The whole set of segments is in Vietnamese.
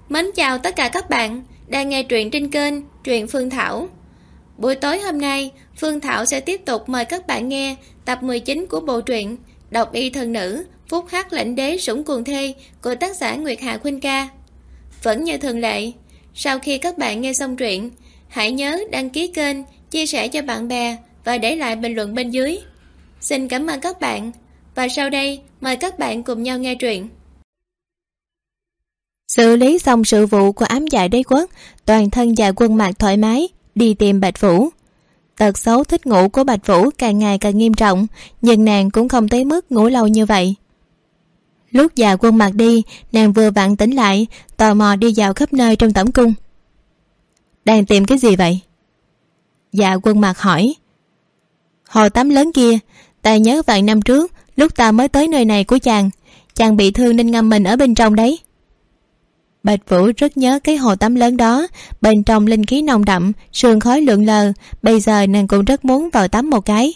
Mến chào tất cả các bạn đang nghe truyện trên kênh Truyện Phương Thảo. Buổi tối hôm nay, Phương Thảo sẽ tiếp tục mời các bạn nghe tập 19 của bộ truyện Độc Y Thần Nữ Phúc Hắc Lãnh Đế Sủng Cuồng Thê của tác giả Nguyệt Hà Khuynh Ca. Vẫn như thường lệ, sau khi các bạn nghe xong truyện, hãy nhớ đăng ký kênh, chia sẻ cho bạn bè và để lại bình luận bên dưới. Xin cảm ơn các bạn. Và sau đây, mời các bạn cùng nhau nghe truyện. Xử lý xong sự vụ của ám dạ đế quốc, toàn thân Dạ Quân Mạc thoải mái đi tìm Bạch Vũ. Tật xấu thích ngủ của Bạch Vũ càng ngày càng nghiêm trọng, nhưng nàng cũng không tới mức ngủ lâu như vậy. Lúc Dạ Quân Mạc đi, nàng vừa vặn tỉnh lại, tò mò đi dạo khắp nơi trong tẩm cung. Đang tìm cái gì vậy? Dạ Quân Mạc hỏi. Hồ tắm lớn kia, ta nhớ vài năm trước lúc ta mới tới nơi này của chàng bị thương nên ngâm mình ở bên trong đấy. Bạch Vũ rất nhớ cái hồ tắm lớn đó, bên trong linh khí nồng đậm, sương khói lượn lờ, bây giờ nàng cũng rất muốn vào tắm một cái.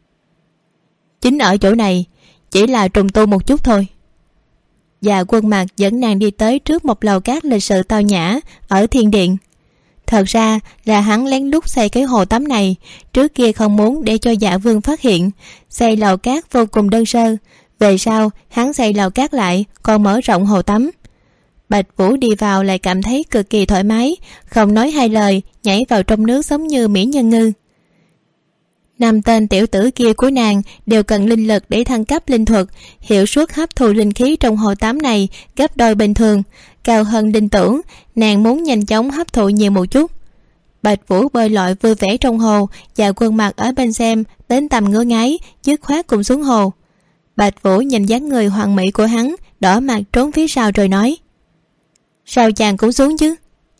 Chính ở chỗ này, chỉ là trùng tu một chút thôi. Dạ Quân Mạc dẫn nàng đi tới trước một lầu cát lịch sự tao nhã ở thiên điện. Thật ra là hắn lén lút xây cái hồ tắm này, trước kia không muốn để cho Dạ Vương phát hiện, xây lầu cát vô cùng đơn sơ. Về sau hắn xây lầu cát lại, còn mở rộng hồ tắm. Bạch Vũ đi vào lại cảm thấy cực kỳ thoải mái, không nói hai lời, nhảy vào trong nước giống như mỹ nhân ngư. 5 tên tiểu tử kia của nàng đều cần linh lực để thăng cấp linh thuật, hiệu suất hấp thụ linh khí trong hồ tắm này gấp đôi bình thường, cao hơn linh tưởng. Nàng muốn nhanh chóng hấp thụ nhiều một chút. Bạch Vũ bơi lội vui vẻ trong hồ, Dạ Quân Mạc ở bên xem, đến tầm ngứa ngáy, dứt khoát cùng xuống hồ. Bạch Vũ nhìn dáng người hoàn mỹ của hắn, đỏ mặt trốn phía sau rồi nói: Sao chàng cũng xuống chứ?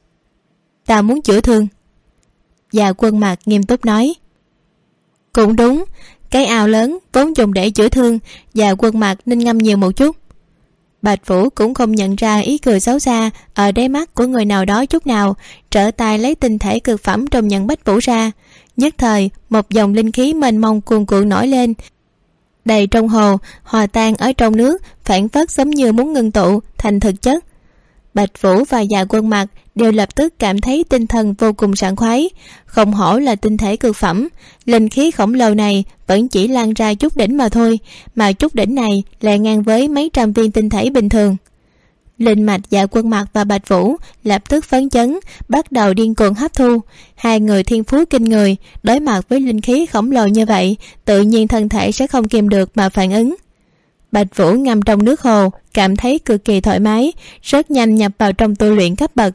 Ta muốn chữa thương. Dạ Quân Mạc nghiêm túc nói. Cũng đúng, cái ao lớn vốn dùng để chữa thương, Dạ Quân Mạc nên ngâm nhiều một chút. Bạch Vũ cũng không nhận ra ý cười xấu xa ở đáy mắt của người nào đó chút nào, trở tay lấy tinh thể cực phẩm trong nhận Bách Vũ ra. Nhất thời một dòng linh khí mênh mông cuồn cuộn nổi lên, đầy trong hồ, hòa tan ở trong nước, phản phất giống như muốn ngưng tụ thành thực chất. Bạch Vũ và Dạ Quân Mạc đều lập tức cảm thấy tinh thần vô cùng sảng khoái. Không hổ là tinh thể cực phẩm, linh khí khổng lồ này vẫn chỉ lan ra chút đỉnh mà thôi, mà chút đỉnh này lại ngang với mấy trăm viên tinh thể bình thường. Linh mạch Dạ Quân Mạc và Bạch Vũ lập tức phấn chấn, bắt đầu điên cuồng hấp thu. Hai người thiên phú kinh người, đối mặt với linh khí khổng lồ như vậy, tự nhiên thân thể sẽ không kiềm được mà phản ứng. Bạch Vũ ngâm trong nước hồ, cảm thấy cực kỳ thoải mái, rất nhanh nhập vào trong tu luyện cấp bậc.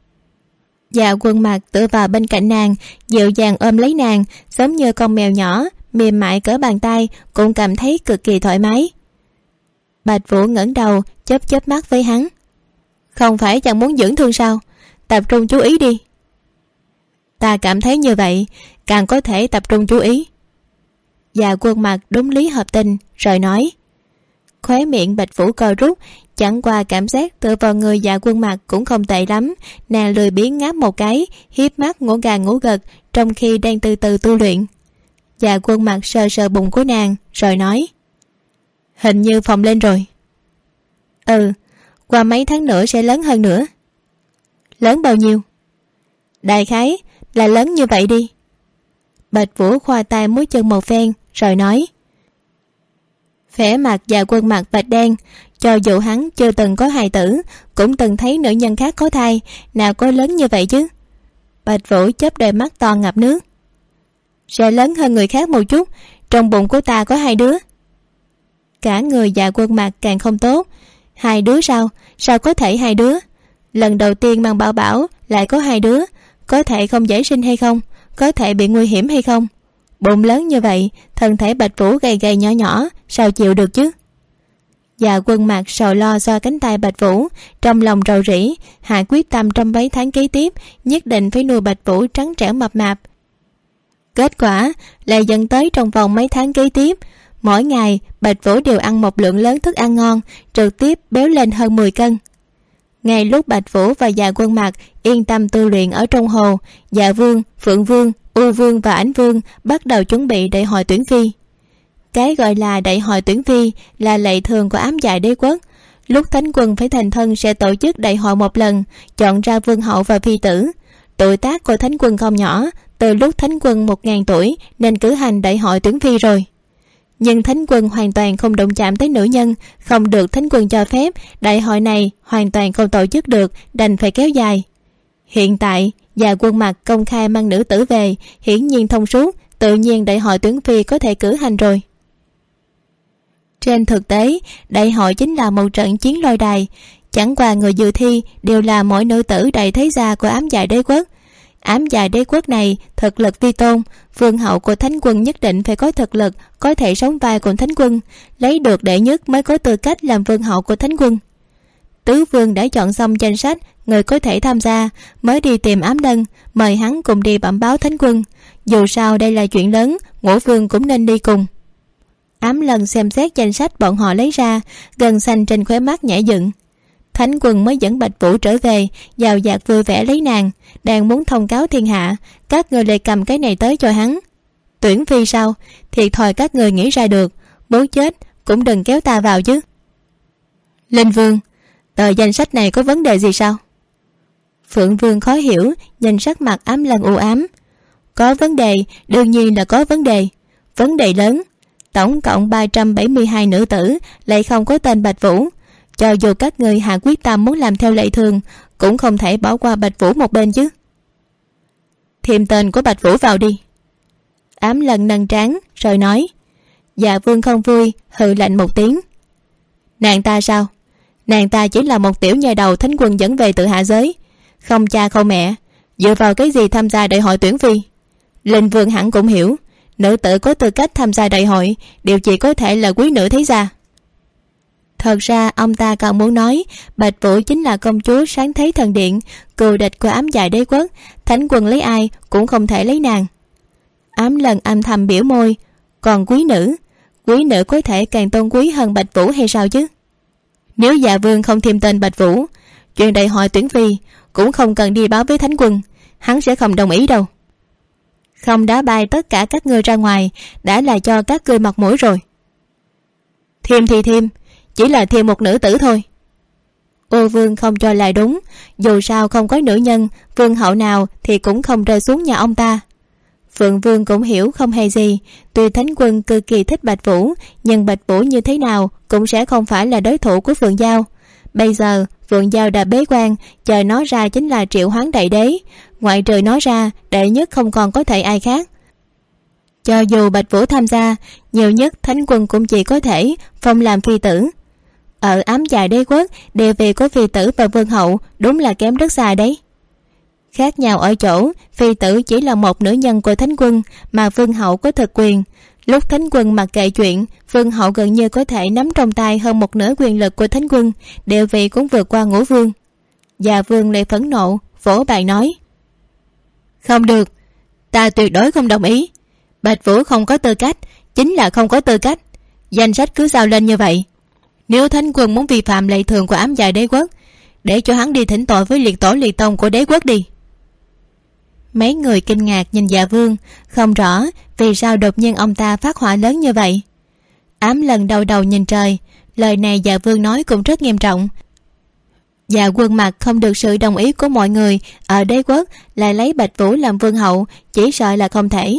Dạ Quân Mạc tựa vào bên cạnh nàng, dịu dàng ôm lấy nàng, giống như con mèo nhỏ, mềm mại cỡ bàn tay, cũng cảm thấy cực kỳ thoải mái. Bạch Vũ ngẩng đầu, chớp chớp mắt với hắn. Không phải chàng muốn dưỡng thương sao? Tập trung chú ý đi. Ta cảm thấy như vậy, càng có thể tập trung chú ý. Dạ Quân Mạc đúng lý hợp tình, rồi nói. Khóe miệng Bạch Vũ co rút, chẳng qua cảm giác tựa vào người Dạ Quân Mạc cũng không tệ lắm. Nàng lười biếng ngáp một cái, hiếp mắt ngủ gà ngủ gật, trong khi đang từ từ tu luyện. Dạ Quân Mạc sờ sờ bụng của nàng, rồi nói. Hình như phồng lên rồi. Qua mấy tháng nữa sẽ lớn hơn nữa. Lớn bao nhiêu? Đại khái là lớn như vậy đi. Bạch Vũ khoa tay múi chân một phen, rồi nói. Vẻ mặt Dạ Quân Mạc bạch đen, cho dù hắn chưa từng có hài tử, cũng từng thấy nữ nhân khác có thai, nào có lớn như vậy chứ. Bạch Vũ chớp đôi mắt to ngập nước. Sẽ lớn hơn người khác một chút, trong bụng của ta có 2 đứa. Cả người Dạ Quân Mạc càng không tốt. 2 đứa sao? Sao có thể 2 đứa? Lần đầu tiên mang bảo bảo lại có 2 đứa, có thể không dễ sinh hay không? Có thể bị nguy hiểm hay không? Bụng lớn như vậy, thân thể Bạch Vũ gầy gầy nhỏ nhỏ, sao chịu được chứ? Dạ Quân Mạc sầu lo xoa cánh tay Bạch Vũ, trong lòng rầu rĩ, hạ quyết tâm trong mấy tháng kế tiếp nhất định phải nuôi Bạch Vũ trắng trẻo mập mạp. Kết quả lại dẫn tới trong vòng mấy tháng kế tiếp, mỗi ngày Bạch Vũ đều ăn một lượng lớn thức ăn ngon, trực tiếp béo lên hơn 10 cân. Ngay lúc Bạch Vũ và Dạ Quân Mạc yên tâm tu luyện ở trong hồ, Dạ Vương, Phượng Vương, U Vương và Ảnh Vương bắt đầu chuẩn bị đại hội tuyển phi. Cái gọi là đại hội tuyển phi là lệ thường của ám dạ đế quốc. Lúc Thánh Quân phải thành thân sẽ tổ chức đại hội một lần, chọn ra vương hậu và phi tử. Tuổi tác của Thánh Quân không nhỏ, từ lúc Thánh Quân 1000 tuổi nên cử hành đại hội tuyển phi rồi. Nhưng Thánh Quân hoàn toàn không động chạm tới nữ nhân, không được Thánh Quân cho phép. Đại hội này hoàn toàn không tổ chức được, đành phải kéo dài. Hiện tại Dạ Quân Mặc công khai mang nữ tử về, hiển nhiên thông suốt, tự nhiên đại hội tuyển phi có thể cử hành rồi. Trên thực tế, đại hội chính là một trận chiến lôi đài. Chẳng qua người dự thi đều là mỗi nữ tử đại thế gia của Ám Dạ Đế quốc. Ám Dạ Đế quốc này thực lực vi tôn, vương hậu của Thánh Quân nhất định phải có thực lực, có thể sóng vai cùng Thánh Quân, lấy được đệ nhất mới có tư cách làm vương hậu của Thánh Quân. Tứ vương đã chọn xong danh sách người có thể tham gia, mới đi tìm Ám Lân, mời hắn cùng đi bẩm báo Thánh Quân. Dù sao đây là chuyện lớn, Ngũ Vương cũng nên đi cùng. Ám Lân xem xét danh sách bọn họ lấy ra, gần xanh trên khóe mắt nhảy dựng. Thánh Quân mới dẫn Bạch Vũ trở về, giàu dạt vui vẻ lấy nàng, đang muốn thông cáo thiên hạ, các người lại cầm cái này tới cho hắn. Tuyển phi sao? Thiệt thòi các người nghĩ ra được, muốn chết cũng đừng kéo ta vào chứ. Linh Vương, tờ danh sách này có vấn đề gì sao? Phượng Vương khó hiểu, nhìn sắc mặt Ám Lân u ám. Có vấn đề, đương nhiên là có vấn đề. Vấn đề lớn, tổng cộng 372 nữ tử lại không có tên Bạch Vũ. Cho dù các người hạ quyết tâm muốn làm theo lệ thường, cũng không thể bỏ qua Bạch Vũ một bên chứ. Thêm tên của Bạch Vũ vào đi. Ám Lân nâng trán rồi nói. Dạ Vương không vui, hừ lạnh một tiếng. Nàng ta sao? Nàng ta chỉ là một tiểu nha đầu Thánh Quân dẫn về từ hạ giới, không cha không mẹ, dựa vào cái gì tham gia đại hội tuyển phi? Linh Vương hẳn cũng hiểu, nữ tử có tư cách tham gia đại hội đều chỉ có thể là quý nữ thế gia. Thật ra ông ta còn muốn nói Bạch Vũ chính là công chúa sáng thế thần điện, cừu địch của Ám Dạ Đế quốc, Thánh Quân lấy ai cũng không thể lấy nàng. Ám Lân âm thầm biểu môi. Còn quý nữ có thể càng tôn quý hơn Bạch Vũ hay sao chứ? Nếu Dạ Vương không thêm tên Bạch Vũ, chuyện đại hội tuyển phi cũng không cần đi báo với Thánh Quân, hắn sẽ không đồng ý đâu. Không đá bay tất cả các ngươi ra ngoài đã là cho các ngươi mặt mũi rồi. Thêm thì thêm, chỉ là thêm một nữ tử thôi. Ô Vương không cho là đúng, dù sao không có nữ nhân vương hậu nào thì cũng không rơi xuống nhà ông ta. Phượng Vương cũng hiểu không hề gì, tuy Thánh Quân cực kỳ thích Bạch Vũ, nhưng Bạch Vũ như thế nào cũng sẽ không phải là đối thủ của Phượng Giao. Bây giờ Phượng Giao đã bế quan, chờ nó ra chính là triệu hoán đại đế, ngoại trừ nó ra, đệ nhất không còn có thể ai khác. Cho dù Bạch Vũ tham gia, nhiều nhất Thánh Quân cũng chỉ có thể phong làm phi tử. Ở Ám Dạ Đế quốc, địa vị của phi tử và vương hậu đúng là kém rất xa đấy. Khác nhau ở chỗ, phi tử chỉ là một nữ nhân của Thánh Quân, mà vương hậu có thực quyền. Lúc Thánh Quân mặc kệ chuyện, vương hậu gần như có thể nắm trong tay hơn một nửa quyền lực của Thánh Quân, địa vị cũng vượt qua Ngũ Vương. Dạ Vương lại phẫn nộ, vỗ bàn nói. Không được, ta tuyệt đối không đồng ý. Bạch Vũ không có tư cách, chính là không có tư cách. Danh sách cứ sao lên như vậy. Nếu Thánh Quân muốn vi phạm lệ thường của Ám Dạ Đế quốc, để cho hắn đi thỉnh tội với liệt tổ liệt tông của đế quốc đi. Mấy người kinh ngạc nhìn Dạ Vương, không rõ vì sao đột nhiên ông ta phát hỏa lớn như vậy. Ám Lần đầu nhìn trời, lời này Dạ Vương nói cũng rất nghiêm trọng. Dạ Quân Mặc không được sự đồng ý của mọi người ở đế quốc, lại lấy Bạch Vũ làm vương hậu, chỉ sợ là không thể.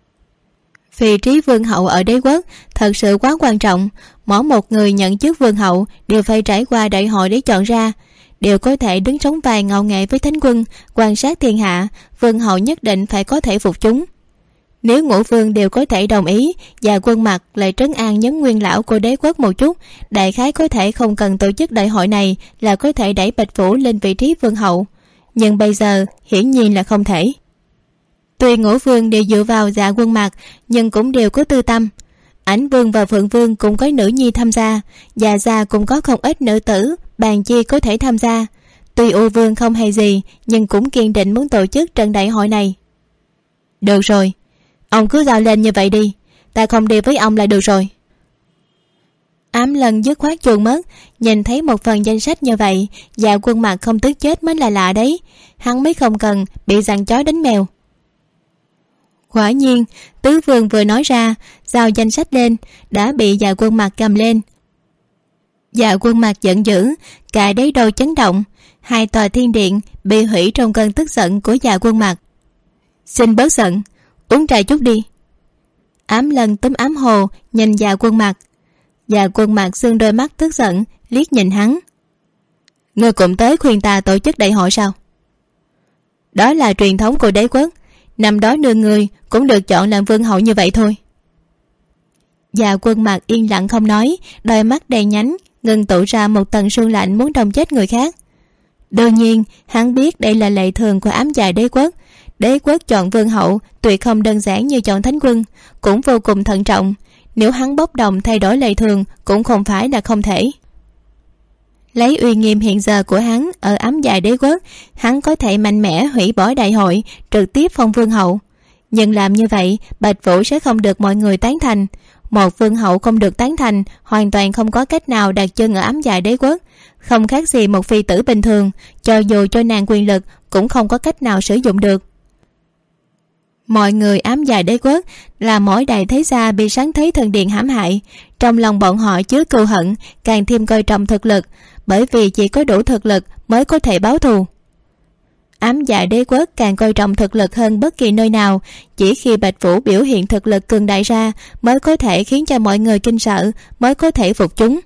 Vị trí vương hậu ở đế quốc thật sự quá quan trọng, mỗi một người nhận chức vương hậu đều phải trải qua đại hội để chọn ra, đều có thể đứng sóng vai ngạo nghệ với Thánh Quân, quan sát thiên hạ, vương hậu nhất định phải có thể phục chúng. Nếu Ngũ Vương đều có thể đồng ý, Dạ Quân Mặc lại trấn an nhóm nguyên lão của đế quốc một chút, đại khái có thể không cần tổ chức đại hội này là có thể đẩy Bạch Vũ lên vị trí vương hậu. Nhưng bây giờ hiển nhiên là không thể. Tuy Ngũ Vương đều dựa vào Dạ Quân Mặc, nhưng cũng đều có tư tâm. Ảnh Vương và Phượng Vương cũng có nữ nhi tham gia, Dạ gia cũng có không ít nữ tử, bàn chi có thể tham gia. Tuy U Vương không hay gì, nhưng cũng kiên định muốn tổ chức trận đại hội này. Được rồi, ông cứ giao lên như vậy đi, ta không đi với ông là được rồi. Ám Lần dứt khoát chuồn mất, nhìn thấy một phần danh sách như vậy, Dạ Quân Mặc không tức chết mới là lạ đấy, hắn mới không cần bị giằng chó đánh mèo. Quả nhiên, Tứ Vương vừa nói ra, giao danh sách lên, đã bị Dạ Quân Mặc cầm lên. Dạ Quân Mạc giận dữ, cả đáy đầu chấn động. 2 tòa thiên điện bị hủy trong cơn tức giận của Dạ Quân Mạc. Xin bớt giận, uống trà chút đi. Ám Lân túm ám hồ nhìn Dạ Quân Mạc. Dạ Quân Mạc sưng đôi mắt tức giận liếc nhìn hắn. Ngươi cũng tới khuyên ta tổ chức đại hội sao? Đó là truyền thống của đế quốc, năm đó nương người cũng được chọn làm vương hậu như vậy thôi. Dạ Quân Mạc yên lặng không nói, đôi mắt đầy nhánh ngừng tụ ra một tầng sương lạnh muốn đông chết người khác. Đương nhiên hắn biết đây là lệ thường của ám dạ đế quốc. Đế quốc chọn vương hậu tuyệt không đơn giản như chọn thánh quân, cũng vô cùng thận trọng. Nếu hắn bốc đồng thay đổi lệ thường cũng không phải là không thể. Lấy uy nghiêm hiện giờ của hắn ở ám dạ đế quốc, hắn có thể mạnh mẽ hủy bỏ đại hội, trực tiếp phong vương hậu. Nhưng làm như vậy Bạch Vũ sẽ không được mọi người tán thành. Một vương hậu không được tán thành, hoàn toàn không có cách nào đặt chân ở ám dạ đế quốc. Không khác gì một phi tử bình thường, cho dù cho nàng quyền lực cũng không có cách nào sử dụng được. Mọi người ám dạ đế quốc là mỗi đại thế gia bị Sáng Thế Thần Điện hãm hại. Trong lòng bọn họ chứa cừu hận, càng thêm coi trọng thực lực, bởi vì chỉ có đủ thực lực mới có thể báo thù. Ám dạ đế quốc càng coi trọng thực lực hơn bất kỳ nơi nào. Chỉ khi Bạch Vũ biểu hiện thực lực cường đại ra mới có thể khiến cho mọi người kinh sợ, mới có thể phục chúng.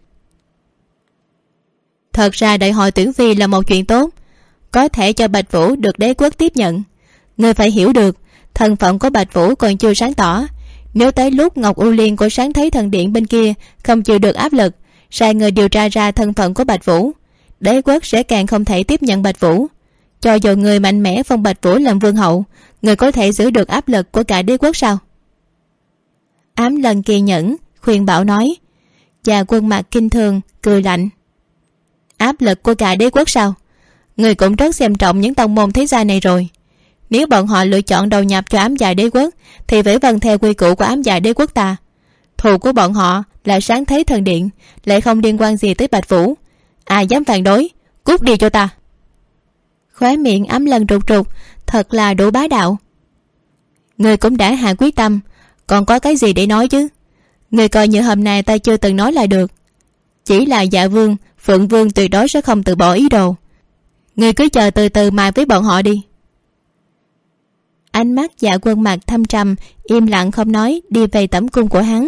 Thật ra đại hội tuyển phi là một chuyện tốt, có thể cho Bạch Vũ được đế quốc tiếp nhận. Ngươi phải hiểu được, thân phận của Bạch Vũ còn chưa sáng tỏ. Nếu tới lúc Ngọc U Liên của Sáng Thế Thần Điện bên kia không chịu được áp lực, sai người điều tra ra thân phận của Bạch Vũ, đế quốc sẽ càng không thể tiếp nhận Bạch Vũ. Cho dù người mạnh mẽ phong Bạch Vũ làm vương hậu, người có thể giữ được áp lực của cả đế quốc sao? Ám Lân kiên nhẫn khuyên bảo nói. Dạ Quân Mạc kinh thường cười lạnh. Áp lực của cả đế quốc sao? Người cũng rất xem trọng những tông môn thế gia này rồi. Nếu bọn họ lựa chọn đầu nhập cho ám dạ đế quốc thì phải vâng theo quy củ của ám dạ đế quốc ta. Thù của bọn họ là Sáng Thế Thần Điện, lại không liên quan gì tới Bạch Vũ. Ai dám phản đối, cút đi cho ta. Khóe miệng Ám Lân rụt rụt, thật là đủ bá đạo. Người cũng đã hạ quyết tâm, còn có cái gì để nói chứ? Người coi như hôm nay ta chưa từng nói lại được. Chỉ là Dạ Vương, Phượng Vương tuyệt đối sẽ không từ bỏ ý đồ. Người cứ chờ từ từ mà với bọn họ đi. Ánh mắt Dạ Quân Mạc thâm trầm, im lặng không nói, đi về tẩm cung của hắn.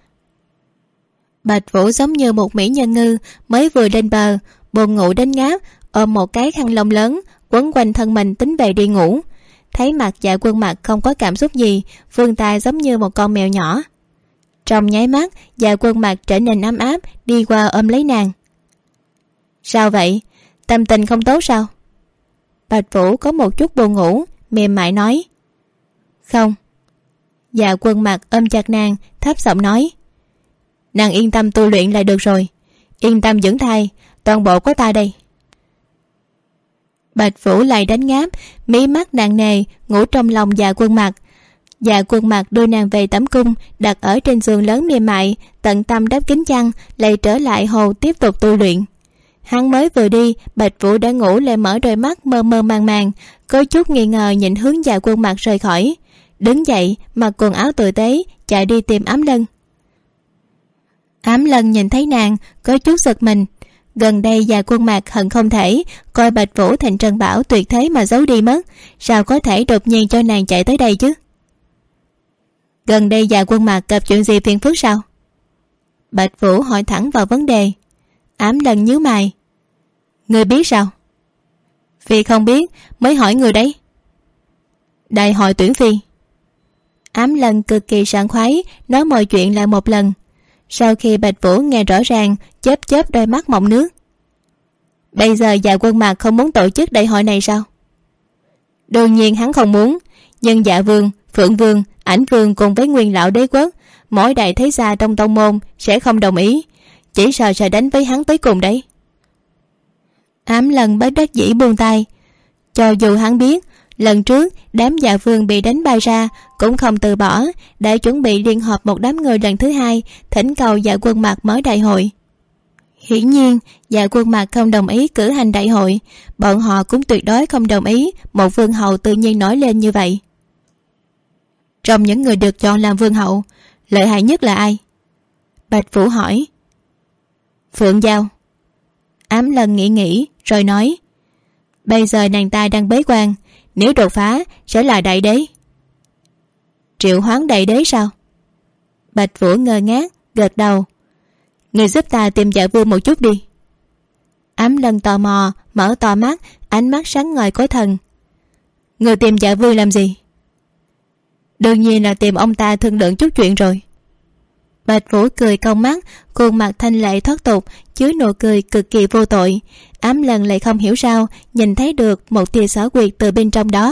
Bạch Vũ giống như một mỹ nhân ngư mới vừa lên bờ, buồn ngủ đến ngáp, ôm một cái khăn lông lớn quấn quanh thân mình tính về đi ngủ. Thấy mặt Dạ Quân Mạc không có cảm xúc gì, vươn tay giống như một con mèo nhỏ. Trong nháy mắt Dạ Quân Mạc trở nên ấm áp, đi qua ôm lấy nàng. Sao vậy, tâm tình không tốt sao? Bạch Vũ có một chút buồn ngủ, mềm mại nói. Không. Dạ Quân Mạc ôm chặt nàng, thấp giọng nói. Nàng yên tâm tu luyện là được rồi, yên tâm dưỡng thai, toàn bộ có ta đây. Bạch Vũ lại đánh ngáp, mí mắt nặng nề ngủ trong lòng Dạ Quân Mạc. Dạ Quân Mạc đưa nàng về tẩm cung, đặt ở trên giường lớn mềm mại, tận tâm đắp kín chăn, lại trở lại hồ tiếp tục tu luyện. Hắn mới vừa đi, Bạch Vũ đã ngủ lại mở đôi mắt mơ mơ màng màng, có chút nghi ngờ nhìn hướng Dạ Quân Mạc rời khỏi. Đứng dậy mặc quần áo tử tế chạy đi tìm Ám Lân. Ám Lân nhìn thấy nàng có chút giật mình. Gần đây Dạ Quân Mạc hận không thể coi Bạch Vũ thành Trần Bảo tuyệt thế mà giấu đi mất, sao có thể đột nhiên cho nàng chạy tới đây chứ? Gần đây Dạ Quân Mạc gặp chuyện gì phiền phức sao? Bạch Vũ hỏi thẳng vào vấn đề. Ám Lân nhíu mày. Người biết sao? Vì không biết mới hỏi người đấy. Đại hội tuyển phi. Ám Lân cực kỳ sảng khoái nói mọi chuyện lại một lần. Sau khi Bạch Vũ nghe rõ ràng, chớp chớp đôi mắt mọng nước. Bây giờ Dạ Quân Mạc không muốn tổ chức đại hội này sao? Đương nhiên hắn không muốn, nhưng Dạ Vương, Phượng Vương, Ảnh Vương cùng với Nguyên lão đế quốc, mỗi đại thế gia trong tông môn sẽ không đồng ý, chỉ sợ sẽ đánh với hắn tới cùng đấy. Ám Lân bất đắc dĩ buông tay. Cho dù hắn biết lần trước đám Dạ Vương bị đánh bay ra, cũng không từ bỏ, đã chuẩn bị liên hợp một đám người lần thứ hai, thỉnh cầu Dạ Quân Mạc mở đại hội. Hiển nhiên Dạ Quân Mạc không đồng ý cử hành đại hội, bọn họ cũng tuyệt đối không đồng ý một vương hậu tự nhiên nổi lên như vậy. Trong những người được chọn làm vương hậu, lợi hại nhất là ai? Bạch Vũ hỏi. Phượng Giao. Ám Lân nghĩ rồi nói, bây giờ nàng ta đang bế quan, nếu đột phá sẽ là đại đế. Triệu hoán đại đế sao? Bạch Vũ ngơ ngác gật đầu. Người giúp ta tìm Dạ Vương một chút đi. Ám Lân tò mò mở to mắt, ánh mắt sáng ngời có thần. Người tìm Dạ Vương làm gì? Đương nhiên là tìm ông ta thương lượng chút chuyện rồi. Bạch Vũ cười cong mắt, khuôn mặt thanh lệ thoát tục, chứa nụ cười cực kỳ vô tội. Ám Lân lại không hiểu sao nhìn thấy được một tia xảo quyệt từ bên trong đó.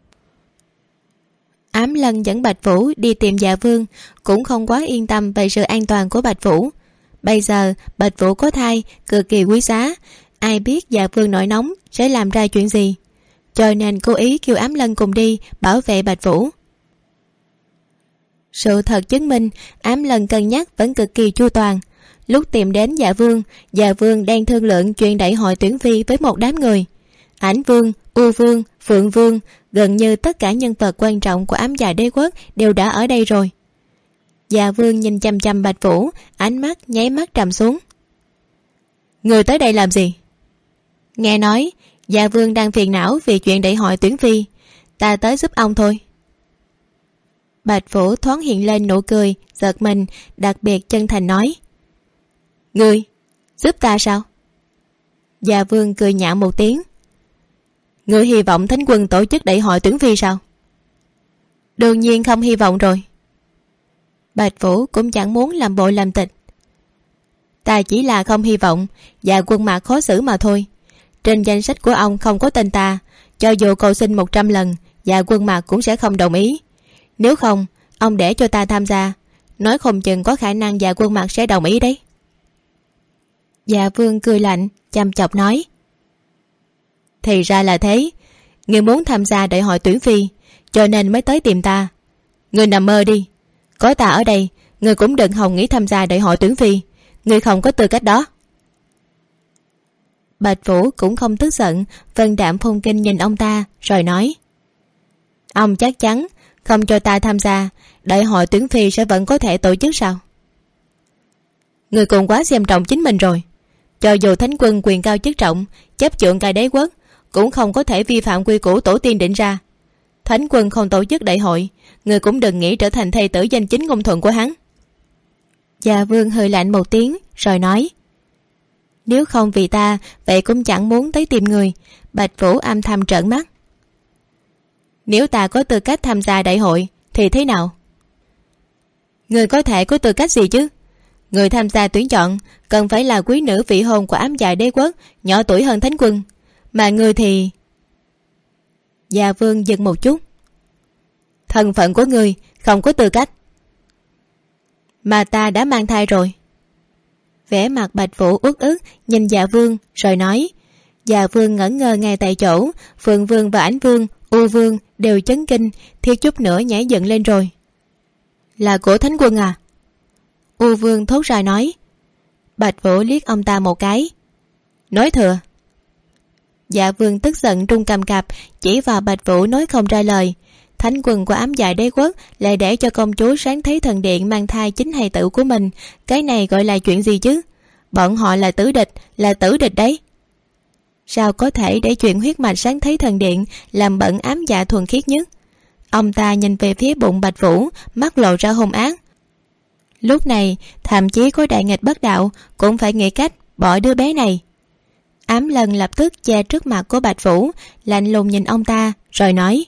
Ám Lân dẫn Bạch Vũ đi tìm Dạ Vương, cũng không quá yên tâm về sự an toàn của Bạch Vũ. Bây giờ Bạch Vũ có thai cực kỳ quý giá, ai biết Dạ Vương nổi nóng sẽ làm ra chuyện gì, cho nên cố ý kêu Ám Lân cùng đi bảo vệ Bạch Vũ. Sự thật chứng minh Ám Lân cân nhắc vẫn cực kỳ chu toàn. Lúc tìm đến Dạ Vương đang thương lượng chuyện đại hội tuyển phi với một đám người. Ảnh Vương, U Vương, Phượng Vương, gần như tất cả nhân vật quan trọng của Ám Dạ Đế Quốc đều đã ở đây rồi. Dạ Vương nhìn chăm chăm Bạch Vũ, ánh mắt nháy mắt trầm xuống. Người tới đây làm gì? Nghe nói Dạ Vương đang phiền não vì chuyện đại hội tuyển phi, ta tới giúp ông thôi. Bạch Vũ thoáng hiện lên nụ cười giật mình, đặc biệt chân thành nói, ngươi giúp ta sao? Dạ Vương cười nhạo một tiếng. Ngươi hy vọng Thánh Quân tổ chức đại hội tuyển phi sao? Đương nhiên không hy vọng rồi. Bạch Vũ cũng chẳng muốn làm bộ làm tịch. Ta chỉ là không hy vọng Dạ Quân Mạc khó xử mà thôi. Trên danh sách của ông không có tên ta, cho dù cầu xin 100 lần Dạ Quân Mạc cũng sẽ không đồng ý. Nếu không ông để cho ta tham gia, nói không chừng có khả năng Dạ Quân Mạc sẽ đồng ý đấy. Dạ Vương cười lạnh chăm chọc nói, thì ra là thế, ngươi muốn tham gia đại hội tuyển phi cho nên mới tới tìm ta. Ngươi nằm mơ đi, có ta ở đây ngươi cũng đừng hòng nghĩ tham gia đại hội tuyển phi, ngươi không có tư cách đó. Bạch Vũ cũng không tức giận, vân đạm phong kinh nhìn ông ta rồi nói, ông chắc chắn không cho ta tham gia đại hội tuyển phi sẽ vẫn có thể tổ chức sao? Người cũng quá xem trọng chính mình rồi. Cho dù Thánh Quân quyền cao chức trọng, chấp chượng cả đế quốc, cũng không có thể vi phạm quy củ tổ tiên định ra. Thánh Quân không tổ chức đại hội, người cũng đừng nghĩ trở thành thầy tử danh chính ngôn thuận của hắn. Dạ Vương hơi lạnh một tiếng rồi nói, nếu không vì ta vậy cũng chẳng muốn tới tìm người. Bạch Vũ âm thầm trợn mắt. Nếu ta có tư cách tham gia đại hội thì thế nào? Người có thể có tư cách gì chứ? Người tham gia tuyển chọn cần phải là quý nữ vị hôn của Ám Dạ Đế Quốc, nhỏ tuổi hơn Thánh Quân. Mà người thì... Dạ Vương dừng một chút. Thân phận của người không có tư cách. Mà ta đã mang thai rồi. Vẻ mặt Bạch Vũ uất ức nhìn Dạ Vương rồi nói. Dạ Vương ngẩn ngơ ngay tại chỗ. Phượng Vương và Ảnh Vương, U Vương đều chấn kinh, thiếu chút nữa nhảy dựng lên rồi. Là của Thánh Quân à? U Vương thốt ra nói. Bạch Vũ liếc ông ta một cái. Nói thừa. Dạ Vương tức giận trung cầm cặp, chỉ vào Bạch Vũ nói không ra lời. Thánh Quân của Ám Dạ Đế Quốc lại để cho công chúa Sáng Thế Thần Điện mang thai chính hài tử của mình, cái này gọi là chuyện gì chứ? Bọn họ là tử địch đấy. Sao có thể để chuyện huyết mạch Sáng Thế Thần Điện làm bận Ám Dạ thuần khiết nhất? Ông ta nhìn về phía bụng Bạch Vũ, mắt lộ ra hung ác. Lúc này thậm chí có đại nghịch bất đạo cũng phải nghĩ cách bỏ đứa bé này. Ám Lân lập tức che trước mặt của Bạch Vũ, lạnh lùng nhìn ông ta rồi nói.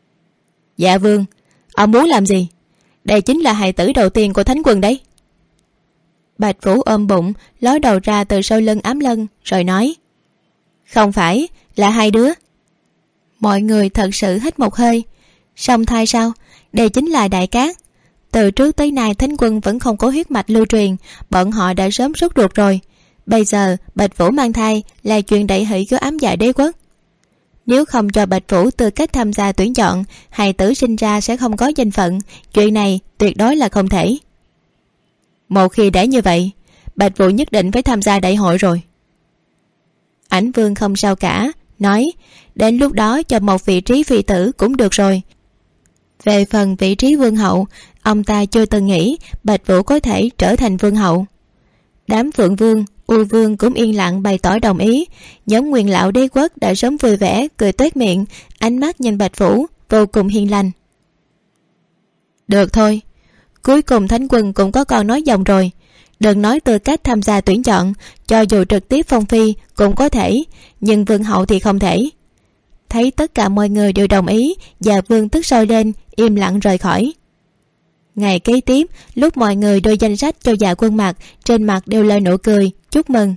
Dạ Vương, ông muốn làm gì? Đây chính là hài tử đầu tiên của Thánh Quân đấy. Bạch Vũ ôm bụng, ló đầu ra từ sau lưng Ám Lân rồi nói. Không phải, là hai đứa. Mọi người thật sự hít một hơi. Song thai sao? Đây chính là đại cát. Từ trước tới nay Thánh Quân vẫn không có huyết mạch lưu truyền, bọn họ đã sớm sốt ruột rồi. Bây giờ Bạch Vũ mang thai là chuyện đại hỷ của Ám Dạ Đế Quốc. Nếu không cho Bạch Vũ tư cách tham gia tuyển chọn, hài tử sinh ra sẽ không có danh phận. Chuyện này tuyệt đối là không thể. Một khi đã như vậy, Bạch Vũ nhất định phải tham gia đại hội rồi. Ảnh Vương không sao cả, nói. Đến lúc đó cho một vị trí phi tử cũng được rồi. Về phần vị trí vương hậu, ông ta chưa từng nghĩ Bạch Vũ có thể trở thành vương hậu. Đám Phượng Vương, U Vương cũng yên lặng bày tỏ đồng ý. Nhóm Nguyên lão đế quốc đã sớm vui vẻ cười toét miệng, ánh mắt nhìn Bạch Vũ vô cùng hiền lành. Được thôi, cuối cùng Thánh Quân cũng có con nói dòng rồi. Đừng nói tư cách tham gia tuyển chọn, cho dù trực tiếp phong phi cũng có thể, nhưng Vương hậu thì không thể. Thấy tất cả mọi người đều đồng ý, và Vương tức sôi lên, im lặng rời khỏi. Ngày kế tiếp, lúc mọi người đưa danh sách cho Dạ Quân Mặc, trên mặt đều là nụ cười chúc mừng.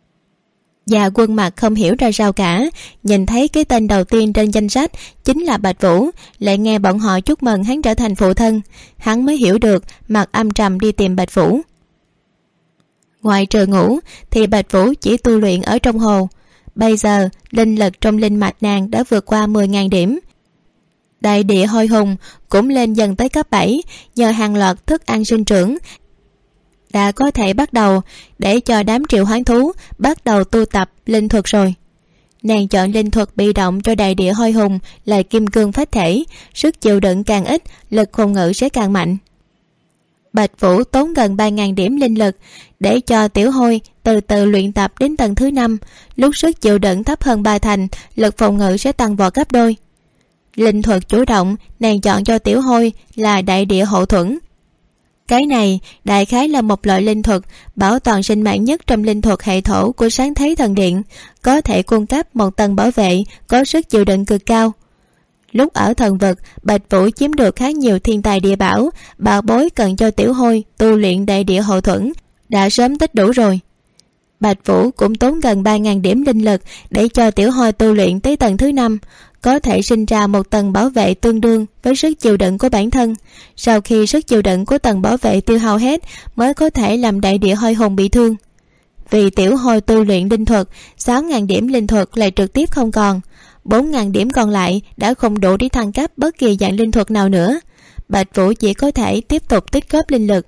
Dạ Quân Mặc không hiểu ra sao cả, nhìn thấy cái tên đầu tiên trên danh sách chính là Bạch Vũ, lại nghe bọn họ chúc mừng hắn trở thành phụ thân, hắn mới hiểu được, mặt âm trầm đi tìm Bạch Vũ. Ngoài trừ ngủ thì Bạch Vũ chỉ tu luyện ở trong hồ. Bây giờ linh lực trong linh mạch nàng đã vượt qua 10.000 điểm. Đại địa hôi hùng cũng lên dần tới cấp 7, nhờ hàng loạt thức ăn sinh trưởng đã có thể bắt đầu để cho đám triệu hoán thú bắt đầu tu tập linh thuật rồi. Nàng chọn linh thuật bị động cho đại địa hôi hùng là kim cương phách thể, sức chịu đựng càng ít, lực hồn ngự sẽ càng mạnh. Bạch Vũ tốn gần 3.000 điểm linh lực để cho tiểu hôi từ từ luyện tập đến tầng thứ 5, lúc sức chịu đựng thấp hơn 3 thành, lực phòng ngự sẽ tăng vọt gấp đôi. Linh thuật chủ động nàng chọn cho tiểu hôi là đại địa hộ thuẫn. Cái này đại khái là một loại linh thuật bảo toàn sinh mạng nhất trong linh thuật hệ thổ của Sáng Thế Thần Điện, có thể cung cấp một tầng bảo vệ có sức chịu đựng cực cao. Lúc ở thần vực, Bạch Vũ chiếm được khá nhiều thiên tài địa bảo, bảo bối cần cho tiểu hôi tu luyện đại địa hộ thuẫn đã sớm tích đủ rồi. Bạch Vũ cũng tốn gần 3.000 điểm linh lực để cho tiểu hôi tu luyện tới tầng thứ 5, có thể sinh ra một tầng bảo vệ tương đương với sức chịu đựng của bản thân. Sau khi sức chịu đựng của tầng bảo vệ tiêu hao hết mới có thể làm đại địa hôi hùng bị thương. Vì tiểu hôi tu luyện linh thuật, 6.000 điểm linh thuật lại trực tiếp không còn, 4.000 điểm còn lại đã không đủ để thăng cấp bất kỳ dạng linh thuật nào nữa. Bạch Vũ chỉ có thể tiếp tục tích góp linh lực.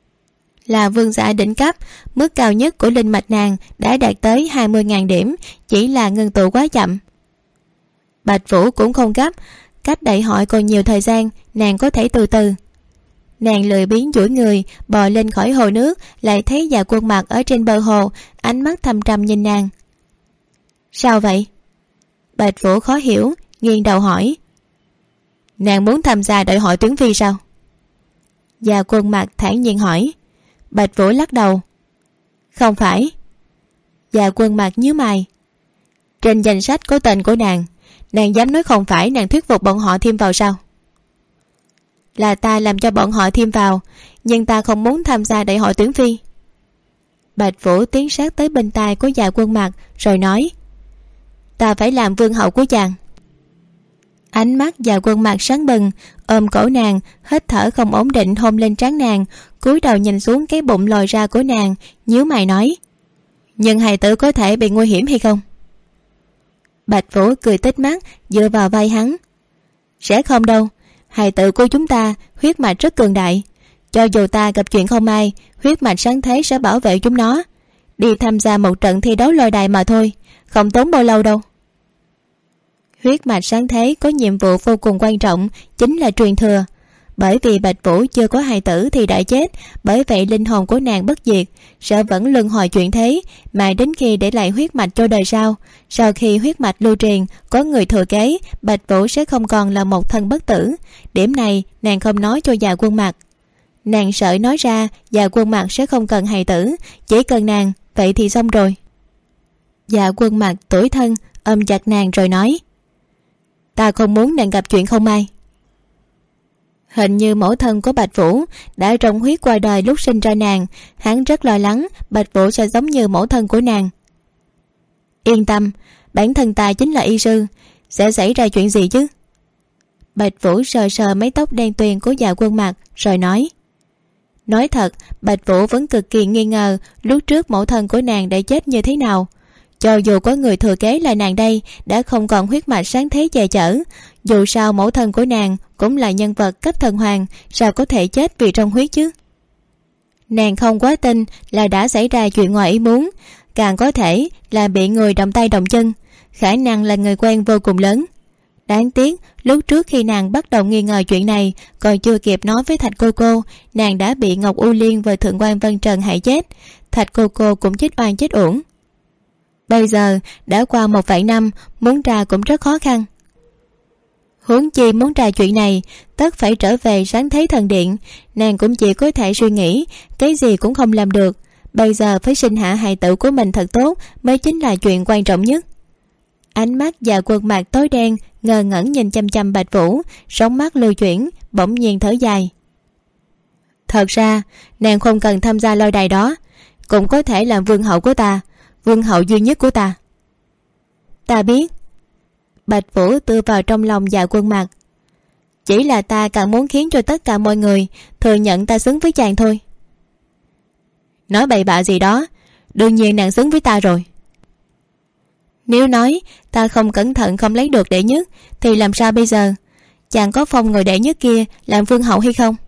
Là vương giả đỉnh cấp, mức cao nhất của linh mạch nàng đã đạt tới 20.000 điểm, chỉ là ngưng tụ quá chậm. Bạch Vũ cũng không gấp, cách đại hội còn nhiều thời gian, nàng có thể từ từ. Nàng lười biếng duỗi người bò lên khỏi hồ nước, lại thấy Dạ Quân Mặc ở trên bờ hồ, ánh mắt thâm trầm nhìn nàng. Sao vậy? Bạch Vũ khó hiểu, nghiêng đầu hỏi. Nàng muốn tham gia đại hội tuyển phi sao? Dạ Quân Mặc thản nhiên hỏi. Bạch Vũ lắc đầu. Không phải. Dạ Quân Mặc nhíu mày. Trên danh sách có tên của nàng, nàng dám nói không phải nàng thuyết phục bọn họ thêm vào sao? Là ta làm cho bọn họ thêm vào, nhưng ta không muốn tham gia đại hội tuyển phi. Bạch Vũ tiến sát tới bên tai của Dạ Quân Mặc rồi nói. Ta phải làm vương hậu của chàng. Ánh mắt Dạ Quân Mặc sáng bừng, ôm cổ nàng, hít thở không ổn định hôn lên trán nàng, cúi đầu nhìn xuống cái bụng lồi ra của nàng, nhíu mày nói. Nhưng hài tử có thể bị nguy hiểm hay không? Bạch Vũ cười tít mắt, dựa vào vai hắn. Sẽ không đâu, hài tử của chúng ta huyết mạch rất cường đại, cho dù ta gặp chuyện không may, huyết mạch sáng thế sẽ bảo vệ chúng nó. Đi tham gia một trận thi đấu lôi đài mà thôi, không tốn bao lâu đâu. Huyết mạch sáng thế có nhiệm vụ vô cùng quan trọng, chính là truyền thừa. Bởi vì Bạch Vũ chưa có hài tử thì đã chết, bởi vậy linh hồn của nàng bất diệt, sẽ vẫn luân hồi chuyển thế, mãi đến khi để lại huyết mạch cho đời sau. Sau khi huyết mạch lưu truyền, có người thừa kế, Bạch Vũ sẽ không còn là một thân bất tử. Điểm này nàng không nói cho Dạ Quân Mặc. Nàng sợ nói ra Dạ Quân Mặc sẽ không cần hài tử, chỉ cần nàng, vậy thì xong rồi. Dạ Quân Mặc tủi thân ôm chặt nàng rồi nói. Ta không muốn nàng gặp chuyện không may. Hình như mẫu thân của Bạch Vũ đã rong huyết qua đời lúc sinh ra nàng, hắn rất lo lắng Bạch Vũ sẽ giống như mẫu thân của nàng. Yên tâm, bản thân ta chính là y sư, sẽ xảy ra chuyện gì chứ? Bạch Vũ sờ sờ mái tóc đen tuyền của Dạ Quân Mặc rồi nói. Nói thật, Bạch Vũ vẫn cực kỳ nghi ngờ lúc trước mẫu thân của nàng đã chết như thế nào. Cho dù có người thừa kế là nàng đây, đã không còn huyết mạch sáng thế che chở, dù sao mẫu thân của nàng cũng là nhân vật cấp thần hoàng, sao có thể chết vì trong huyết chứ? Nàng không quá tin là đã xảy ra chuyện ngoài ý muốn, càng có thể là bị người động tay động chân, khả năng là người quen vô cùng lớn. Đáng tiếc lúc trước khi nàng bắt đầu nghi ngờ chuyện này, còn chưa kịp nói với Thạch cô, nàng đã bị Ngọc U Liên và Thượng quan Vân Trần hại chết. Thạch cô cũng chết oan chết uổng. Bây giờ đã qua 1 vạn năm, muốn tra cũng rất khó khăn. Huống chi muốn tra chuyện này tất phải trở về Sáng Thế Thần Điện. Nàng cũng chỉ có thể suy nghĩ cái gì cũng không làm được. Bây giờ phải sinh hạ hài tử của mình thật tốt mới chính là chuyện quan trọng nhất. Ánh mắt và khuôn mặt tối đen ngơ ngẩn nhìn chăm chăm Bạch Vũ, sóng mắt lưu chuyển, bỗng nhiên thở dài. Thật ra nàng không cần tham gia lôi đài đó, cũng có thể làm vương hậu của ta, vương hậu duy nhất của ta. Ta biết. Bạch Vũ tựa vào trong lòng Dạ Quân Mặc. Chỉ là ta càng muốn khiến cho tất cả mọi người thừa nhận ta xứng với chàng thôi. Nói bậy bạ gì đó, đương nhiên nàng xứng với ta rồi. Nếu nói ta không cẩn thận không lấy được đệ nhất thì làm sao bây giờ? Chàng có phong người đệ nhất kia làm vương hậu hay không?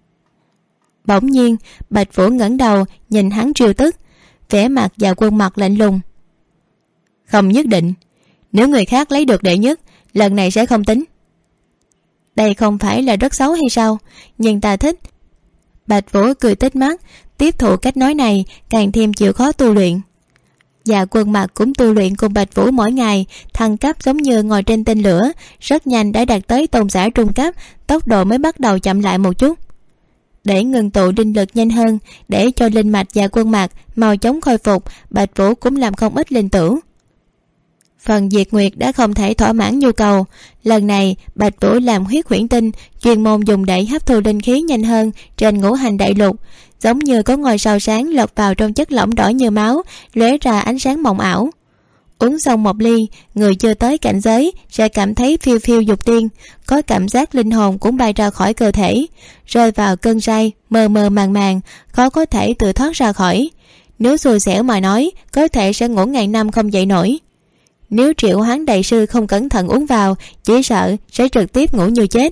Bỗng nhiên Bạch Vũ ngẩng đầu nhìn hắn trêu tức, vẻ mặt Dạ Quân Mặc lạnh lùng. Không nhất định. Nếu người khác lấy được đệ nhất, lần này sẽ không tính. Đây không phải là rất xấu hay sao? Nhưng ta thích. Bạch Vũ cười tít mắt, tiếp thụ cách nói này càng thêm chịu khó tu luyện. Dạ Quân Mặc cũng tu luyện cùng Bạch Vũ mỗi ngày, thăng cấp giống như ngồi trên tên lửa, rất nhanh đã đạt tới tôn giả trung cấp, tốc độ mới bắt đầu chậm lại một chút. Để ngừng tụ linh lực nhanh hơn, để cho linh mạch Dạ Quân Mặc mau chóng khôi phục, Bạch Vũ cũng làm không ít linh tử. Phần Diệt Nguyệt đã không thể thỏa mãn nhu cầu. Lần này Bạch Vũ làm huyết huyễn tinh, chuyên môn dùng để hấp thu linh khí nhanh hơn trên ngũ hành đại lục, giống như có ngôi sao sáng lọt vào trong chất lỏng đỏ như máu, lóe ra ánh sáng mộng ảo. Uống xong một ly, người chưa tới cảnh giới sẽ cảm thấy phiêu phiêu dục tiên, có cảm giác linh hồn cũng bay ra khỏi cơ thể, rơi vào cơn say mơ mơ màng màng, khó có thể tự thoát ra khỏi. Nếu xui xẻo mà nói, có thể sẽ ngủ ngàn năm không dậy nổi. Nếu Triệu Hoán đại sư không cẩn thận uống vào, chỉ sợ sẽ trực tiếp ngủ như chết.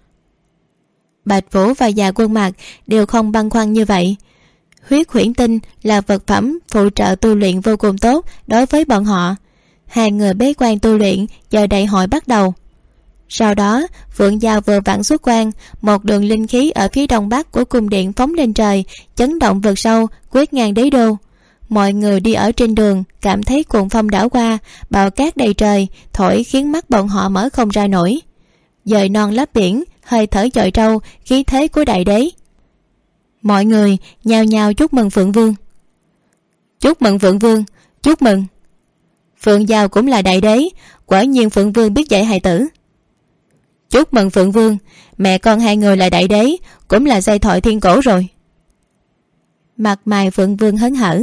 Bạch Vũ và Dạ Quân Mặc đều không băn khoăn như vậy. Huyết huyễn tinh là vật phẩm phụ trợ tu luyện vô cùng tốt đối với bọn họ. Hai người bế quan tu luyện, chờ đại hội bắt đầu. Sau đó Phượng Giao vừa vặn xuất quan, một đường linh khí ở phía đông bắc của cung điện phóng lên trời, chấn động vực sâu, quét ngang đế đô. Mọi người đi ở trên đường cảm thấy cuồng phong đảo qua, bão cát đầy trời thổi khiến mắt bọn họ mở không ra nổi. Dời non lấp biển, hơi thở chọi trâu, khí thế của đại đế. Mọi người nhao nhao chúc mừng Phượng Vương. Chúc mừng Phượng Vương, chúc mừng. Phượng Giao cũng là đại đế, quả nhiên Phượng Vương biết dạy hài tử. Chúc mừng Phượng Vương, mẹ con hai người là đại đế, cũng là giai thoại thiên cổ rồi. Mặt mày Phượng Vương hớn hở.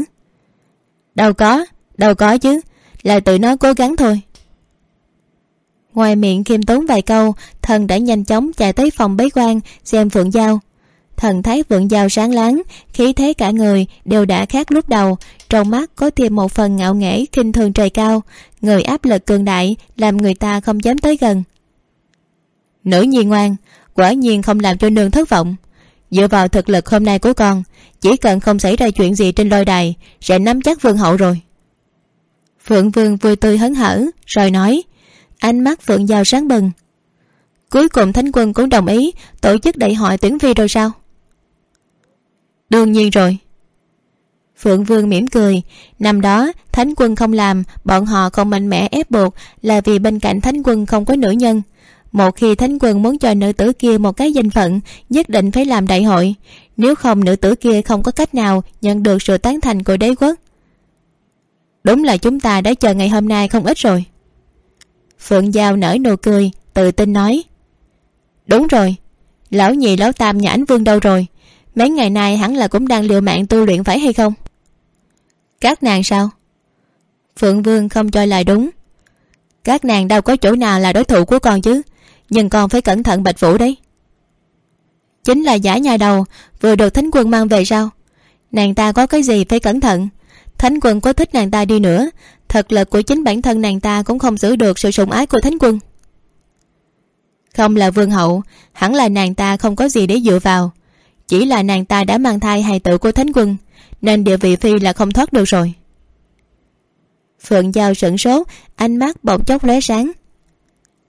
Đâu có chứ, là tự nó cố gắng thôi. Ngoài miệng khiêm tốn vài câu, thần đã nhanh chóng chạy tới phòng bế quan xem Phượng Giao. Thần thấy Phượng Giao sáng láng, khí thế cả người đều đã khác lúc đầu, trong mắt có thêm một phần ngạo nghễ khinh thường trời cao, người áp lực cường đại làm người ta không dám tới gần. Nữ nhi ngoan, quả nhiên không làm cho nương thất vọng. Dựa vào thực lực hôm nay của con, chỉ cần không xảy ra chuyện gì trên lôi đài sẽ nắm chắc vương hậu rồi. Phượng Vương vui tươi hớn hở rồi nói, ánh mắt Phượng Giao sáng bừng. Cuối cùng Thánh Quân cũng đồng ý tổ chức đại hội tuyển phi rồi sao? Đương nhiên rồi. Phượng Vương mỉm cười. Năm đó Thánh Quân không làm, bọn họ không mạnh mẽ ép buộc là vì bên cạnh Thánh Quân không có nữ nhân. Một khi Thánh Quân muốn cho nữ tử kia một cái danh phận, nhất định phải làm đại hội, nếu không nữ tử kia không có cách nào nhận được sự tán thành của đế quốc. Đúng là chúng ta đã chờ ngày hôm nay không ít rồi. Phượng Giao nở nụ cười tự tin nói, đúng rồi, lão nhị lão tam nhà Ánh Vương đâu rồi? Mấy ngày nay hẳn là cũng đang liều mạng tu luyện phải hay không? Các nàng sao? Phượng Vương không cho là đúng. Các nàng đâu có chỗ nào là đối thủ của con chứ, nhưng con phải cẩn thận Bạch Vũ đấy. Chính là giả nhà đầu vừa được Thánh Quân mang về sao? Nàng ta có cái gì phải cẩn thận? Thánh Quân có thích nàng ta đi nữa, thực lực của chính bản thân nàng ta cũng không giữ được sự sủng ái của Thánh Quân. Không là vương hậu, hẳn là nàng ta không có gì để dựa vào. Chỉ là nàng ta đã mang thai hài tử của Thánh Quân, nên địa vị phi là không thoát được rồi. Phượng Giao sửng sốt, ánh mắt bỗng chốc lóe sáng.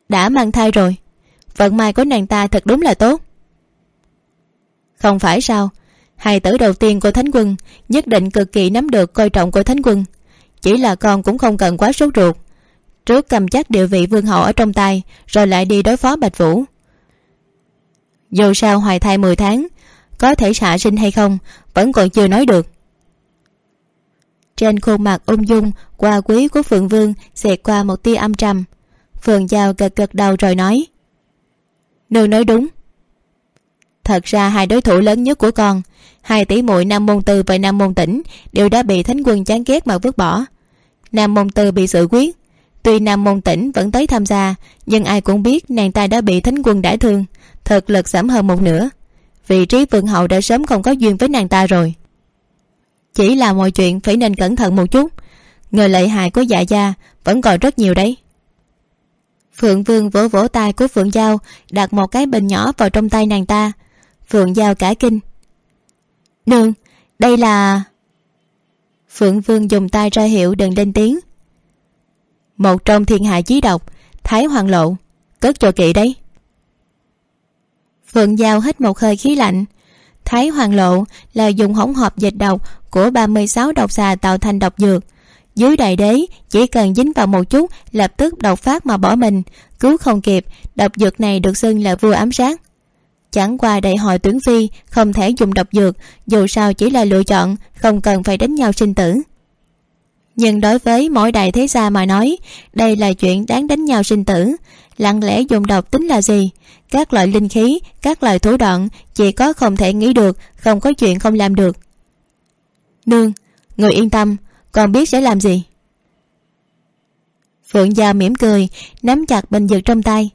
đã mang thai rồi. Vận may của nàng ta thật đúng là tốt. Không phải sao? Hài tử đầu tiên của Thánh Quân nhất định cực kỳ nắm được coi trọng của Thánh Quân. Chỉ là con cũng không cần quá sốt ruột, trước cầm chắc địa vị vương hậu ở trong tay, rồi lại đi đối phó Bạch Vũ. Dù sao hoài thai 10 tháng, có thể xạ sinh hay không vẫn còn chưa nói được. Trên khuôn mặt ung dung qua quý của Phượng Vương xẹt qua một tia âm trầm. Phượng Giao gật gật đầu rồi nói: Nương nói đúng. Thật ra hai đối thủ lớn nhất của con, hai tỷ muội Nam Môn Tư và Nam Môn Tĩnh, đều đã bị Thánh Quân chán ghét mà vứt bỏ. Nam Môn Tư bị xử quyết, tuy Nam Môn Tĩnh vẫn tới tham gia, nhưng ai cũng biết nàng ta đã bị Thánh Quân đả thương, thực lực giảm hơn một nửa. Vị trí vương hậu đã sớm không có duyên với nàng ta rồi. Chỉ là mọi chuyện phải nên cẩn thận một chút, người lợi hại của Dạ gia vẫn còn rất nhiều đấy. Phượng Vương vỗ vỗ tay của Phượng Giao, đặt một cái bình nhỏ vào trong tay nàng ta. Phượng Giao cả kinh: Nương, đây là... Phượng Vương dùng tay ra hiệu đừng lên tiếng. Một trong thiên hạ chí độc, Thái Hoàng Lộ, cất cho kỹ đấy. Phượng Giao hít một hơi khí lạnh. Thái Hoàng Lộ là dùng hỗn hợp dịch độc của 36 độc xà tạo thành độc dược. Dưới đại đế chỉ cần dính vào một chút lập tức độc phát mà bỏ mình, cứu không kịp. Độc dược này được xưng là vua ám sát. Chẳng qua đại hội tuyển phi không thể dùng độc dược, dù sao chỉ là lựa chọn, không cần phải đánh nhau sinh tử. Nhưng đối với mỗi đại thế gia mà nói, đây là chuyện đáng đánh nhau sinh tử. Lặng lẽ dùng độc tính là gì? Các loại linh khí, các loại thủ đoạn, chỉ có không thể nghĩ được, không có chuyện không làm được. Nương, người yên tâm, con biết sẽ làm gì. Phượng Giao mỉm cười, nắm chặt bình dược trong tay.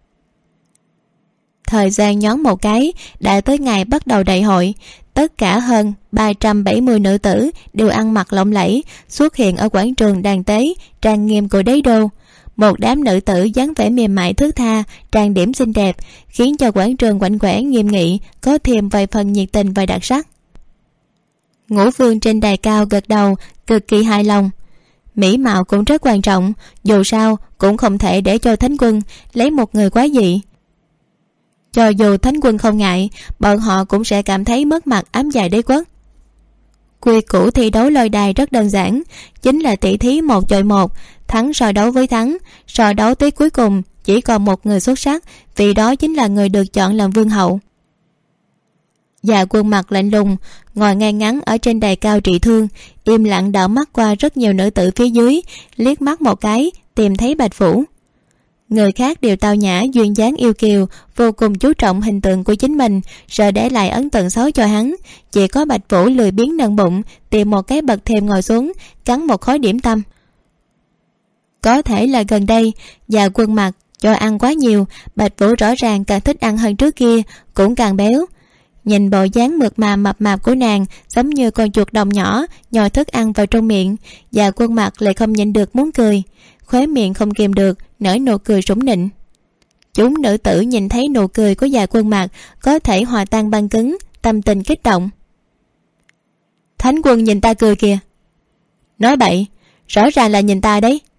Thời gian nhón một cái, đã tới ngày bắt đầu đại hội. Tất cả hơn 370 nữ tử đều ăn mặc lộng lẫy, xuất hiện ở quảng trường đàn tế trang nghiêm của đế đô. Một đám nữ tử dáng vẻ mềm mại thướt tha, trang điểm xinh đẹp, khiến cho quảng trường quạnh quẽ nghiêm nghị, có thêm vài phần nhiệt tình và đặc sắc. Ngũ Vương trên đài cao gật đầu, cực kỳ hài lòng. Mỹ mạo cũng rất quan trọng, dù sao cũng không thể để cho Thánh Quân lấy một người quá dị. Cho dù Thánh Quân không ngại, bọn họ cũng sẽ cảm thấy mất mặt ám dài đế quốc. Quy củ thi đấu lôi đài rất đơn giản, chính là tỷ thí 1 chọi 1, thắng so đấu với thắng, so đấu tới cuối cùng chỉ còn một người xuất sắc, vì đó chính là người được chọn làm vương hậu. Dạ Quân mặt lạnh lùng ngồi ngay ngắn ở trên đài cao trị thương, im lặng đảo mắt qua rất nhiều nữ tử phía dưới, liếc mắt một cái tìm thấy Bạch Vũ. Người khác đều tao nhã duyên dáng yêu kiều, vô cùng chú trọng hình tượng của chính mình, sợ để lại ấn tượng xấu cho hắn. Chỉ có Bạch Vũ lười biếng nâng bụng, tìm một cái bậc thềm ngồi xuống, cắn một khối điểm tâm. Có thể là gần đây Dạ Quân mặt cho ăn quá nhiều, Bạch Vũ rõ ràng càng thích ăn hơn trước kia, cũng càng béo. Nhìn bộ dáng mượt mà mập mạp của nàng, giống như con chuột đồng nhỏ nhồi thức ăn vào trong miệng, Dạ Quân mặt lại không nhịn được muốn cười, khóe miệng không kìm được nở nụ cười sủng nịnh. Chúng nữ tử nhìn thấy nụ cười của Dạ Quân mặt có thể hòa tan băng cứng, tâm tình kích động. Thánh Quân nhìn ta cười kìa. Nói bậy, rõ ràng là nhìn ta đấy.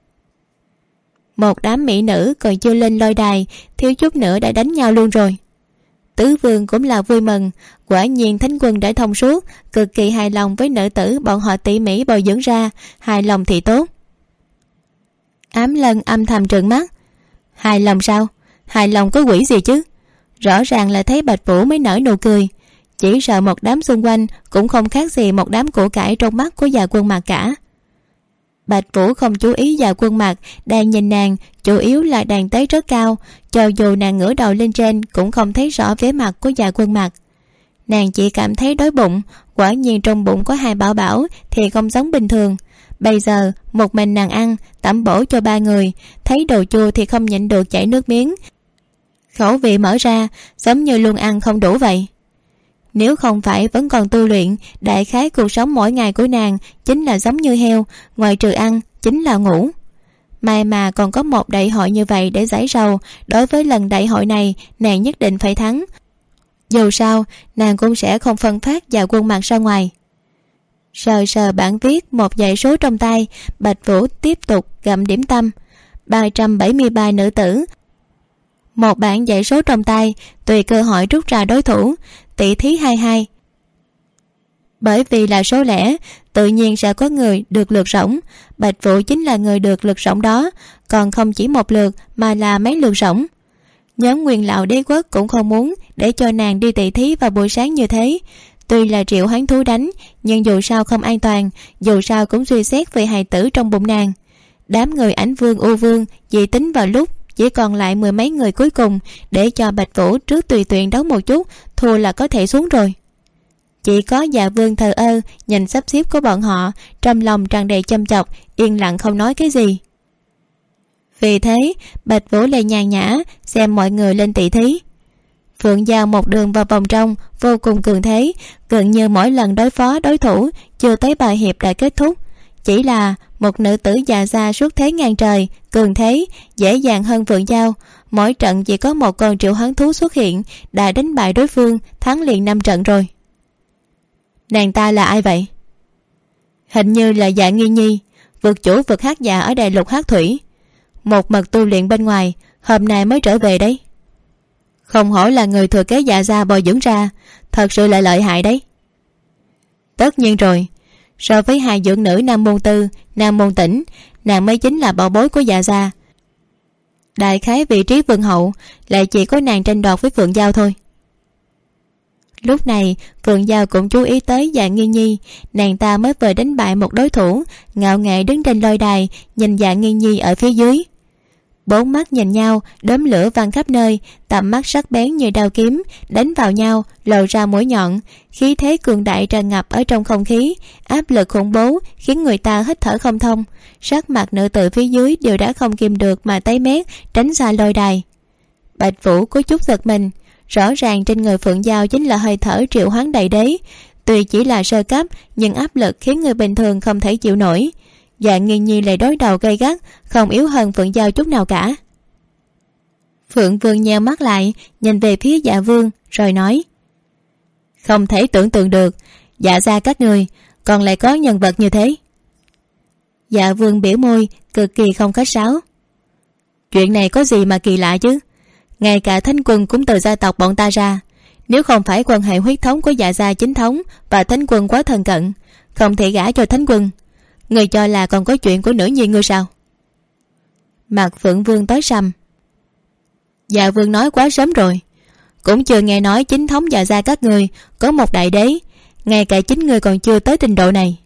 Một đám mỹ nữ còn chưa lên lôi đài, thiếu chút nữa đã đánh nhau luôn rồi. Tứ Vương cũng là vui mừng, quả nhiên Thánh Quân đã thông suốt, cực kỳ hài lòng với nữ tử bọn họ tỉ mỉ bồi dưỡng ra, hài lòng thì tốt. Ám Lân âm thầm trợn mắt. Hài lòng sao? Hài lòng có quỷ gì chứ? Rõ ràng là thấy Bạch Vũ mới nở nụ cười, chỉ sợ một đám xung quanh cũng không khác gì một đám của cải trong mắt của Dạ Quân mặt cả. Bạch Vũ không chú ý Dạ Quân mặt đang nhìn nàng, chủ yếu là đàn tế rất cao, cho dù nàng ngửa đầu lên trên cũng không thấy rõ vẻ mặt của Dạ Quân mặt. Nàng chỉ cảm thấy đói bụng, quả nhiên trong bụng có 2 bảo bảo thì không giống bình thường. Bây giờ một mình nàng ăn tẩm bổ cho 3 người, thấy đồ chua thì không nhịn được chảy nước miếng, khẩu vị mở ra giống như luôn ăn không đủ vậy. Nếu không phải vẫn còn tu luyện, đại khái cuộc sống mỗi ngày của nàng chính là giống như heo, ngoài trừ ăn chính là ngủ. May mà còn có một đại hội như vậy để giải sầu, đối với lần đại hội này nàng nhất định phải thắng. Dù sao nàng cũng sẽ không phân phát Dạ Quân mặt ra ngoài. Sờ sờ bản viết một dãy số trong tay, Bạch Vũ tiếp tục gặm điểm tâm. 373 nữ tử một bản dãy số trong tay, tùy cơ hội rút ra đối thủ, tỷ thí 22. Bởi vì là số lẻ, tự nhiên sẽ có người được lượt rỗng. Bạch Vũ chính là người được lượt rỗng đó, còn không chỉ một lượt mà là mấy lượt rỗng. Nhóm Nguyên Lão Đế Quốc cũng không muốn để cho nàng đi tỷ thí vào buổi sáng như thế. Tuy là triệu hoán thú đánh, nhưng dù sao không an toàn, dù sao cũng suy xét về hài tử trong bụng nàng. Đám người Ảnh Vương, U Vương dị tính vào lúc chỉ còn lại 10 mấy người cuối cùng, để cho Bạch Vũ trước tùy tiện đấu một chút, thua là có thể xuống rồi. Chỉ có Dạ Vương thờ ơ nhìn sắp xếp của bọn họ, trong lòng tràn đầy châm chọc, yên lặng không nói cái gì. Vì thế Bạch Vũ lại nhàn nhã xem mọi người lên tỷ thí. Phượng Giao một đường vào vòng trong, vô cùng cường thế, gần như mỗi lần đối phó đối thủ chưa tới bài hiệp đã kết thúc. Chỉ là một nữ tử già ra suốt thế ngang trời, cường thế, dễ dàng hơn Phượng Giao. Mỗi trận chỉ có một con triệu hoán thú xuất hiện đã đánh bại đối phương, thắng liền 5 trận rồi. Nàng ta là ai vậy? Hình như là Dạ Nghi Nhi, vực chủ vực hát dạ ở đại lục hát thủy, một mật tu luyện bên ngoài, hôm nay mới trở về đấy. Không hổ là người thừa kế Dạ gia bồi dưỡng ra, thật sự là lợi hại đấy. Tất nhiên rồi, so với hai dưỡng nữ Nam Môn Tư, Nam Môn Tỉnh, nàng mới chính là bảo bối của Dạ gia. Đại khái vị trí vương hậu lại chỉ có nàng tranh đoạt với Phượng Giao thôi. Lúc này Phượng Giao cũng chú ý tới Dạ Nghi Nhi. Nàng ta mới vừa đánh bại một đối thủ, ngạo nghễ đứng trên lôi đài nhìn Dạ Nghi Nhi ở phía dưới. Bốn mắt nhìn nhau, đốm lửa văng khắp nơi, tầm mắt sắc bén như đao kiếm đánh vào nhau, lộ ra mũi nhọn, khí thế cường đại tràn ngập ở trong không khí, áp lực khủng bố khiến người ta hít thở không thông. Sắc mặt nữ tử phía dưới đều đã không kìm được mà tái mét, tránh xa lôi đài. Bạch Vũ có chút giật mình, rõ ràng trên người Phượng Giao chính là hơi thở triệu hoán đại đế, tuy chỉ là sơ cấp nhưng áp lực khiến người bình thường không thể chịu nổi. Dạ Nghi Nhi lại đối đầu gay gắt, không yếu hơn Phượng Giao chút nào cả. Phượng Vương nheo mắt lại nhìn về phía Dạ Vương rồi nói: Không thể tưởng tượng được Dạ gia các người còn lại có nhân vật như thế. Dạ Vương biểu môi, cực kỳ không khách sáo. Chuyện này có gì mà kỳ lạ chứ, ngay cả Thánh Quân cũng từ gia tộc bọn ta ra. Nếu không phải quan hệ huyết thống của Dạ gia chính thống và Thánh Quân quá thân cận, không thể gả cho Thánh Quân. Người cho là còn có chuyện của nữ nhi ngươi sao? Mặt Phượng Vương tối sầm. Dạ Vương nói quá sớm rồi, cũng chưa nghe nói chính thống Dạ gia các người có một đại đế, ngay cả chính ngươi còn chưa tới trình độ này.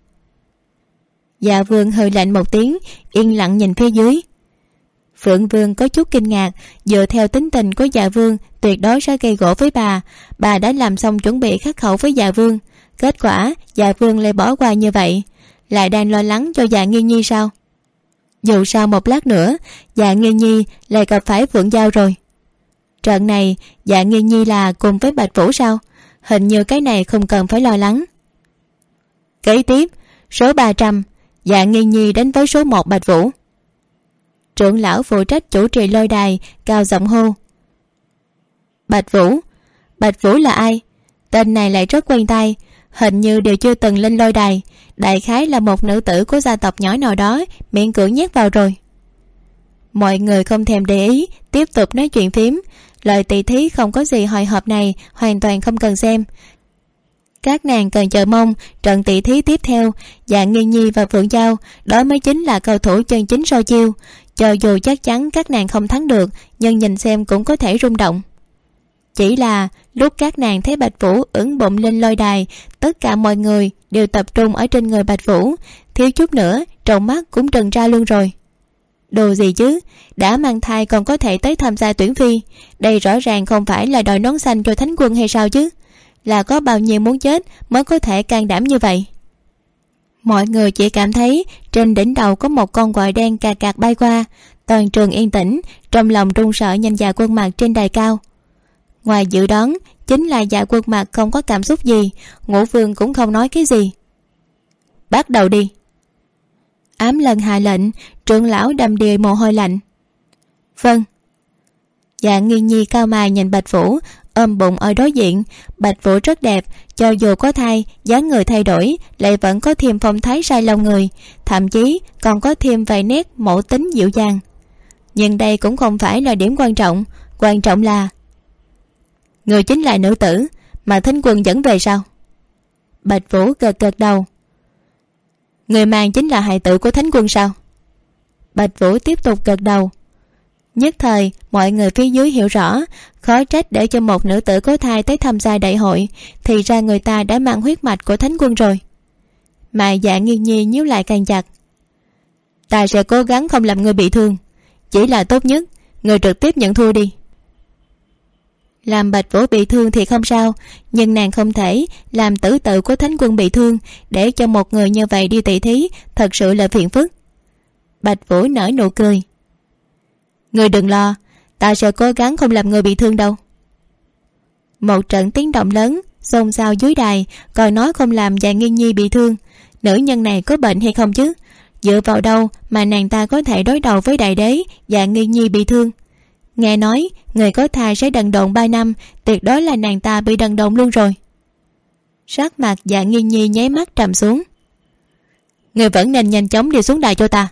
Dạ Vương hơi lạnh một tiếng, yên lặng nhìn phía dưới. Phượng Vương có chút kinh ngạc, dựa theo tính tình của Dạ Vương tuyệt đối sẽ gây gổ với bà đã làm xong chuẩn bị khắc khẩu với Dạ Vương, kết quả Dạ Vương lại bỏ qua như vậy. Lại đang lo lắng cho Dạ Nghi Nhi sao? Dù sao một lát nữa Dạ Nghi Nhi lại gặp phải Phượng Giao rồi. Trận này Dạ Nghi Nhi là cùng với Bạch Vũ sao? Hình như cái này không cần phải lo lắng. Kế tiếp số 300, Dạ Nghi Nhi đến với số 1 Bạch Vũ. Trưởng lão phụ trách chủ trì lôi đài cao giọng hô. Bạch Vũ? Bạch Vũ là ai? Tên này lại rất quen tai, hình như đều chưa từng lên lôi đài. Đại khái là một nữ tử của gia tộc nhỏ nào đó miễn cưỡng nhét vào rồi. Mọi người không thèm để ý, tiếp tục nói chuyện phím. Lời tỷ thí không có gì hồi hộp này hoàn toàn không cần xem. Các nàng cần chờ mong trận tỷ thí tiếp theo, Dạ Nghi Nhi và Phượng Giao, đó mới chính là cầu thủ chân chính so chiêu. Cho dù chắc chắn các nàng không thắng được, nhưng nhìn xem cũng có thể rung động. Chỉ là lúc các nàng thấy Bạch Vũ ưỡn bụng lên lôi đài, tất cả mọi người đều tập trung ở trên người Bạch Vũ, thiếu chút nữa tròng mắt cũng trừng ra luôn rồi. Đồ gì chứ, đã mang thai còn có thể tới tham gia tuyển phi, đây rõ ràng không phải là đòi nón xanh cho Thánh Quân hay sao chứ? Là có bao nhiêu muốn chết mới có thể can đảm như vậy? Mọi người chỉ cảm thấy trên đỉnh đầu có một con quạ đen cà cạc bay qua. Toàn trường yên tĩnh, trong lòng run sợ nhìn Dạ Quân Mặc trên đài cao. Ngoài dự đoán chính là Dạ Quân Mặc không có cảm xúc gì, Ngũ Vương cũng không nói cái gì. Bắt đầu đi. Ám Lần hạ lệnh, trưởng lão đầm đìa mồ hôi lạnh. Vâng. Dạ Nghi Nhi cao mày nhìn Bạch Vũ ôm bụng ở đối diện. Bạch Vũ rất đẹp, cho dù có thai, dáng người thay đổi lại vẫn có thêm phong thái sai lòng người, thậm chí còn có thêm vài nét mẫu tính dịu dàng. Nhưng đây cũng không phải là điểm quan Quan trọng là người chính là nữ tử mà Thánh Quân dẫn về sao? Bạch Vũ gật gật đầu. Người mang chính là hài tử của Thánh Quân sao? Bạch Vũ tiếp tục gật đầu. Nhất thời mọi người phía dưới hiểu rõ, khó trách để cho một nữ tử có thai tới tham gia đại hội, thì ra người ta đã mang huyết mạch của Thánh Quân rồi. Mà Dạ Nghiên Nhi nhíu lại càng chặt. Ta sẽ cố gắng không làm người bị thương, chỉ là tốt nhất người trực tiếp nhận thua đi. Làm Bạch Vũ bị thương thì không sao, nhưng nàng không thể làm tử tự của Thánh Quân bị thương, để cho một người như vậy đi tỷ thí, thật sự là phiền phức. Bạch Vũ nở nụ cười. Người đừng lo, ta sẽ cố gắng không làm người bị thương đâu. Một trận tiếng động lớn xôn xao dưới đài, còn nói không làm Dạ Nghiên Nhi bị thương. Nữ nhân này có bệnh hay không chứ? Dựa vào đâu mà nàng ta có thể đối đầu với đại đế Dạ Nghiên Nhi bị thương? Nghe nói người có thai sẽ đần độn 3 năm, tuyệt đối là nàng ta bị đần độn luôn rồi. Sắc mặt Dạ Nghiên Nhi nháy mắt trầm xuống. Người vẫn nên nhanh chóng đi xuống đài cho ta.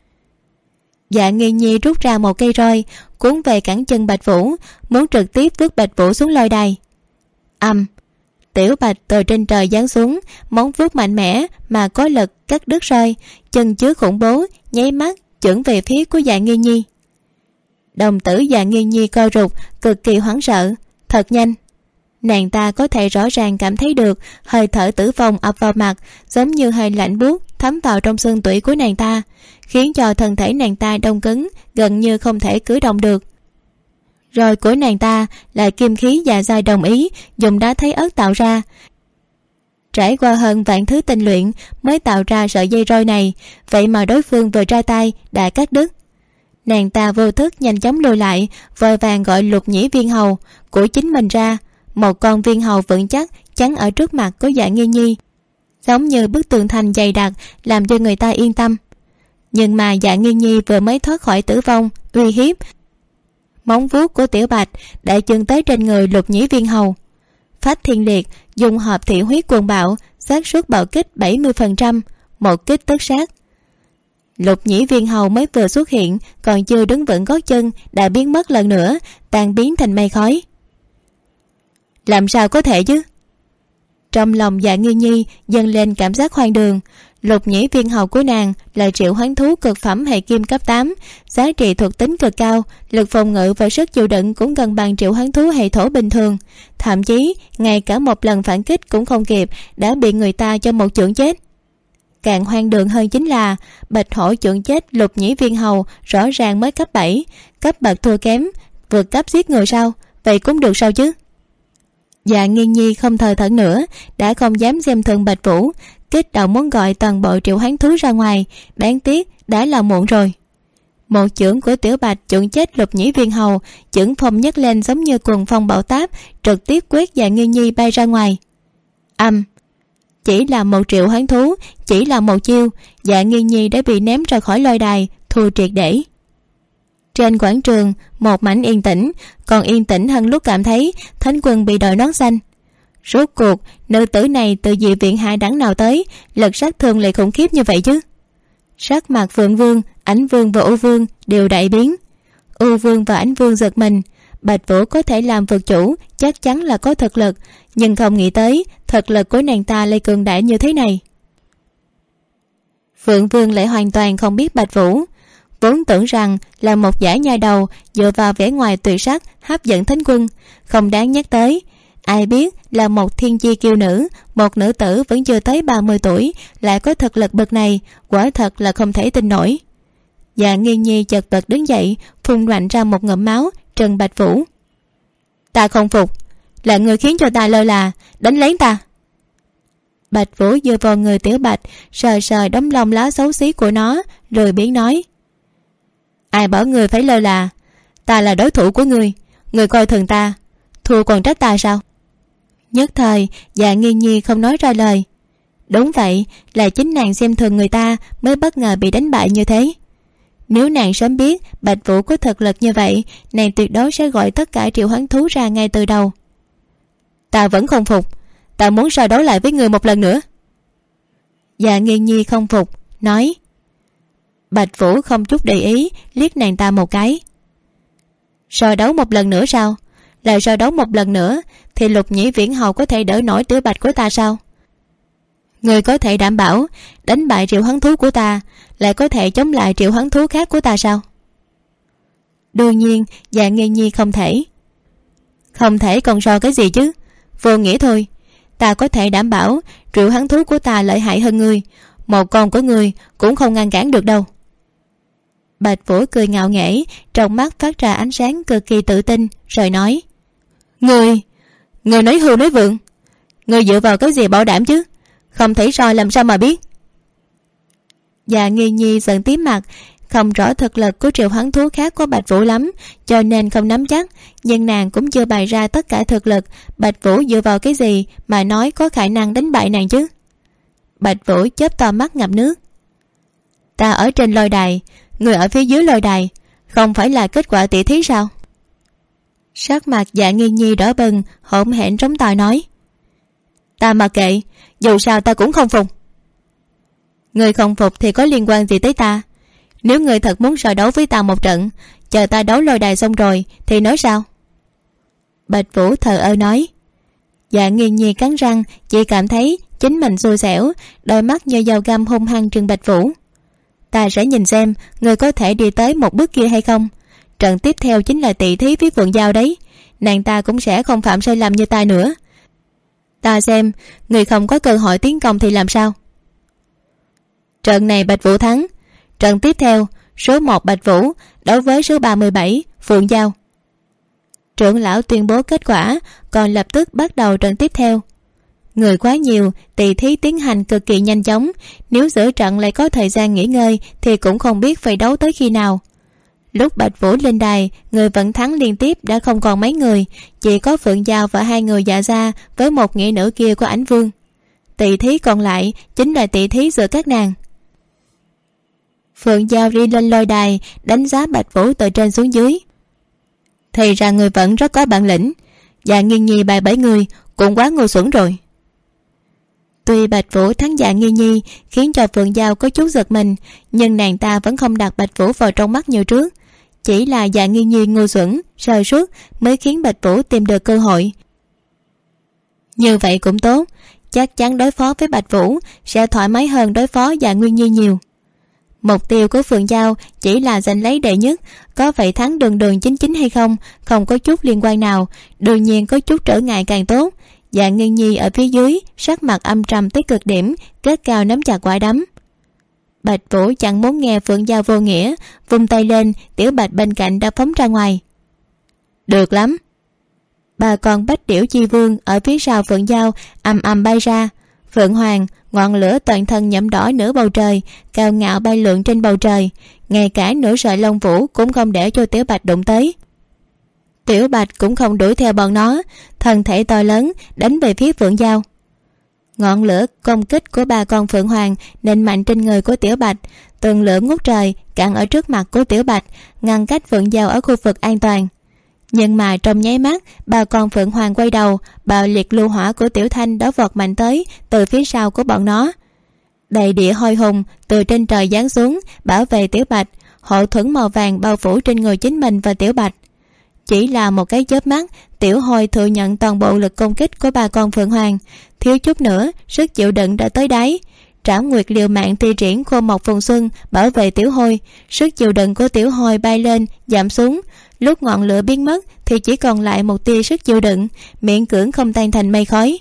Dạ Nghiên Nhi rút ra một cây roi cuốn về cẳng chân Bạch Vũ, muốn trực tiếp vứt Bạch Vũ xuống lôi đài. Tiểu Bạch từ trên trời giáng xuống, móng vuốt mạnh mẽ mà có lực cắt đứt roi, chân chứa khủng bố nháy mắt chưởng về phía của Dạ Nghiên Nhi. Đồng tử Dạ Nghiên Nhi co rụt, cực kỳ hoảng sợ. Thật nhanh, nàng ta có thể rõ ràng cảm thấy được hơi thở tử vong ập vào mặt, giống như hơi lạnh buốt thấm vào trong xương tủy của nàng ta, khiến cho thân thể nàng ta đông cứng, gần như không thể cử động được. Roi của nàng ta là kim khí dạ dai đồng ý dùng đá thái ớt tạo ra, trải qua hơn vạn thứ tinh luyện mới tạo ra sợi dây roi này, vậy mà đối phương vừa ra tay đã cắt đứt. Nàng ta vô thức nhanh chóng lùi lại, vội vàng gọi Lục Nhĩ Viên Hầu của chính mình ra. Một con viên hầu vững chắc chắn ở trước mặt của Dạ Nghiên Nhi, giống như bức tường thành dày đặc, làm cho người ta yên tâm. Nhưng mà Dạ Nghiên Nhi vừa mới thoát khỏi tử vong uy hiếp, móng vuốt của Tiểu Bạch đã chưng tới trên người Lục Nhĩ Viên Hầu. Phách Thiên Liệt dùng hợp thị huyết cuồng bạo, xác suất bạo kích 70%, một kích tất sát. Lục Nhĩ Viên Hầu mới vừa xuất hiện, còn chưa đứng vững gót chân đã biến mất lần nữa, tan biến thành mây khói. Làm sao có thể chứ? Trong lòng Dạ Nghiên Nhi dâng lên cảm giác hoang đường. Lục Nhĩ Viên Hầu của nàng là triệu hoán thú cực phẩm hệ kim cấp 8, giá trị thuộc tính cực cao, lực phòng ngự và sức chịu đựng cũng gần bằng triệu hoán thú hệ thổ bình thường. Thậm chí ngay cả một lần phản kích cũng không kịp, đã bị người ta cho một chưởng chết. Càng hoang đường hơn chính là Bạch Hổ chưởng chết Lục Nhĩ Viên Hầu rõ ràng mới cấp 7, cấp bậc thua kém, vượt cấp giết người sao? Vậy cũng được sao chứ? Dạ Nghiên Nhi không thờ thẫn nữa, đã không dám xem thường Bạch Vũ, kích động muốn gọi toàn bộ triệu hoán thú ra ngoài, đáng tiếc đã là muộn rồi. Một chưởng của Tiểu Bạch chưởng chết Lục Nhĩ Viên Hầu, chưởng phong nhấc lên giống như cuồng phong bão táp, trực tiếp quét Dạ Nghiên Nhi bay ra ngoài. Chỉ là một triệu hoán thú, chỉ là một chiêu, Dạ Nghiên Nhi đã bị ném ra khỏi lôi đài, thua triệt để. Trên quảng trường một mảnh yên tĩnh, còn yên tĩnh hơn lúc cảm thấy Thánh Quân bị đội nón xanh. Rốt cuộc nữ tử này từ Dị Viện hạ đẳng nào tới, lực sát thương lại khủng khiếp như vậy chứ? Sắc mặt Phượng Vương, Ảnh Vương và U Vương đều đại biến. U Vương và Ảnh Vương giật mình. Bạch Vũ có thể làm vực chủ chắc chắn là có thực lực, nhưng không nghĩ tới thực lực của nàng ta lại cường đại như thế này. Phượng Vương lại hoàn toàn không biết Bạch Vũ, vốn tưởng rằng là một dải nha đầu dựa vào vẻ ngoài tuyệt sắc hấp dẫn Thánh Quân, không đáng nhắc tới. Ai biết là một thiên chi kiêu nữ, một nữ tử vẫn chưa tới 30 tuổi lại có thực lực bậc này, quả thật là không thể tin nổi. Dạ Nghiên Nhi chật vật đứng dậy, phun mạnh ra một ngụm máu, trừng Bạch Vũ. Ta không phục, là người khiến cho ta lơ là, đánh lén ta. Bạch Vũ dựa vào người Tiểu Bạch, sờ sờ đống lông lá xấu xí của nó, rồi biến nói. Ai bảo người phải lơ là? Ta là đối thủ của người coi thường ta, thua còn trách ta sao? Nhất thời Dạ Nghiên Nhi không nói ra lời. Đúng vậy, là chính nàng xem thường người ta mới bất ngờ bị đánh bại như thế. Nếu nàng sớm biết Bạch Vũ có thực lực như vậy, nàng tuyệt đối sẽ gọi tất cả triệu hoán thú ra ngay từ đầu. Ta vẫn không phục, ta muốn so đấu lại với người một lần nữa. Dạ Nghiên Nhi không phục, nói. Bạch Vũ không chút để ý, liếc nàng ta một cái. So đấu một lần nữa sao? Lại so đấu một lần nữa thì Lục Nhĩ Viễn Hầu có thể đỡ nổi Tiểu Bạch của ta sao? Người có thể đảm bảo đánh bại triệu hoán thú của ta lại có thể chống lại triệu hoán thú khác của ta sao? Đương nhiên Dạ Nghi Nhi không thể. Không thể còn so cái gì chứ? Vô nghĩa thôi. Ta có thể đảm bảo triệu hoán thú của ta lợi hại hơn ngươi, một con của ngươi cũng không ngăn cản được đâu. Bạch Vũ cười ngạo nghễ, trong mắt phát ra ánh sáng cực kỳ tự tin, rồi nói: Ngươi nói hưu nói vượng. Ngươi dựa vào cái gì bảo đảm chứ? Không thể so làm sao mà biết? Dạ Nghi Nhi giận tím mặt, không rõ thực lực của triệu hoán thú khác của Bạch Vũ lắm, cho nên không nắm chắc, nhưng nàng cũng chưa bày ra tất cả thực lực. Bạch Vũ dựa vào cái gì mà nói có khả năng đánh bại nàng chứ? Bạch Vũ chớp to mắt ngập nước. Ta ở trên lôi đài, người ở phía dưới lôi đài, không phải là kết quả tỷ thí sao? Sắc mặt Dạ Nghi Nhi đỏ bừng, hổn hển trống tai nói: Ta mặc kệ, dù sao ta cũng không phục. Người không phục thì có liên quan gì tới ta? Nếu người thật muốn so đấu với ta một trận, chờ ta đấu lôi đài xong rồi thì nói sao? Bạch Vũ thờ ơ nói. Dạ Nghi Nhi cắn răng, chỉ cảm thấy chính mình xui xẻo, đôi mắt như dao găm hung hăng trừng Bạch Vũ. Ta sẽ nhìn xem người có thể đi tới một bước kia hay không. Trận tiếp theo chính là tỷ thí với Phượng Giao đấy, nàng ta cũng sẽ không phạm sai lầm như ta nữa. Ta xem người không có cơ hội tiến công thì làm sao? Trận này Bạch Vũ thắng, trận tiếp theo số 1 Bạch Vũ đối với số 37 Phượng Giao. Trưởng lão tuyên bố kết quả, còn lập tức bắt đầu trận tiếp theo. Người quá nhiều, tỷ thí tiến hành cực kỳ nhanh chóng, nếu giữa trận lại có thời gian nghỉ ngơi thì cũng không biết phải đấu tới khi nào. Lúc Bạch Vũ lên đài, người vẫn thắng liên tiếp đã không còn mấy người, chỉ có Phượng Giao và 2 người Dạ gia với một nghĩa nữ kia của Ảnh Vương. Tỷ thí còn lại chính là tỷ thí giữa các nàng. Phượng Giao đi lên lôi đài, đánh giá Bạch Vũ từ trên xuống dưới. Thì ra người vẫn rất có bản lĩnh, Dạ Nghi Nhi bài 7 người cũng quá ngu xuẩn rồi. Tuy Bạch Vũ thắng Dạ Nghi Nhi khiến cho Phượng Giao có chút giật mình, nhưng nàng ta vẫn không đặt Bạch Vũ vào trong mắt như trước. Chỉ là Dạ Nghi Nhi ngu xuẩn, sơ suất mới khiến Bạch Vũ tìm được cơ hội. Như vậy cũng tốt, chắc chắn đối phó với Bạch Vũ sẽ thoải mái hơn đối phó Dạ Nguyên Nhi nhiều. Mục tiêu của Phượng Giao chỉ là giành lấy đệ nhất, có vậy thắng đường chính hay không không có chút liên quan nào, đương nhiên có chút trở ngại càng tốt. Dạ Nghi Nhi ở phía dưới sắc mặt âm trầm tới cực điểm, kết cao nắm chặt quả đấm. Bạch Vũ chẳng muốn nghe Phượng Giao vô nghĩa, vung tay lên, Tiểu Bạch bên cạnh đã phóng ra ngoài. Được lắm. 3 con bách điểu chi vương ở phía sau Phượng Giao ầm ầm bay ra. Phượng Hoàng, ngọn lửa toàn thân nhuộm đỏ nửa bầu trời, cao ngạo bay lượn trên bầu trời, ngay cả nửa sợi lông vũ cũng không để cho Tiểu Bạch đụng tới. Tiểu Bạch cũng không đuổi theo bọn nó, thân thể to lớn đánh về phía Phượng Giao. Ngọn lửa công kích của 3 con Phượng Hoàng nện mạnh trên người của Tiểu Bạch, tường lửa ngút trời cản ở trước mặt của Tiểu Bạch, ngăn cách Phượng Giao ở khu vực an toàn. Nhưng mà trong nháy mắt, 3 con Phượng Hoàng quay đầu, bạo liệt lưu hỏa của Tiểu Thanh đã vọt mạnh tới từ phía sau của bọn nó. Đầy địa hôi hùng từ trên trời giáng xuống, bảo vệ Tiểu Bạch, hộ thuẫn màu vàng bao phủ trên người chính mình và Tiểu Bạch. Chỉ là một cái chớp mắt, Tiểu Hôi thừa nhận toàn bộ lực công kích của 3 con Phượng Hoàng, thiếu chút nữa sức chịu đựng đã tới đáy. Trảm Nguyệt liều mạng thi triển Khô Mộc Phùng Xuân bảo vệ Tiểu Hôi, sức chịu đựng của Tiểu Hôi bay lên giảm xuống, lúc ngọn lửa biến mất thì chỉ còn lại một tia sức chịu đựng, miễn cưỡng không tan thành mây khói.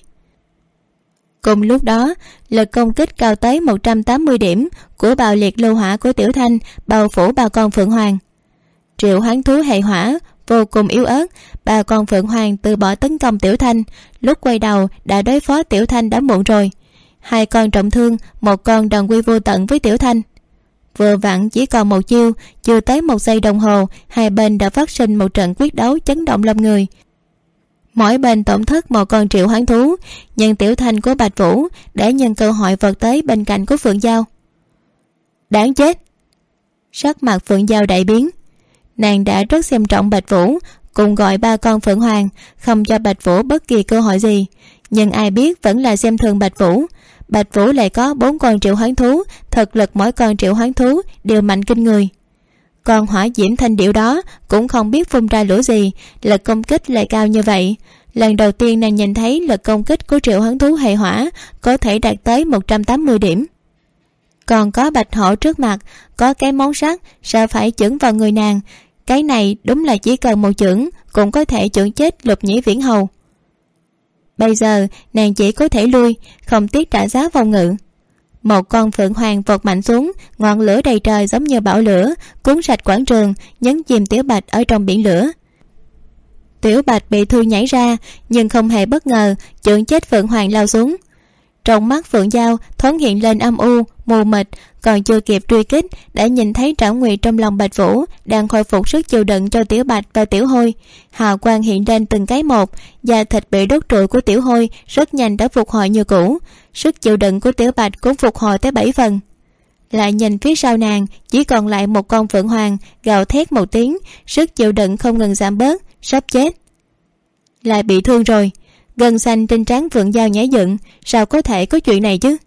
Cùng lúc đó, lực công kích cao tới 180 điểm của bạo liệt lưu hỏa của Tiểu Thanh bao phủ 3 con Phượng Hoàng. Triệu hoán thú hệ hỏa vô cùng yếu ớt, 3 con Phượng Hoàng từ bỏ tấn công Tiểu Thanh, lúc quay đầu đã đối phó Tiểu Thanh đã muộn rồi. 2 con trọng thương, 1 con đồng quy vô tận với Tiểu Thanh. Vừa vặn chỉ còn một chiêu, chưa tới 1 giây đồng hồ, hai bên đã phát sinh một trận quyết đấu chấn động lòng người. Mỗi bên tổn thất 1 con triệu hoán thú, nhưng Tiểu Thanh của Bạch Vũ để nhân cơ hội vọt tới bên cạnh của Phượng Giao. Đáng chết! Sắc mặt Phượng Giao đại biến. Nàng đã rất xem trọng Bạch Vũ, cùng gọi 3 con Phượng Hoàng, không cho Bạch Vũ bất kỳ cơ hội gì, nhưng ai biết vẫn là xem thường Bạch Vũ. Bạch Vũ lại có 4 con triệu hoán thú, thực lực mỗi con triệu hoán thú đều mạnh kinh người. Còn hỏa diễm thanh điệu đó cũng không biết phun ra lửa gì, lực công kích lại cao như vậy. Lần đầu tiên nàng nhìn thấy lực công kích của triệu hoán thú hệ hỏa có thể đạt tới 180 điểm. Còn có bạch hổ trước mặt, có cái móng sắt sao phải chưởng vào người nàng. Cái này đúng là chỉ cần một chưởng cũng có thể chưởng chết Lục Nhĩ Viễn Hầu. Bây giờ nàng chỉ có thể lui, không tiếc trả giá phòng ngự. Một con phượng hoàng vọt mạnh xuống, ngọn lửa đầy trời giống như bão lửa cuốn sạch quảng trường, nhấn chìm Tiểu Bạch ở trong biển lửa. Tiểu Bạch bị thương nhảy ra, nhưng không hề bất ngờ chưởng chết phượng hoàng lao xuống. Trong mắt Phượng Giao thoáng hiện lên âm u mù mịt, còn chưa kịp truy kích đã nhìn thấy Trảo Nguyệt trong lòng Bạch Vũ đang khôi phục sức chịu đựng cho Tiểu Bạch và Tiểu Hôi. Hào quang hiện lên từng cái một, da thịt bị đốt trụi của Tiểu Hôi rất nhanh đã phục hồi như cũ, sức chịu đựng của Tiểu Bạch cũng phục hồi tới 7 phần. Lại nhìn phía sau nàng chỉ còn lại một con phượng hoàng gào thét một tiếng, sức chịu đựng không ngừng giảm bớt, sắp chết. Lại bị thương rồi. Gân xanh trên trán Phượng Giao nhảy dựng, sao có thể có chuyện này chứ?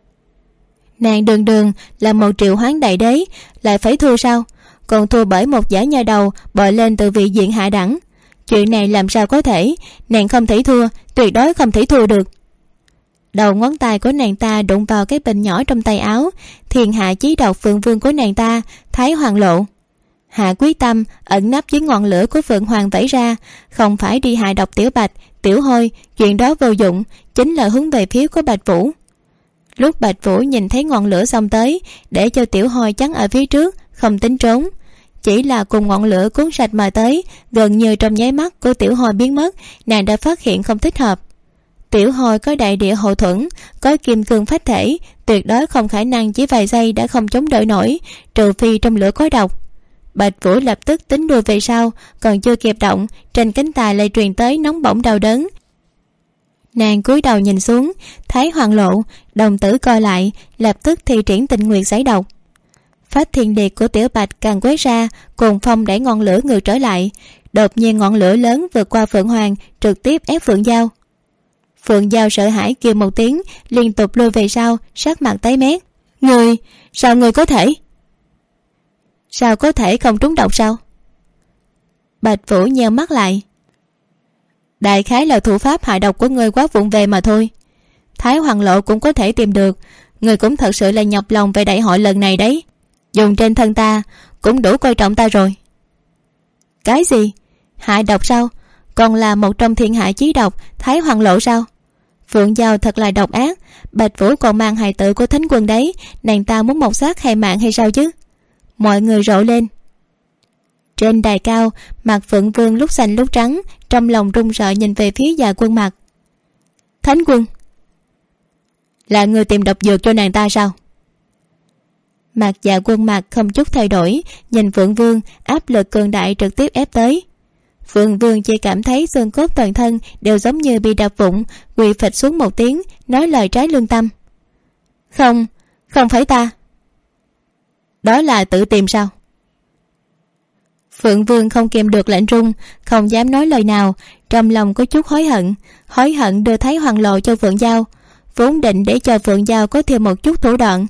Nàng đường đường là một triệu hoán đại đế, lại phải thua sao? Còn thua bởi một giả nha đầu bò lên từ vị diện hạ đẳng. Chuyện này làm sao có thể? Nàng không thể thua, tuyệt đối không thể thua được. Đầu ngón tay của nàng ta đụng vào cái bình nhỏ trong tay áo, thiên hạ chí độc Phượng Vương của nàng ta Thái Hoàng lộ. Hạ quyết tâm ẩn nấp dưới ngọn lửa của Phượng Hoàng vẫy ra, không phải đi hại độc Tiểu Bạch, Tiểu Hôi, chuyện đó vô dụng, chính là hướng về phía của Bạch Vũ. Lúc Bạch Vũ nhìn thấy ngọn lửa xông tới, để cho Tiểu Hôi chắn ở phía trước, không tính trốn. Chỉ là cùng ngọn lửa cuốn sạch mà tới, gần như trong nháy mắt của Tiểu Hôi biến mất, nàng đã phát hiện không thích hợp. Tiểu Hôi có đại địa hộ thuẫn, có kim cương phách thể, tuyệt đối không khả năng chỉ vài giây đã không chống đỡ nổi, trừ phi trong lửa có độc. Bạch Vũ lập tức tính đuôi về sau, còn chưa kịp động, trên cánh tay lại truyền tới nóng bỏng đau đớn. Nàng cúi đầu nhìn xuống, Thái Hoàng lộ, đồng tử co lại, lập tức thi triển Tịnh Nguyệt giải độc. Phách thiên điệt của Tiểu Bạch càng quét ra, cuồng phong đẩy ngọn lửa ngược trở lại. Đột nhiên ngọn lửa lớn vượt qua Phượng Hoàng, trực tiếp ép Phượng Giao. Phượng Giao sợ hãi kêu một tiếng, liên tục lùi về sau, sắc mặt tái mét. Người, sao người có thể? Sao có thể không trúng độc sao? Bạch Vũ nheo mắt lại. Đại khái là thủ pháp hại độc của ngươi quá vụng về mà thôi. Thái Hoàng lộ cũng có thể tìm được. Ngươi cũng thật sự là nhọc lòng về đại hội lần này đấy. Dùng trên thân ta cũng đủ coi trọng ta rồi. Cái gì? Hại độc sao? Còn là một trong thiên hạ chí độc Thái Hoàng lộ sao? Phượng Giao thật là độc ác. Bạch Vũ còn mang hài tử của Thánh Quân đấy, nàng ta muốn mộc xác hay mạng hay sao chứ? Mọi người rộ lên. Trên đài cao, mặt Phượng Vương lúc xanh lúc trắng, trong lòng run sợ nhìn về phía Dạ Quân Mặc. Thánh Quân, là người tìm độc dược cho nàng ta sao? Mặt Dạ Quân Mặc không chút thay đổi, nhìn Phượng Vương, áp lực cường đại trực tiếp ép tới. Phượng Vương chỉ cảm thấy xương cốt toàn thân đều giống như bị đập vụn, quỳ phịch xuống một tiếng, nói lời trái lương tâm. Không, không phải ta. Đó là tự tìm sao? Phượng Vương không kìm được lạnh run, không dám nói lời nào, trong lòng có chút hối hận đưa Thái Hoàng lộ cho Phượng Giao, vốn định để cho Phượng Giao có thêm một chút thủ đoạn.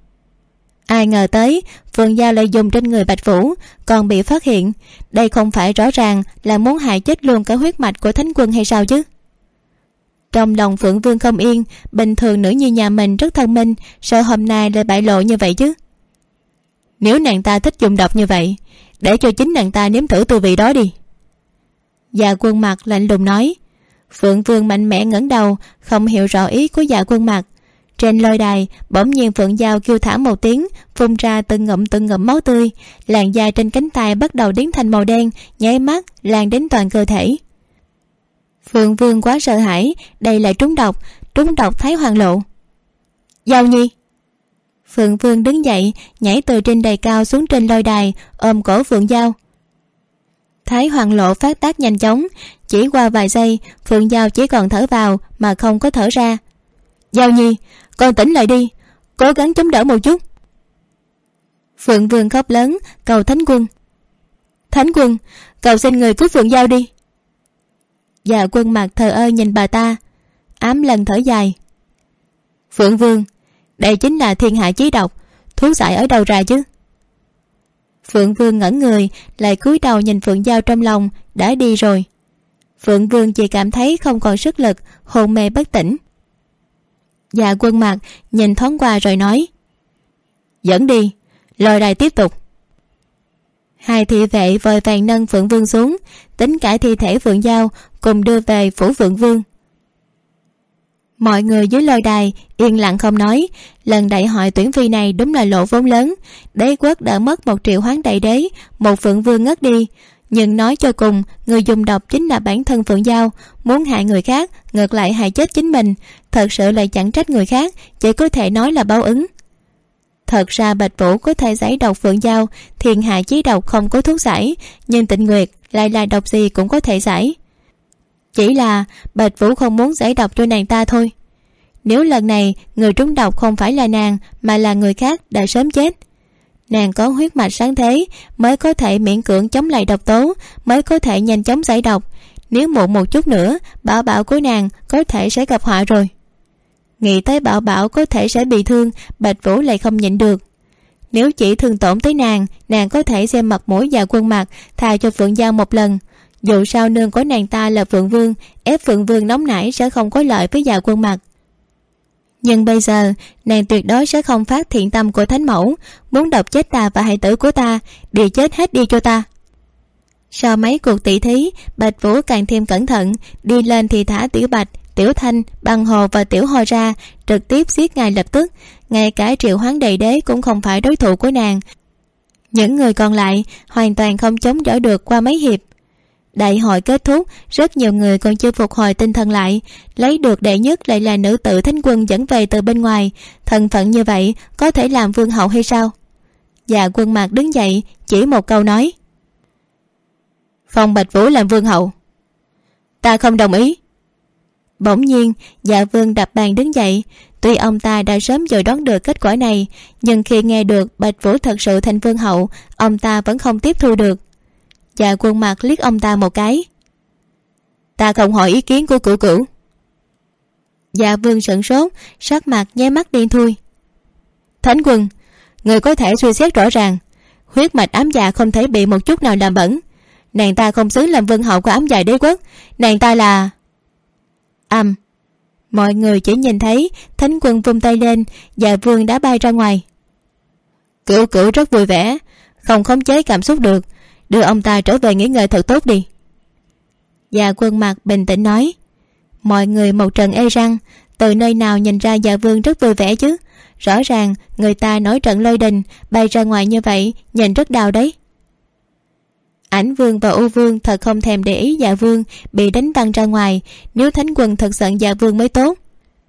Ai ngờ tới Phượng Giao lại dùng trên người Bạch Vũ, còn bị phát hiện. Đây không phải rõ ràng là muốn hại chết luôn cả huyết mạch của Thánh Quân hay sao chứ? Trong lòng Phượng Vương không yên, bình thường nữ như nhà mình rất thông minh, sợ hôm nay lại bại lộ như vậy chứ. Nếu nàng ta thích dùng độc như vậy, để cho chính nàng ta nếm thử tư vị đó đi. Dạ Quân Mặc lạnh lùng nói. Phượng Vương mạnh mẽ ngẩng đầu, không hiểu rõ ý của Dạ Quân Mặc. Trên lôi đài bỗng nhiên Phượng Giao kêu thả một tiếng, phun ra từng ngụm máu tươi, làn da trên cánh tay bắt đầu biến thành màu đen, nháy mắt lan đến toàn cơ thể. Phượng Vương quá sợ hãi, đây là trúng độc Thái Hoàng lộ. Giao Nhi. Phượng Vương đứng dậy, nhảy từ trên đài cao xuống trên lôi đài, ôm cổ Phượng Giao. Thái Hoàng lộ phát tác nhanh chóng, chỉ qua vài giây, Phượng Giao chỉ còn thở vào mà không có thở ra. Giao Nhi, con tỉnh lại đi, cố gắng chống đỡ một chút. Phượng Vương khóc lớn, cầu Thánh Quân. Thánh Quân, cầu xin người cứu Phượng Giao đi. Dạ Quân Mặc thờ ơ nhìn bà ta, ám lần thở dài. Phượng Vương, đây chính là thiên hạ chí độc, thuốc giải ở đâu ra chứ? Phượng Vương ngẩn người, lại cúi đầu nhìn Phượng Giao trong lòng, đã đi rồi. Phượng Vương chỉ cảm thấy không còn sức lực, hôn mê bất tỉnh. Dạ Quân Mặc nhìn thoáng qua rồi nói: dẫn đi, lôi đài tiếp tục. Hai thị vệ vội vàng nâng Phượng Vương xuống, tính cả thi thể Phượng Giao cùng đưa về phủ Phượng Vương. Mọi người dưới lôi đài yên lặng không nói. Lần đại hội tuyển phi này đúng là lộ vốn lớn. Đế quốc đã mất 1 triệu hoán đại đế, 1 Phượng Vương ngất đi. Nhưng nói cho cùng, người dùng độc chính là bản thân Phượng Giao. Muốn hại người khác, ngược lại hại chết chính mình. Thật sự là chẳng trách người khác, chỉ có thể nói là báo ứng. Thật ra Bạch Vũ có thể giải độc Phượng Giao, thiên hạ chí độc không có thuốc giải. Nhưng Tịnh Nguyệt lại là độc gì cũng có thể giải. Chỉ là Bạch Vũ không muốn giải độc cho nàng ta thôi. Nếu lần này người trúng độc không phải là nàng mà là người khác đã sớm chết. Nàng có huyết mạch sáng thế, mới có thể miễn cưỡng chống lại độc tố, mới có thể nhanh chóng giải độc. Nếu muộn một chút nữa, Bảo Bảo của nàng có thể sẽ gặp họa rồi. Nghĩ tới Bảo Bảo có thể sẽ bị thương, Bạch Vũ lại không nhịn được. Nếu chỉ thương tổn tới nàng có thể xem mặt mũi Dạ Quân Mặc, tha cho Phượng Giao một lần. Dù sao nương của nàng ta là Phượng Vương, ép Phượng Vương nóng nảy sẽ không có lợi với Dạ Quân Mặc. Nhưng bây giờ nàng tuyệt đối sẽ không phát thiện tâm của thánh mẫu, muốn độc chết ta và hài tử của ta, đi chết hết đi cho ta. Sau mấy cuộc tỷ thí, Bạch Vũ càng thêm cẩn thận, đi lên thì thả Tiểu Bạch, Tiểu Thanh, Băng Hồ và Tiểu Hồ ra, trực tiếp giết ngay lập tức. Ngay cả triệu hoán đầy đế cũng không phải đối thủ của nàng. Những người còn lại hoàn toàn không chống đỡ được qua mấy hiệp. Đại hội kết thúc, rất nhiều người còn chưa phục hồi tinh thần lại. Lấy được đệ nhất lại là nữ tử Thánh Quân dẫn về từ bên ngoài. Thân phận như vậy có thể làm vương hậu hay sao? Dạ Quân Mặc đứng dậy, chỉ một câu nói: phong Bạch Vũ làm vương hậu. Ta không đồng ý. Bỗng nhiên Dạ Vương đập bàn đứng dậy. Tuy ông ta đã sớm dự đoán được kết quả này, nhưng khi nghe được Bạch Vũ thật sự thành vương hậu, ông ta vẫn không tiếp thu được. Dạ Quân Mặc liếc ông ta một cái: ta không hỏi ý kiến của cửu cửu. Dạ Vương sửng sốt, sắc mặt nháy mắt đen thui. Thánh Quân, người có thể suy xét rõ ràng, huyết mạch ám dạ không thể bị một chút nào làm bẩn. Nàng ta không xứng làm vương hậu của ám dạ đế quốc. Nàng ta là... Mọi người chỉ nhìn thấy Thánh Quân vung tay lên, Dạ Vương đã bay ra ngoài. Cửu cửu rất vui vẻ, không khống chế cảm xúc được, đưa ông ta trở về nghỉ ngơi thật tốt đi. Dạ Quân Mặc bình tĩnh nói. Mọi người một trận ê răng, từ nơi nào nhìn ra Dạ Vương rất vui vẻ chứ. Rõ ràng người ta nói trận lôi đình, bay ra ngoài như vậy nhìn rất đau đấy. Ảnh Vương và U Vương thật không thèm để ý Dạ Vương bị đánh văng ra ngoài. Nếu Thánh Quân thật giận Dạ Vương mới tốt.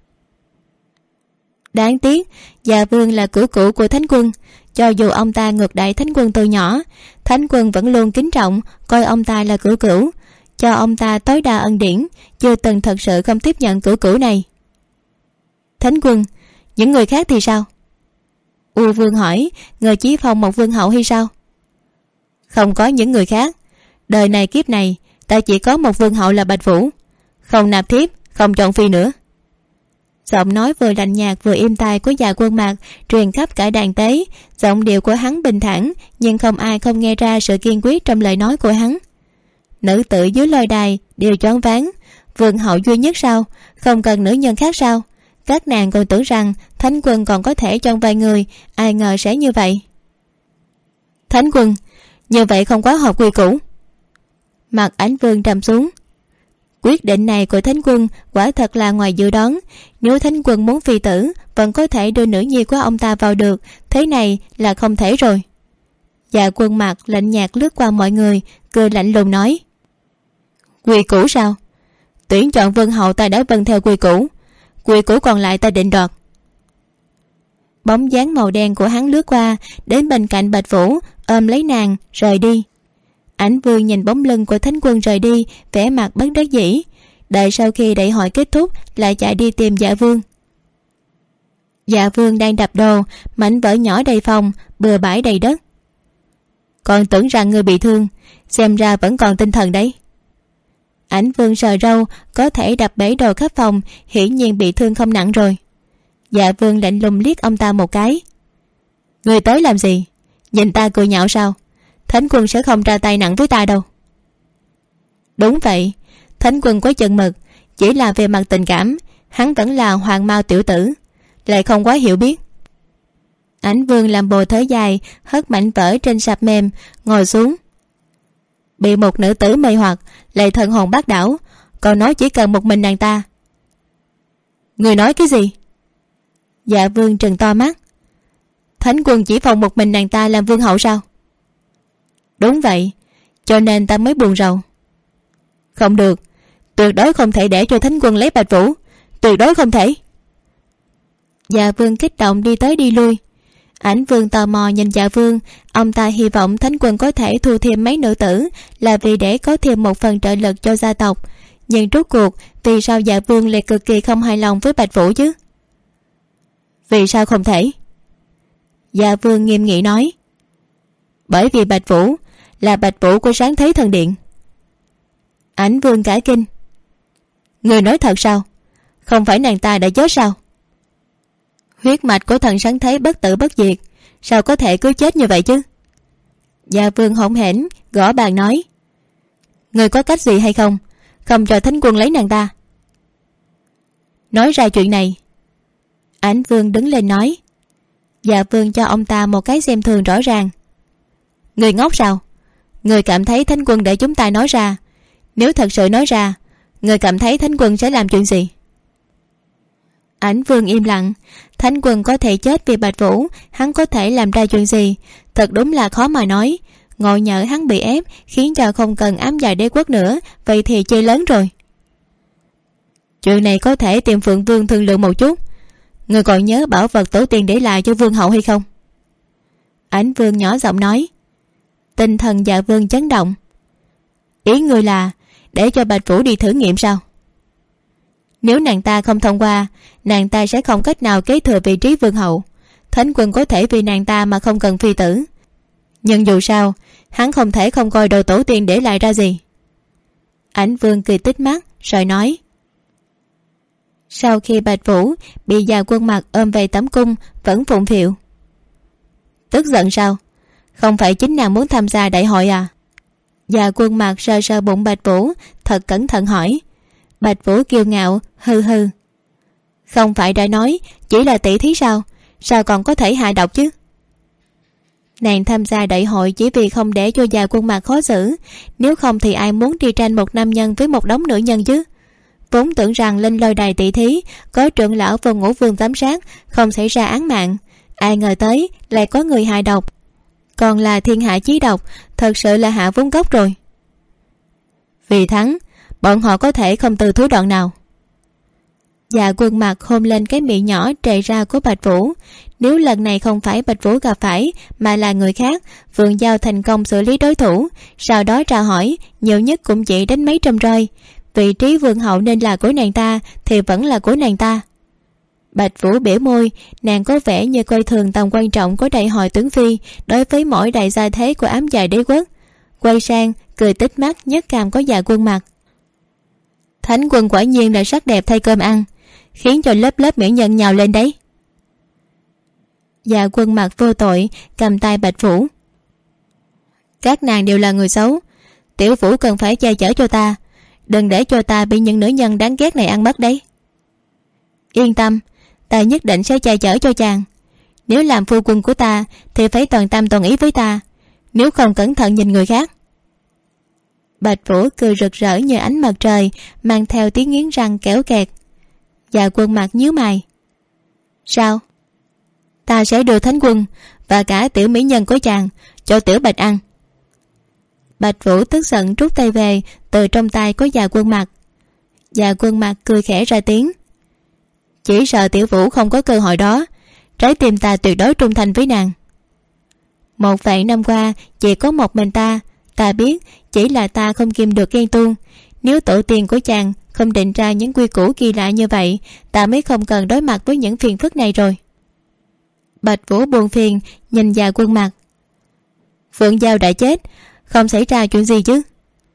Đáng tiếc Dạ Vương là cửu cửu của Thánh Quân. Cho dù ông ta ngược đãi Thánh Quân từ nhỏ, Thánh Quân vẫn luôn kính trọng, coi ông ta là cửu cửu, cho ông ta tối đa ân điển, chưa từng thật sự không tiếp nhận cửu cửu này. Thánh Quân, những người khác thì sao? U Vương hỏi. Người chỉ phong một vương hậu hay sao? Không có những người khác. Đời này kiếp này ta chỉ có một vương hậu là Bạch Vũ. Không nạp thiếp, không chọn phi nữa. Giọng nói vừa lạnh nhạt vừa êm tai của Dạ Quân Mặc truyền khắp cả đàn tế. Giọng điệu của hắn bình thản, nhưng không ai không nghe ra sự kiên quyết trong lời nói của hắn. Nữ tử dưới lôi đài đều choáng váng. Vương hậu duy nhất sao? Không cần nữ nhân khác sao? Các nàng còn tưởng rằng Thánh Quân còn có thể trong vài người, ai ngờ sẽ như vậy. Thánh Quân, như vậy không quá hợp quy củ. Mặt Ảnh Vương trầm xuống. Quyết định này của Thánh Quân quả thật là ngoài dự đoán. Nếu Thánh Quân muốn phi tử, vẫn có thể đưa nữ nhi của ông ta vào được. Thế này là không thể rồi. Dạ Quân Mặc lạnh nhạt lướt qua mọi người, cười lạnh lùng nói: quy củ sao? Tuyển chọn vương hậu ta đã vâng theo quy củ. Quy củ còn lại ta định đoạt. Bóng dáng màu đen của hắn lướt qua, đến bên cạnh Bạch Vũ, ôm lấy nàng rời đi. Ảnh Vương nhìn bóng lưng của Thánh Quân rời đi, vẻ mặt bất đắc dĩ. Đợi sau khi đại hội kết thúc lại chạy đi tìm Dạ Vương. Dạ Vương đang đập đồ, mảnh vỡ nhỏ đầy phòng, bừa bãi đầy đất. Còn tưởng rằng người bị thương, xem ra vẫn còn tinh thần đấy. Ảnh Vương sờ râu, có thể đập bể đồ khắp phòng, hiển nhiên bị thương không nặng rồi. Dạ Vương lạnh lùng liếc ông ta một cái. Người tới làm gì? Nhìn ta cười nhạo sao? Thánh Quân sẽ không ra tay nặng với ta đâu. Đúng vậy, Thánh Quân có chừng mực, chỉ là về mặt tình cảm hắn vẫn là hoàng mao tiểu tử, lại không quá hiểu biết. Ảnh Vương làm bồ thở dài, hất mảnh vỡ trên sạp mềm, ngồi xuống. Bị một nữ tử mê hoặc, lại thần hồn bát đảo, còn nói chỉ cần một mình nàng ta. Người nói cái gì? Dạ Vương trừng to mắt. Thánh Quân chỉ phòng một mình nàng ta làm vương hậu sao? Đúng vậy, cho nên ta mới buồn rầu. Không được, tuyệt đối không thể để cho Thánh Quân lấy Bạch Vũ, tuyệt đối không thể. Dạ Vương kích động đi tới đi lui. Ảnh Vương tò mò nhìn Dạ Vương, ông ta hy vọng Thánh Quân có thể thu thêm mấy nữ tử là vì để có thêm một phần trợ lực cho gia tộc. Nhưng rốt cuộc vì sao Dạ Vương lại cực kỳ không hài lòng với Bạch Vũ chứ? Vì sao không thể? Dạ Vương nghiêm nghị nói. Bởi vì Bạch Vũ là Bạch Vũ của Sáng Thế Thần Điện. Ảnh Vương cả kinh. Người nói thật sao? Không phải nàng ta đã chết sao? Huyết mạch của thần Sáng Thế bất tử bất diệt, sao có thể cứ chết như vậy chứ? Dạ Vương hỗn hển gõ bàn nói. Người có cách gì hay không, không cho Thánh Quân lấy nàng ta? Nói ra chuyện này. Ảnh Vương đứng lên nói. Dạ Vương cho ông ta một cái xem thường rõ ràng. Người ngốc sao? Người cảm thấy Thánh Quân để chúng ta nói ra, nếu thật sự nói ra, người cảm thấy Thánh Quân sẽ làm chuyện gì? Ảnh Vương im lặng. Thánh Quân có thể chết vì Bạch Vũ, hắn có thể làm ra chuyện gì? Thật đúng là khó mà nói. Ngộ nhỡ hắn bị ép khiến cho không cần ám giải đế quốc nữa, vậy thì chơi lớn rồi. Chuyện này có thể tìm Phượng Vương thương lượng một chút. Người còn nhớ bảo vật tổ tiên để lại cho Vương hậu hay không? Ảnh Vương nhỏ giọng nói. Tinh thần Dạ Vương chấn động. Ý người là để cho Bạch Vũ đi thử nghiệm sao? Nếu nàng ta không thông qua, nàng ta sẽ không cách nào kế thừa vị trí vương hậu. Thánh Quân có thể vì nàng ta mà không cần phi tử, nhưng dù sao hắn không thể không coi đồ tổ tiên để lại ra gì. Ảnh Vương cười tít mắt rồi nói. Sau khi Bạch Vũ bị Dạ Quân Mặc ôm về tẩm cung vẫn phụng phịu. Tức giận sao? Không phải chính nàng muốn tham gia đại hội à? Dạ Quân Mặc sờ sờ bụng Bạch Vũ, thật cẩn thận hỏi. Bạch Vũ kiêu ngạo hừ hừ. Không phải đã nói chỉ là tỷ thí sao? Sao còn có thể hạ độc chứ? Nàng tham gia đại hội chỉ vì không để cho Dạ Quân Mặc khó xử, nếu không thì ai muốn đi tranh một nam nhân với một đống nữ nhân chứ? Vốn tưởng rằng lên lôi đài tỷ thí có trưởng lão và ngũ vương giám sát, không xảy ra án mạng. Ai ngờ tới lại có người hạ độc, còn là thiên hạ chí độc, thật sự là hạ vốn gốc rồi. Vì thắng, bọn họ có thể không từ thối đoạn nào. Dạ Quân Mặc hôn lên cái miệng nhỏ trề ra của Bạch Vũ. Nếu lần này không phải Bạch Vũ gặp phải mà là người khác, Vượng Giao thành công xử lý đối thủ, sau đó tra hỏi, nhiều nhất cũng chỉ đến mấy trăm roi. Vị trí vương hậu nên là của nàng ta thì vẫn là của nàng ta. Bạch Vũ bỉa môi, nàng có vẻ như coi thường tầm quan trọng của đại hội tướng phi đối với mỗi đại gia thế của ám dài đế quốc. Quay sang cười tít mắt nhấc cằm có Dạ Quân Mặc. Thánh Quân quả nhiên là sắc đẹp thay cơm ăn, khiến cho lớp lớp mỹ nhân nhào lên đấy. Dạ Quân Mặc vô tội cầm tay Bạch Vũ. Các nàng đều là người xấu, Tiểu Vũ cần phải che chở cho ta, đừng để cho ta bị những nữ nhân đáng ghét này ăn mất đấy. Yên tâm, ta nhất định sẽ che chở cho chàng. Nếu làm phu quân của ta thì phải toàn tâm toàn ý với ta, nếu không cẩn thận nhìn người khác. Bạch Vũ cười rực rỡ như ánh mặt trời, mang theo tiếng nghiến răng kẽo kẹt. Dạ Quân Mặc nhíu mày. Sao? Ta sẽ đưa Thánh Quân và cả tiểu mỹ nhân của chàng cho Tiểu Bạch ăn. Bạch Vũ tức giận rút tay về từ trong tay của Dạ Quân Mặc. Dạ Quân Mặc cười khẽ ra tiếng. Chỉ sợ Tiểu Vũ không có cơ hội đó, trái tim ta tuyệt đối trung thành với nàng. 1 năm qua chỉ có một mình ta biết, chỉ là ta không kìm được ghen tuông. Nếu tổ tiên của chàng không định ra những quy củ kỳ lạ như vậy, ta mới không cần đối mặt với những phiền phức này rồi. Bạch Vũ buồn phiền nhìn Dạ Quân Mặc. Phượng Giao đã chết, không xảy ra chuyện gì chứ?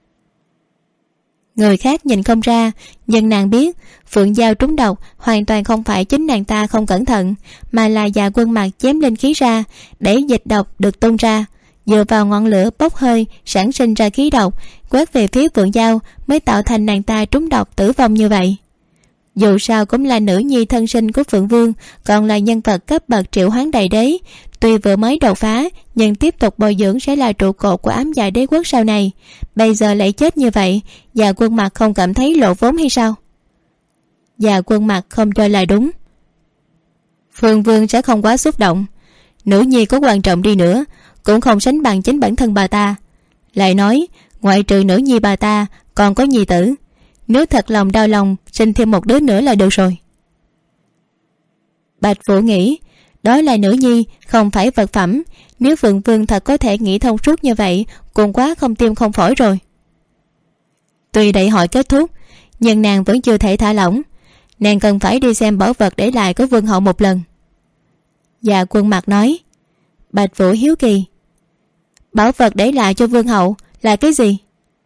Người khác nhìn không ra, nhưng nàng biết Phượng Giao trúng độc hoàn toàn không phải chính nàng ta không cẩn thận, mà là Dạ Quân Mặc chém linh khí ra để dịch độc được tung ra. dựa vào ngọn lửa bốc hơi sản sinh ra khí độc quét về phía Vượng Giao, mới tạo thành nàng ta trúng độc tử vong như vậy. Dù sao cũng là nữ nhi thân sinh của Phượng Vương, còn là nhân vật cấp bậc triệu hoán đại đế. Tuy vừa mới đột phá, nhưng tiếp tục bồi dưỡng sẽ là trụ cột của ám dạ đế quốc sau này. Bây giờ lại chết như vậy, Dạ Quân Mặc không cảm thấy lộ vốn hay sao? Dạ Quân Mặc không cho là đúng. Phương Vương sẽ không quá xúc động. Nữ nhi có quan trọng đi nữa cũng không sánh bằng chính bản thân bà ta. Lại nói, ngoại trừ nữ nhi bà ta còn có nhi tử. Nếu thật lòng đau lòng, sinh thêm một đứa nữa là được rồi. Bạch Vũ nghĩ, đó là nữ nhi, không phải vật phẩm. Nếu Phượng Vương thật có thể nghĩ thông suốt như vậy, cũng quá không tim không phổi rồi. Tuy đại hội kết thúc, nhưng nàng vẫn chưa thể thả lỏng. Nàng cần phải đi xem bảo vật để lại của Vương hậu một lần. Dạ Quân Mặc nói. Bạch Vũ hiếu kỳ, bảo vật để lại cho Vương hậu là cái gì?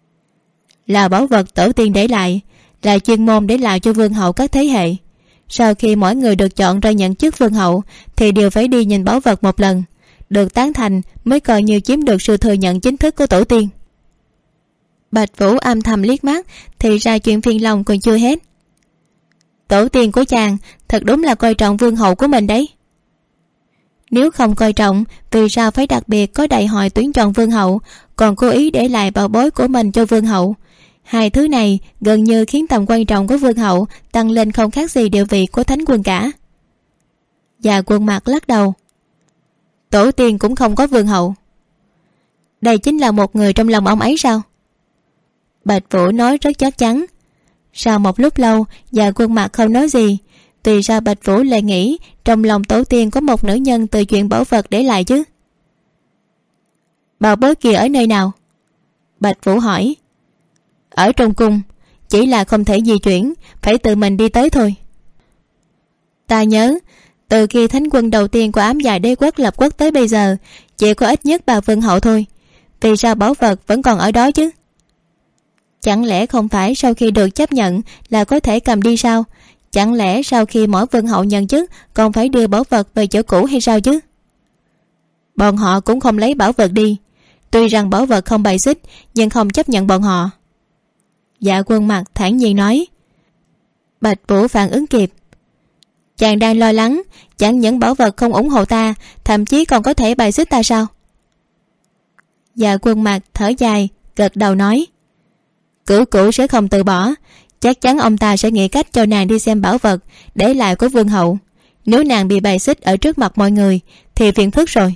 Là bảo vật tổ tiên để lại, là chuyên môn để lại cho Vương hậu các thế hệ. Sau khi mỗi người được chọn ra nhận chức Vương hậu thì đều phải đi nhìn bảo vật một lần, được tán thành mới coi như chiếm được sự thừa nhận chính thức của tổ tiên. Bạch Vũ âm thầm liếc mắt, thì ra chuyện phiền lòng còn chưa hết. Tổ tiên của chàng thật đúng là coi trọng Vương hậu của mình đấy. Nếu không coi trọng, vì sao phải đặc biệt có đại hội tuyển chọn Vương hậu, còn cố ý để lại bảo bối của mình cho Vương hậu? Hai thứ này gần như khiến tầm quan trọng của Vương hậu tăng lên không khác gì địa vị của Thánh Quân cả. Dạ Quân Mặc lắc đầu. Tổ tiên cũng không có Vương hậu. Đây chính là một người trong lòng ông ấy sao? Bạch Vũ nói rất chắc chắn. Sau một lúc lâu, Dạ Quân Mặc không nói gì. Vì sao Bạch Vũ lại nghĩ trong lòng tổ tiên có một nữ nhân từ chuyện bảo vật để lại chứ? Bảo bối kia ở nơi nào? Bạch Vũ hỏi. Ở trong cung, chỉ là không thể di chuyển, phải tự mình đi tới thôi. Ta nhớ, từ khi thánh quân đầu tiên của ám dạ đế quốc lập quốc tới bây giờ, chỉ có ít nhất 3 vương hậu thôi. Vì sao bảo vật vẫn còn ở đó chứ? Chẳng lẽ không phải sau khi được chấp nhận là có thể cầm đi sao? Chẳng lẽ sau khi mỗi vương hậu nhận chức còn phải đưa bảo vật về chỗ cũ hay sao chứ? Bọn họ cũng không lấy bảo vật đi. Tuy rằng bảo vật không bài xích, nhưng không chấp nhận bọn họ. Dạ Quân Mặc thản nhiên nói. Bạch Vũ phản ứng kịp. Chàng đang lo lắng, chẳng những bảo vật không ủng hộ ta, thậm chí còn có thể bài xích ta sao? Dạ Quân Mặc thở dài, gật đầu nói. Cửu cửu sẽ không từ bỏ, chắc chắn ông ta sẽ nghĩ cách cho nàng đi xem bảo vật để lại của vương hậu. Nếu nàng bị bài xích ở trước mặt mọi người thì phiền phức rồi.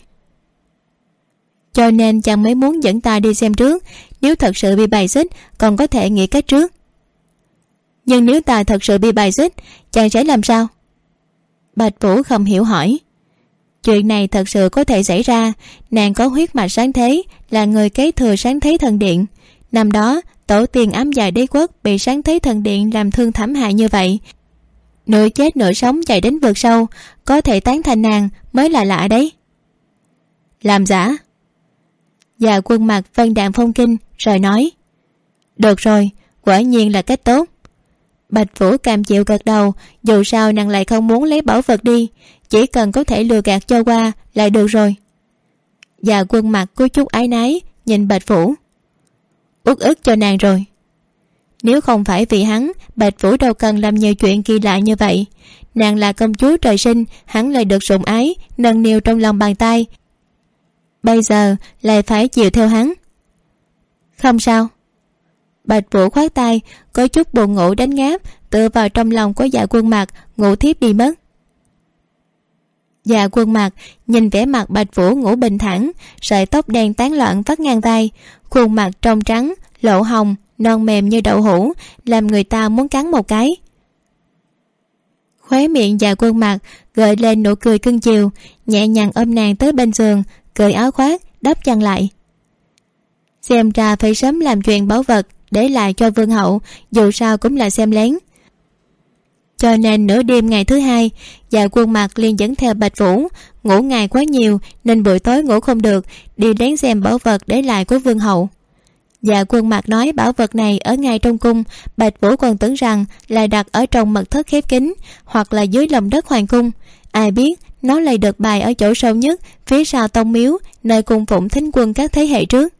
Cho nên chàng mới muốn dẫn ta đi xem trước. Nếu thật sự bị bài xích còn có thể nghĩ cách trước. Nhưng nếu ta thật sự bị bài xích, chàng sẽ làm sao? Bạch Vũ không hiểu hỏi. Chuyện này thật sự có thể xảy ra. Nàng có huyết mạch sáng thế, là người kế thừa sáng thế thần điện. Năm đó tổ tiên ám dạ đế quốc bị sáng thế thần điện làm thương thảm hại như vậy, nửa chết nửa sống chạy đến vực sâu, có thể tán thành nàng mới là lạ đấy. Làm giả? Dạ Quân Mặc vân đạm phong kinh rồi nói. Được rồi, quả nhiên là cách tốt. Bạch Vũ cam chịu gật đầu. Dù sao nàng lại không muốn lấy bảo vật đi, chỉ cần có thể lừa gạt cho qua là được rồi. Dạ Quân Mặc có chút áy náy nhìn Bạch Vũ. Uất ức cho nàng rồi. Nếu không phải vì hắn, Bạch Vũ đâu cần làm nhiều chuyện kỳ lạ như vậy. Nàng là công chúa trời sinh, hắn lại được sủng ái, nâng niu trong lòng bàn tay. Bây giờ lại phải chịu theo hắn. Không sao. Bạch Vũ khoát tay, có chút buồn ngủ đánh ngáp, tựa vào trong lòng của Dạ Quân Mặc, ngủ thiếp đi mất. Dạ Quân Mặc nhìn vẻ mặt Bạch Vũ ngủ bình thản, sợi tóc đen tán loạn vắt ngang tay, khuôn mặt trong trắng, lộ hồng, non mềm như đậu hũ, làm người ta muốn cắn một cái. Khóe miệng Dạ Quân Mặc gợi lên nụ cười cưng chiều, nhẹ nhàng ôm nàng tới bên giường, cởi áo khoác, đắp chăn lại. Xem ra phải sớm làm chuyện bảo vật để lại cho vương hậu, dù sao cũng là xem lén. Cho nên nửa đêm ngày thứ hai, Dạ Quân Mặc liền dẫn theo Bạch Vũ. Ngủ ngày quá nhiều nên buổi tối ngủ không được, đi lén xem bảo vật để lại của vương hậu. Dạ Quân Mặc nói bảo vật này ở ngay trong cung. Bạch Vũ còn tưởng rằng là đặt ở trong mật thất khép kín, hoặc là dưới lòng đất hoàng cung. Ai biết nó lại được bày ở chỗ sâu nhất phía sau tông miếu, nơi cung phụng thính quân các thế hệ trước.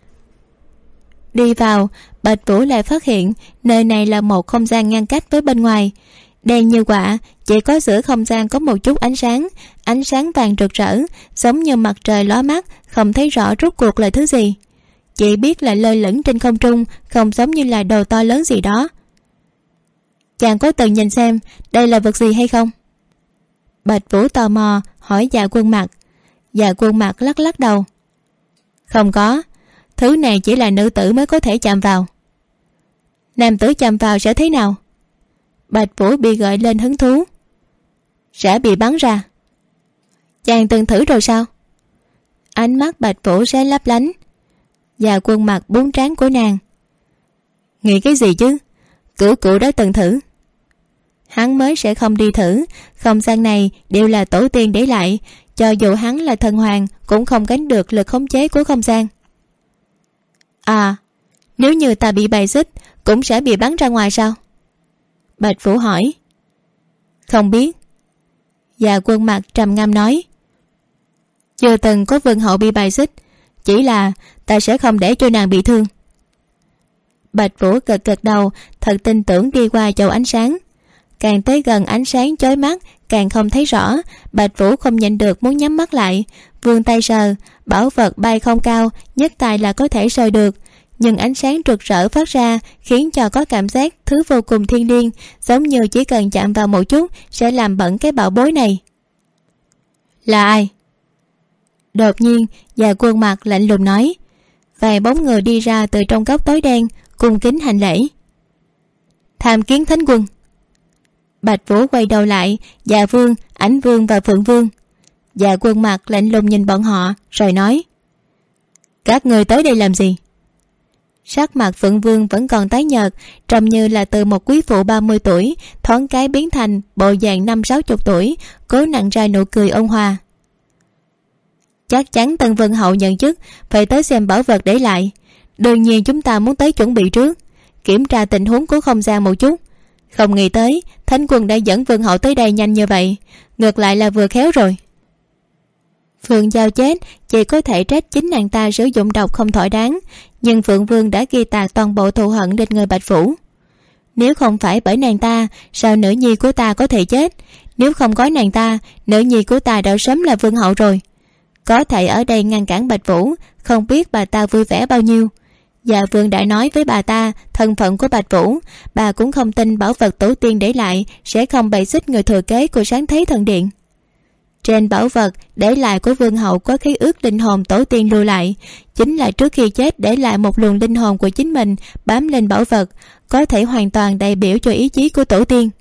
Đi vào, Bạch Vũ lại phát hiện nơi này là một không gian ngăn cách với bên ngoài, đen như quạ, chỉ có giữa không gian có một chút ánh sáng vàng rực rỡ, giống như mặt trời lóa mắt, không thấy rõ rốt cuộc là thứ gì, chỉ biết là lơ lửng trên không trung, không giống như là đồ to lớn gì đó. Chàng có từng nhìn xem đây là vật gì hay không? Bạch Vũ tò mò hỏi Dạ Quân Mặc. Dạ Quân Mặc lắc lắc đầu. Không có, thứ này chỉ là nữ tử mới có thể chạm vào. Nam tử chạm vào sẽ thế nào? Bạch Vũ bị gợi lên hứng thú. Sẽ bị bắn ra. Chàng từng thử rồi sao? Ánh mắt Bạch Vũ sẽ lấp lánh. Dạ Quân Mặc búng trán của nàng. Nghĩ cái gì chứ? Cửu cửu đã từng thử. Hắn mới sẽ không đi thử, không gian này đều là tổ tiên để lại, cho dù hắn là thần hoàng cũng không gánh được lực khống chế của không gian. À, nếu như ta bị bài xích cũng sẽ bị bắn ra ngoài sao? Bạch Vũ hỏi. Không biết. Dạ Quân Mặc trầm ngâm nói. Chưa từng có vương hậu bị bài xích, chỉ là ta sẽ không để cho nàng bị thương. Bạch Vũ gật gật đầu, thật tin tưởng đi qua chậu ánh sáng. Càng tới gần ánh sáng chói mắt, càng không thấy rõ. Bạch Vũ không nhịn được muốn nhắm mắt lại, vươn tay sờ, bảo vật bay không cao, nhất tay là có thể sờ được, nhưng ánh sáng rực rỡ phát ra khiến cho có cảm giác thứ vô cùng thiêng liêng, giống như chỉ cần chạm vào một chút sẽ làm bẩn cái bảo bối này. Là ai? Đột nhiên Dạ Quân Mặc lạnh lùng nói. Vài bóng người đi ra từ trong góc tối đen, cung kính hành lễ. Tham kiến thánh quân. Bạch Vũ quay đầu lại, Dạ Vương, Ảnh Vương và Phượng Vương. Dạ Quân Mặc lạnh lùng nhìn bọn họ rồi nói. Các người tới đây làm gì? Sắc mặt Phượng Vương vẫn còn tái nhợt, trông như là từ một quý phụ 30 tuổi thoáng cái biến thành bộ dạng 50-60 tuổi, cố nặn ra nụ cười ôn hòa. Chắc chắn Tân Vân hậu nhận chức phải tới xem bảo vật để lại, đương nhiên chúng ta muốn tới chuẩn bị trước, kiểm tra tình huống của không gian một chút. Không nghĩ tới thánh quân đã dẫn Vương hậu tới đây nhanh như vậy, ngược lại là vừa khéo rồi. Phượng Giao chết chỉ có thể trách chính nàng ta sử dụng độc không thỏa đáng, nhưng Phượng Vương đã ghi tạc toàn bộ thù hận lên người Bạch Vũ. Nếu không phải bởi nàng ta, sao nữ nhi của ta có thể chết? Nếu không có nàng ta, nữ nhi của ta đã sớm là vương hậu rồi. Có thể ở đây ngăn cản Bạch Vũ, không biết bà ta vui vẻ bao nhiêu. Dạ Vương đã nói với bà ta thân phận của Bạch Vũ, bà cũng không tin bảo vật tổ tiên để lại sẽ không bày xích người thừa kế của Sáng Thế Thần Điện. Trên bảo vật để lại của vương hậu có khế ước linh hồn tổ tiên lưu lại, chính là trước khi chết để lại một luồng linh hồn của chính mình bám lên bảo vật, có thể hoàn toàn đại biểu cho ý chí của tổ tiên.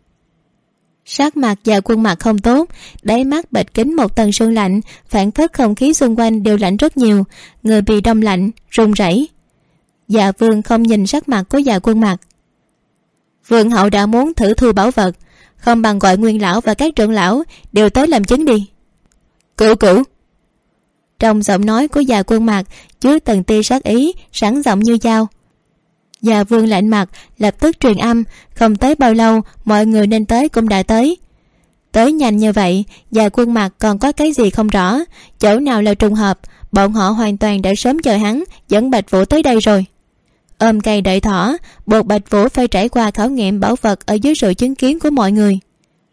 Sắc mặt Dạ Quân Mặc không tốt, đáy mắt bịt kín một tầng sương lạnh, phản phất không khí xung quanh đều lạnh rất nhiều, người bị đông lạnh run rẩy. Dạ Vương không nhìn sắc mặt của Dạ Quân Mặc. Vương hậu đã muốn thử thu bảo vật, không bằng gọi Nguyên lão và các trưởng lão đều tới làm chứng đi. Cửu cửu. Trong giọng nói của Dạ Quân Mặc chứa từng tia sát ý, sẵn giọng như dao. Dạ Vương lạnh mặt lập tức truyền âm, không tới bao lâu mọi người nên tới cũng đã tới. Tới nhanh như vậy, Dạ Quân Mặc còn có cái gì không rõ, chỗ nào là trùng hợp, bọn họ hoàn toàn đã sớm chờ hắn dẫn Bạch Vũ tới đây rồi. Ôm cây đợi thỏ, buộc Bạch Vũ phải trải qua khảo nghiệm bảo vật ở dưới sự chứng kiến của mọi người.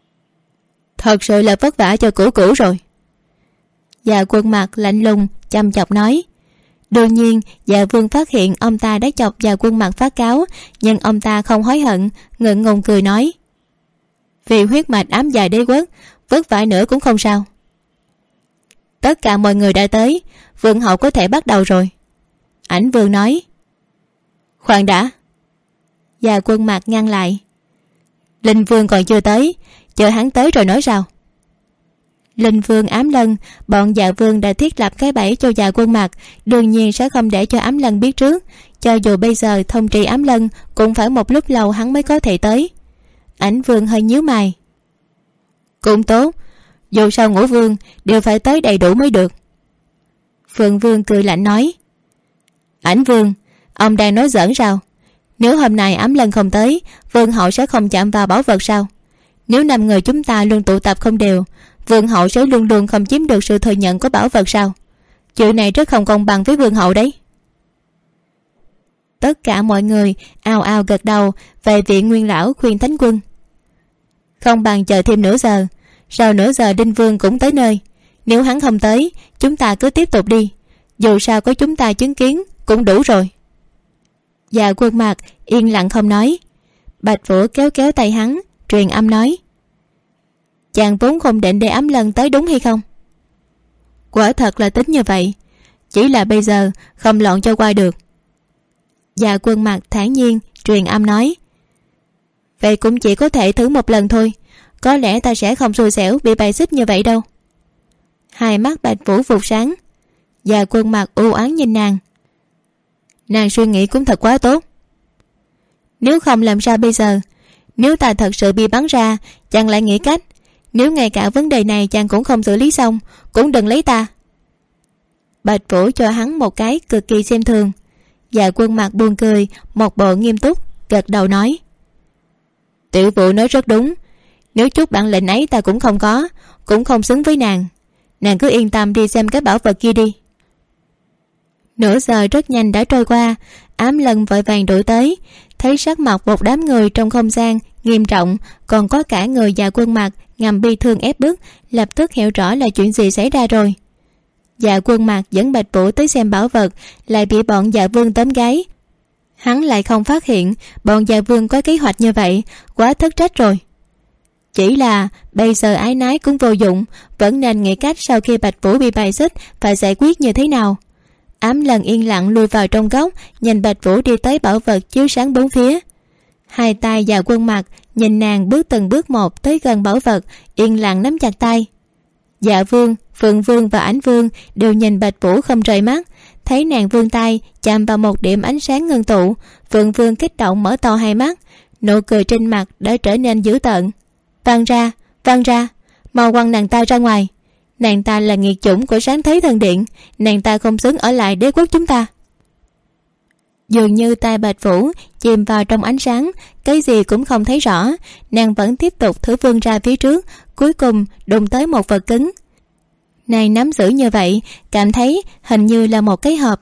Thật sự là vất vả cho Cửu cửu rồi. Dạ Quân Mặc lạnh lùng chăm chọc nói. Đương nhiên Dạ Vương phát hiện ông ta đã chọc Dạ Quân Mặc phát cáo, nhưng ông ta không hối hận, ngượng ngùng cười nói. Vì huyết mạch ám dài đế quốc, vất vả nữa cũng không sao. Tất cả mọi người đã tới, vương hậu có thể bắt đầu rồi. Ảnh Vương nói. Khoan đã. Dạ Quân Mặc ngăn lại. Linh Vương còn chưa tới, chờ hắn tới rồi nói sao? Linh Vương Ám Lân, bọn Dạ Vương đã thiết lập cái bẫy cho Dạ Quân Mặc, đương nhiên sẽ không để cho Ám Lân biết trước, cho dù bây giờ thông trị Ám Lân cũng phải một lúc lâu hắn mới có thể tới. Ảnh Vương hơi nhíu mày. Cũng tốt, dù sao Ngũ Vương đều phải tới đầy đủ mới được. Phượng Vương cười lạnh nói. Ảnh Vương, ông đang nói giỡn sao? Nếu hôm nay Ám Lân không tới, vương hậu sẽ không chạm vào bảo vật sao? Nếu 5 người chúng ta luôn tụ tập không đều, vương hậu sẽ luôn luôn không chiếm được sự thừa nhận của bảo vật sao? Chuyện này rất không công bằng với vương hậu đấy. Tất cả mọi người ào ào gật đầu về viện Nguyên lão khuyên Thánh Quân. Không bằng chờ thêm nửa giờ, sau nửa giờ Đinh Vương cũng tới nơi. Nếu hắn không tới, chúng ta cứ tiếp tục đi, dù sao có chúng ta chứng kiến cũng đủ rồi. Dạ Quân Mạc yên lặng không nói. Bạch Vũ kéo kéo tay hắn, truyền âm nói: chàng vốn không định để Ám Lân tới đúng hay không? Quả thật là tính như vậy, chỉ là bây giờ không lọn cho qua được. Dạ Quân Mạc thản nhiên truyền âm nói: vậy cũng chỉ có thể thử một lần thôi, có lẽ ta sẽ không xui xẻo bị bài xích như vậy đâu. Hai mắt Bạch Vũ vụt sáng. Dạ Quân Mạc u oán nhìn nàng suy nghĩ cũng thật quá tốt. Nếu không làm sao bây giờ? Nếu ta thật sự bị bắn ra, chàng lại nghĩ cách. Nếu ngay cả vấn đề này chàng cũng không xử lý xong, cũng đừng lấy ta. Bạch Vũ cho hắn một cái cực kỳ xem thường. Dạ Quân Mạc buồn cười, một bộ nghiêm túc gật đầu nói: tiểu Vũ nói rất đúng, nếu chút bản lĩnh ấy ta cũng không có, cũng không xứng với nàng. Nàng cứ yên tâm đi xem cái bảo vật kia đi. Nửa giờ rất nhanh đã trôi qua. Ám Lân vội vàng đuổi tới, thấy sắc mặt một đám người trong không gian nghiêm trọng, còn có cả người Dạ Quân Mạc ngầm bi thương ép bức, lập tức hiểu rõ là chuyện gì xảy ra rồi. Dạ Quân Mạc dẫn Bạch Vũ tới xem bảo vật, lại bị bọn Dạ Vương tóm gáy. Hắn lại không phát hiện bọn Dạ Vương có kế hoạch như vậy, quá thất trách rồi. Chỉ là bây giờ ái nái cũng vô dụng, vẫn nên nghĩ cách sau khi Bạch Vũ bị bài xích phải giải quyết như thế nào. Ám Lân yên lặng lùi vào trong góc, nhìn Bạch Vũ đi tới bảo vật chiếu sáng bốn phía. Hai tay Dạ Quân Mạc nhìn nàng bước từng bước một tới gần bảo vật, yên lặng nắm chặt tay. Dạ Vương, Phượng Vương và Ảnh Vương đều nhìn Bạch Vũ không rời mắt. Thấy nàng vươn tay chạm vào một điểm ánh sáng ngưng tụ, Phượng Vương kích động mở to hai mắt, nụ cười trên mặt đã trở nên dữ tợn. Văng ra, mau quăng nàng ta ra ngoài. Nàng ta là nghiệt chủng của Sáng Thế Thần Điện, nàng ta không xứng ở lại đế quốc chúng ta. Dường như tay Bạch Vũ chìm vào trong ánh sáng, cái gì cũng không thấy rõ. Nàng vẫn tiếp tục thử vươn ra phía trước, cuối cùng đụng tới một vật cứng. Nàng nắm giữ như vậy, cảm thấy hình như là một cái hộp.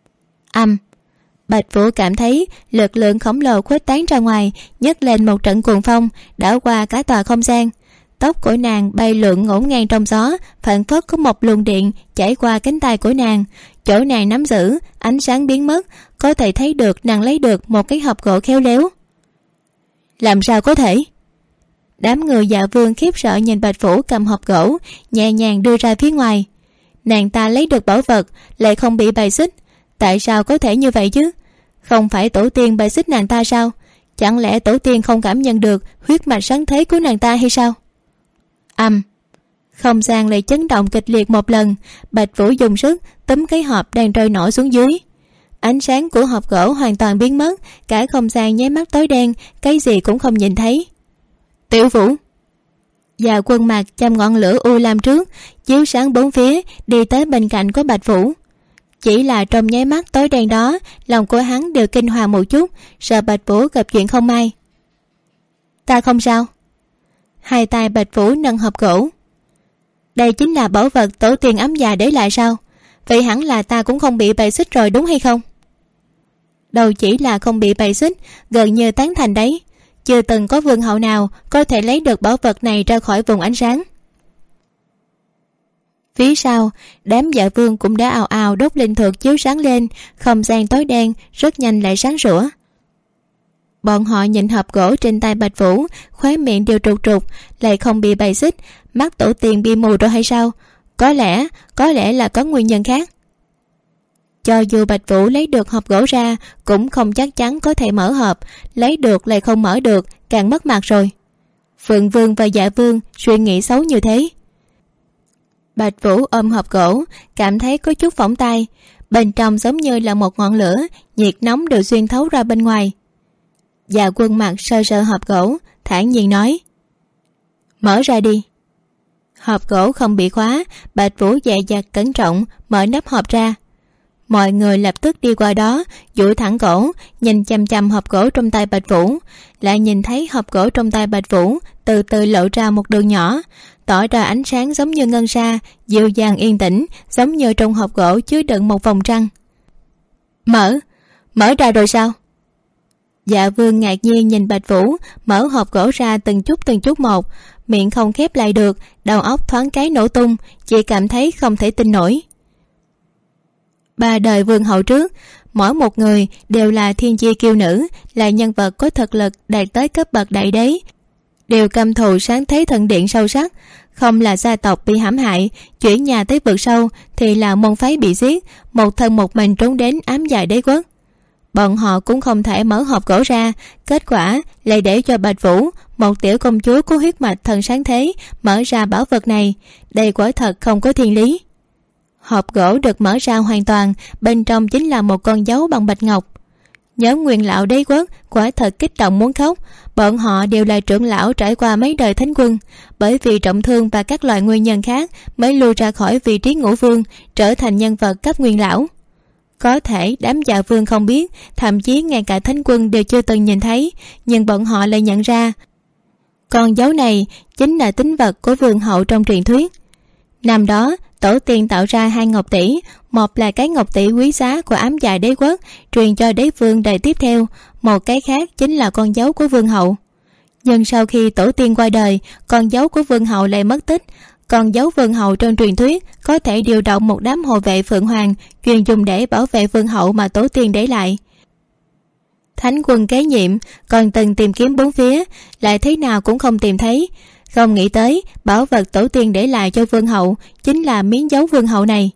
Bạch Vũ cảm thấy lực lượng khổng lồ khuếch tán ra ngoài, nhấc lên một trận cuồng phong, đảo qua cả tòa không gian. Tóc của nàng bay lượn ngổn ngang trong gió, phảng phất có một luồng điện chảy qua cánh tay của nàng. Chỗ nàng nắm giữ, ánh sáng biến mất, có thể thấy được nàng lấy được một cái hộp gỗ khéo léo. Làm sao có thể? Đám người Dạ Vương khiếp sợ nhìn Bạch Vũ cầm hộp gỗ, nhẹ nhàng đưa ra phía ngoài. Nàng ta lấy được bảo vật, lại không bị bài xích. Tại sao có thể như vậy chứ? Không phải tổ tiên bài xích nàng ta sao? Chẳng lẽ tổ tiên không cảm nhận được huyết mạch sáng thế của nàng ta hay sao? Không gian lại chấn động kịch liệt một lần. Bạch Vũ dùng sức túm cái hộp đang trôi nổi xuống dưới. Ánh sáng của hộp gỗ hoàn toàn biến mất, cả không gian nháy mắt tối đen, cái gì cũng không nhìn thấy. Tiểu Vũ. Dạ Quân Mạc châm ngọn lửa u lam trước, chiếu sáng bốn phía, đi tới bên cạnh của Bạch Vũ. Chỉ là trong nháy mắt tối đen đó, lòng của hắn đều kinh hoàng một chút, sợ Bạch Vũ gặp chuyện không may. Ta không sao. Hai tay Bạch Vũ nâng hộp gỗ. Đây chính là bảo vật tổ tiên Ấm Già để lại sao? Vậy hẳn là ta cũng không bị bài xích rồi đúng hay không? Đâu chỉ là không bị bài xích, gần như tán thành đấy. Chưa từng có vương hậu nào có thể lấy được bảo vật này ra khỏi vùng ánh sáng. Phía sau, đám Dạ Vương cũng đã ào ào đốt linh thực chiếu sáng lên, không gian tối đen rất nhanh lại sáng sủa. Bọn họ nhìn hộp gỗ trên tay Bạch Vũ, khóe miệng đều trục trục, lại không bị bài xích. Mắt tổ tiên bị mù rồi hay sao? Có lẽ là có nguyên nhân khác. Cho dù Bạch Vũ lấy được hộp gỗ ra, cũng không chắc chắn có thể mở hộp. Lấy được lại không mở được, càng mất mặt rồi. Phượng Vương và Dạ Vương suy nghĩ xấu như thế. Bạch Vũ ôm hộp gỗ, cảm thấy có chút phỏng tay. Bên trong giống như là một ngọn lửa, nhiệt nóng đều xuyên thấu ra bên ngoài. Dạ Quân Mạc sơ sơ hộp gỗ, thản nhiên nói: Mở ra đi. Hộp gỗ không bị khóa, Bạch Vũ dè dặt cẩn trọng mở nắp hộp ra. Mọi người lập tức đi qua đó, duỗi thẳng cổ, nhìn chằm chằm hộp gỗ trong tay Bạch Vũ. Lại nhìn thấy hộp gỗ trong tay Bạch Vũ từ từ lộ ra một đường nhỏ, tỏ ra ánh sáng giống như ngân sa, dịu dàng yên tĩnh, giống như trong hộp gỗ chứa đựng một vòng trăng. Mở ra rồi sao? Dạ Vương ngạc nhiên nhìn Bạch Vũ mở hộp gỗ ra từng chút một, miệng không khép lại được, đầu óc thoáng cái nổ tung, chỉ cảm thấy không thể tin nổi. 3 đời vương hậu trước, mỗi một người đều là thiên chi kiêu nữ, là nhân vật có thực lực đạt tới cấp bậc đại đế, đều căm thù sáng thế thần điện sâu sắc. Không là gia tộc bị hãm hại, chuyển nhà tới vực sâu, thì là môn phái bị giết, một thân một mình trốn đến ám dạ đế quốc. Bọn họ cũng không thể mở hộp gỗ ra, kết quả lại để cho Bạch Vũ, một tiểu công chúa có huyết mạch thần sáng thế, mở ra bảo vật này. Đây quả thật không có thiên lý. Hộp gỗ được mở ra hoàn toàn, bên trong chính là một con dấu bằng bạch ngọc. Nhóm Nguyên lão đế quốc quả thật kích động muốn khóc. Bọn họ đều là trưởng lão trải qua mấy đời thánh quân, bởi vì trọng thương và các loại nguyên nhân khác mới lui ra khỏi vị trí ngũ vương, trở thành nhân vật cấp nguyên lão. Có thể đám Dạ Vương không biết, thậm chí ngay cả thánh quân đều chưa từng nhìn thấy, nhưng bọn họ lại nhận ra con dấu này chính là tín vật của vương hậu trong truyền thuyết. Năm đó tổ tiên tạo ra 2 ngọc tỷ, một là cái ngọc tỷ quý giá của ám dạ đế quốc truyền cho đế vương đời tiếp theo, một cái khác chính là con dấu của vương hậu. Nhưng sau khi tổ tiên qua đời, con dấu của vương hậu lại mất tích. Con dấu vương hậu trong truyền thuyết có thể điều động một đám hộ vệ phượng hoàng, chuyên dùng để bảo vệ vương hậu mà tổ tiên để lại. Thánh quân kế nhiệm còn từng tìm kiếm bốn phía, lại thế nào cũng không tìm thấy. Không nghĩ tới bảo vật tổ tiên để lại cho vương hậu chính là miếng dấu vương hậu này.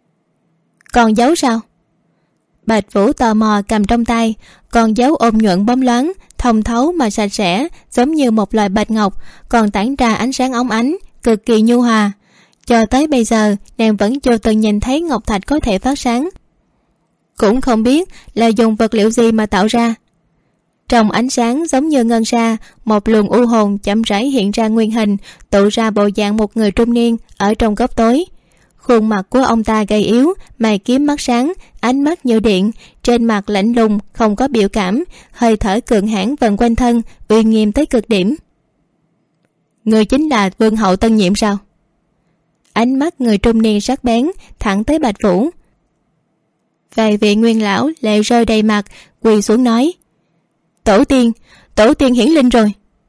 Còn dấu sao? Bạch Vũ tò mò cầm trong tay. Con dấu ôm nhuận bóng loáng, thông thấu mà sạch sẽ, giống như một loại bạch ngọc, còn tản ra ánh sáng óng ánh, cực kỳ nhu hòa. Cho tới bây giờ nàng vẫn chưa từng nhìn thấy ngọc thạch có thể phát sáng, cũng không biết là dùng vật liệu gì mà tạo ra. Trong ánh sáng giống như ngân sa, một luồng u hồn chậm rãi hiện ra nguyên hình, tụ ra bộ dạng một người trung niên ở trong góc tối. Khuôn mặt của ông ta gầy yếu, mày kiếm mắt sáng, ánh mắt như điện, trên mặt lạnh lùng không có biểu cảm, hơi thở cường hãn vần quanh thân, uy nghiêm tới cực điểm. Người chính là vương hậu tân nhiệm sao? Ánh mắt người trung niên sắc bén thẳng tới Bạch Vũ. Vài vị nguyên lão lệ rơi đầy mặt, quỳ xuống nói: Tổ tiên hiển linh rồi.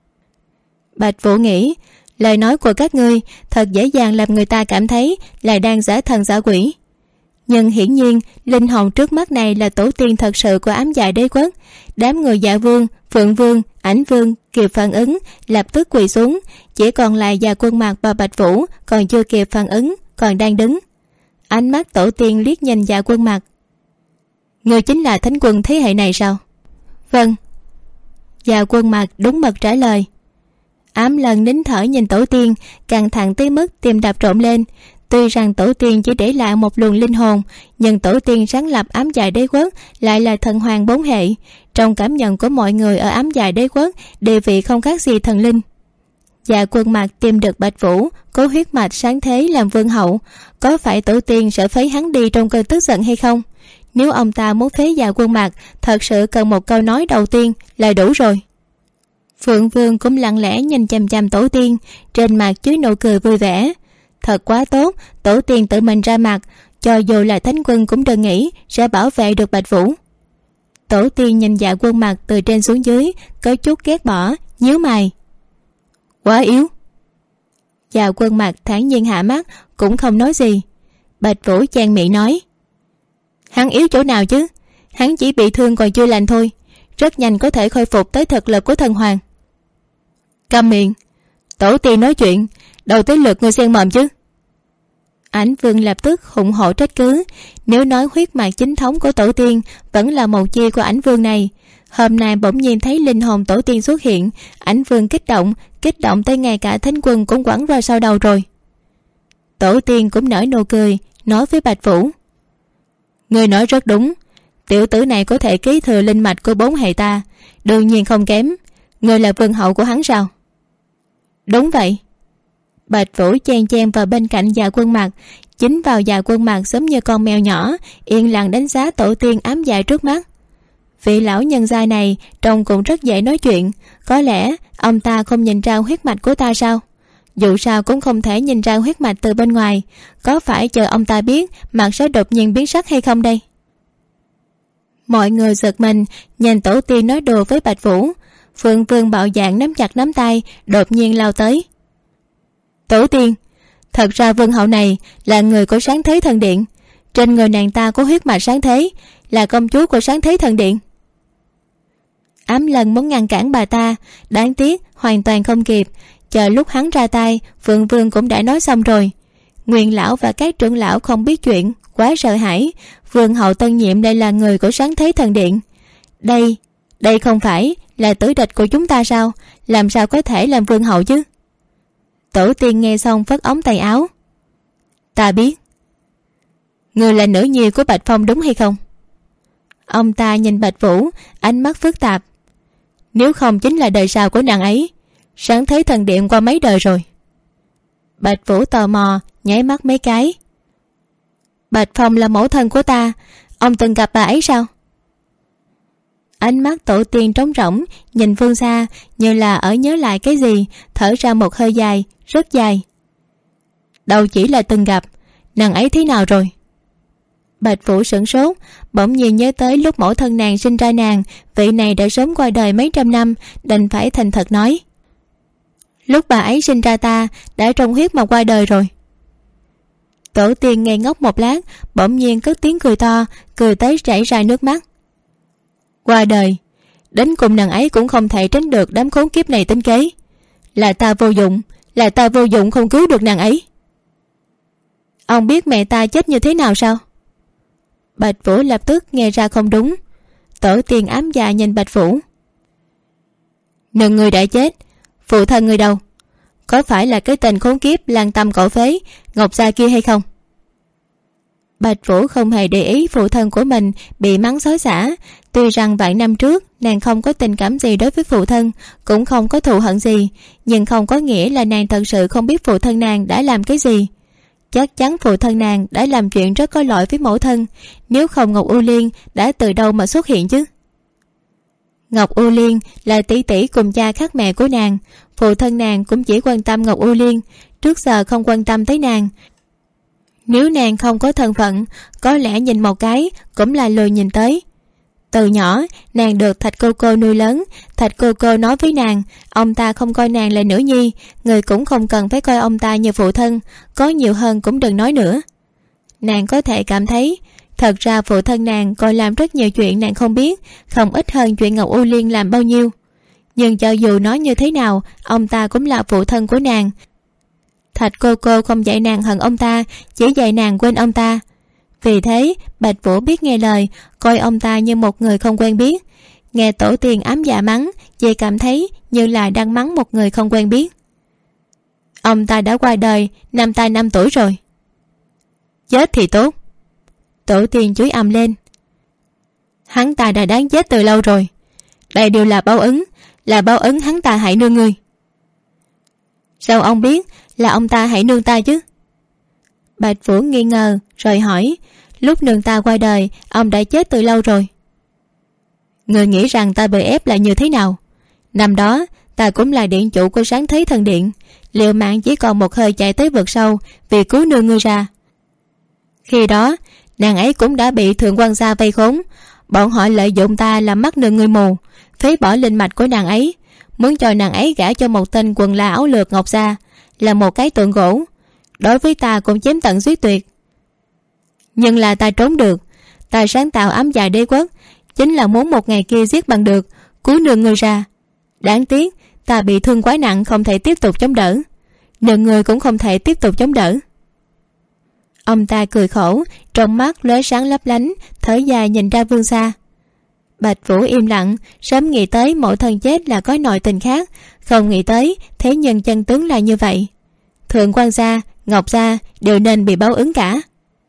Bạch Vũ nghĩ, lời nói của các ngươi thật dễ dàng làm người ta cảm thấy là đang giả thần giả quỷ. Nhưng hiển nhiên linh hồn trước mắt này là tổ tiên thật sự của ám dạ đế quốc. Đám người Dạ Vương, Phượng Vương, Ảnh Vương kịp phản ứng, lập tức quỳ xuống. Chỉ còn lại Dạ Quân Mạc và Bạch Vũ còn chưa kịp phản ứng, còn đang đứng. Ánh mắt tổ tiên liếc nhìn Dạ Quân Mạc. Người chính là thánh quân thế hệ này sao? Vâng. Dạ Quân Mạc đúng mực trả lời. Ám Lần nín thở nhìn tổ tiên, căng thẳng tới mức tim đập trộn lên. Tuy rằng tổ tiên chỉ để lại một luồng linh hồn, nhưng tổ tiên sáng lập ám dạ đế quốc lại là thần hoàng 4 hệ. Trong cảm nhận của mọi người ở ám dạ đế quốc, địa vị không khác gì thần linh. Dạ Quân Mạc tìm được Bạch Vũ có huyết mạch sáng thế làm vương hậu, có phải tổ tiên sẽ phế hắn đi trong cơn tức giận hay không? Nếu ông ta muốn phế Dạ Quân Mạc, thật sự cần một câu nói đầu tiên là đủ rồi. Phượng Vương cũng lặng lẽ nhìn chằm chằm tổ tiên, trên mặt chứa nụ cười vui vẻ. Thật quá tốt, tổ tiên tự mình ra mặt, cho dù là thánh quân cũng đừng nghĩ sẽ bảo vệ được Bạch Vũ. Tổ tiên nhìn Dạ Quân Mạc từ trên xuống dưới, có chút ghét bỏ, nhíu mày. Quá yếu. Dạ Quân Mạc thản nhiên hạ mắt, cũng không nói gì. Bạch Vũ chan miệng nói: Hắn yếu chỗ nào chứ? Hắn chỉ bị thương còn chưa lành thôi, rất nhanh có thể khôi phục tới thực lực của thần hoàng. Câm miệng, tổ tiên nói chuyện, đầu tới lượt ngươi xen mồm chứ. Ảnh Vương lập tức hùng hổ trách cứ. Nếu nói huyết mạch chính thống của tổ tiên vẫn là một chi của Ảnh Vương này, hôm nay bỗng nhiên thấy linh hồn tổ tiên xuất hiện, Ảnh Vương kích động tới ngay cả thánh quân cũng quẳng ra sau đầu rồi. Tổ tiên cũng nở nụ cười, nói với Bạch Vũ: Ngươi nói rất đúng, tiểu tử này có thể kế thừa linh mạch của 4 hệ ta, đương nhiên không kém. Ngươi là vương hậu của hắn sao? Đúng vậy. Bạch Vũ chen vào bên cạnh Dạ Quân Mạc, chính vào Dạ Quân Mạc giống như con mèo nhỏ, yên lặng đánh giá tổ tiên ám dạ trước mắt. Vị lão nhân gia này trông cũng rất dễ nói chuyện, có lẽ ông ta không nhìn ra huyết mạch của ta sao? Dù sao cũng không thể nhìn ra huyết mạch từ bên ngoài. Có phải chờ ông ta biết mặt sẽ đột nhiên biến sắc hay không đây? Mọi người giật mình nhìn tổ tiên nói đùa với Bạch Vũ. Phượng Vương bạo dạn nắm chặt nắm tay, đột nhiên lao tới. Tổ tiên, thật ra vương hậu này là người của Sáng Thế Thần Điện. Trên người nàng ta có huyết mạch sáng thế, là công chúa của Sáng Thế Thần Điện. Ám Lân muốn ngăn cản bà ta, đáng tiếc hoàn toàn không kịp. Chờ lúc hắn ra tay, Phượng Vương cũng đã nói xong rồi. Nguyên lão và các trưởng lão không biết chuyện, quá sợ hãi. Vương hậu tân nhiệm đây là người của Sáng Thế Thần Điện. Đây không phải là tử địch của chúng ta sao? Làm sao có thể làm vương hậu chứ? Tổ tiên nghe xong phất ống tay áo. Ta biết. Người là nữ nhi của Bạch Phong đúng hay không? Ông ta nhìn Bạch Vũ, ánh mắt phức tạp. Nếu không chính là đời sau của nàng ấy. Sáng Thế Thần Điện qua mấy đời rồi. Bạch Vũ tò mò nháy mắt mấy cái. Bạch Phong là mẫu thân của ta. Ông từng gặp bà ấy sao? Ánh mắt tổ tiên trống rỗng, nhìn phương xa như là ở nhớ lại cái gì, thở ra một hơi dài, rất dài. Đâu chỉ là từng gặp. Nàng ấy thế nào rồi? Bạch Vũ sửng sốt, bỗng nhiên nhớ tới lúc mẫu thân nàng sinh ra nàng, vị này đã sớm qua đời mấy trăm năm, đành phải thành thật nói. Lúc bà ấy sinh ra ta đã trong huyết mà qua đời rồi. Tổ tiên ngây ngốc một lát, bỗng nhiên cất tiếng cười to, cười tới chảy ra nước mắt. Qua đời, đến cùng nàng ấy cũng không thể tránh được đám khốn kiếp này tính kế. Là ta vô dụng không cứu được nàng ấy. Ông biết mẹ ta chết như thế nào sao? Bạch Vũ lập tức nghe ra không đúng. Tổ tiên ám dạ nhìn Bạch Vũ. Nương người đã chết, phụ thân người đâu? Có phải là cái tên khốn kiếp lang tâm cổ phế Ngọc Gia kia hay không? Bạch Vũ không hề để ý phụ thân của mình bị mắng xối xả. Tuy rằng vạn năm trước nàng không có tình cảm gì đối với phụ thân, cũng không có thù hận gì, nhưng không có nghĩa là nàng thật sự không biết phụ thân nàng đã làm cái gì. Chắc chắn phụ thân nàng đã làm chuyện rất có lỗi với mẫu thân. Nếu không Ngọc U Liên đã từ đâu mà xuất hiện chứ? Ngọc U Liên là tỷ tỷ cùng cha khác mẹ của nàng. Phụ thân nàng cũng chỉ quan tâm Ngọc U Liên, trước giờ không quan tâm tới nàng. Nếu nàng không có thân phận, có lẽ nhìn một cái cũng là lười nhìn tới. Từ nhỏ nàng được Thạch cô cô nuôi lớn. Thạch cô cô nói với nàng, ông ta không coi nàng là nữ nhi, người cũng không cần phải coi ông ta như phụ thân, có nhiều hơn cũng đừng nói nữa. Nàng có thể cảm thấy thật ra phụ thân nàng còn làm rất nhiều chuyện nàng không biết, không ít hơn chuyện Ngọc U Liên làm bao nhiêu. Nhưng cho dù nói như thế nào, ông ta cũng là phụ thân của nàng. Thạch cô cô không dạy nàng hận ông ta, chỉ dạy nàng quên ông ta. Vì thế Bạch Vũ biết nghe lời, coi ông ta như một người không quen biết. Nghe tổ tiên ám dạ mắng, chỉ cảm thấy như là đang mắng một người không quen biết. Ông ta đã qua đời năm ta 5 tuổi rồi. Chết thì tốt. Tổ tiên chúi ầm lên. Hắn ta đã đáng chết từ lâu rồi. Đây đều là báo ứng hắn ta hại nương ngươi. Sao ông biết là ông ta hại nương ta chứ? Bạch Vũ nghi ngờ rồi hỏi. Lúc nương ta qua đời, ông đã chết từ lâu rồi. Người nghĩ rằng ta bị ép là như thế nào? Năm đó ta cũng là điện chủ của Sáng Thế Thần Điện, liều mạng chỉ còn một hơi chạy tới vực sâu vì cứu nương ngươi ra. Khi đó nàng ấy cũng đã bị Thượng Quan gia vây khốn. Bọn họ lợi dụng ta làm mắt nương ngươi mù, phế bỏ linh mạch của nàng ấy, muốn cho nàng ấy gả cho một tên quần la áo lược Ngọc gia, là một cái tượng gỗ. Đối với ta cũng chém tận giết tuyệt. Nhưng là ta trốn được. Ta sáng tạo ám dạ đế quốc chính là muốn một ngày kia giết bằng được, cứu nương ngươi ra. Đáng tiếc ta bị thương quá nặng, không thể tiếp tục chống đỡ. Nương ngươi cũng không thể tiếp tục chống đỡ. Ông ta cười khổ, trong mắt lóe sáng lấp lánh, thở dài nhìn ra phương xa. Bạch Vũ im lặng, sớm nghĩ tới mẫu thân chết là có nội tình khác, không nghĩ tới thế nhân chân tướng là như vậy. Thượng Quan gia, Ngọc gia đều nên bị báo ứng cả.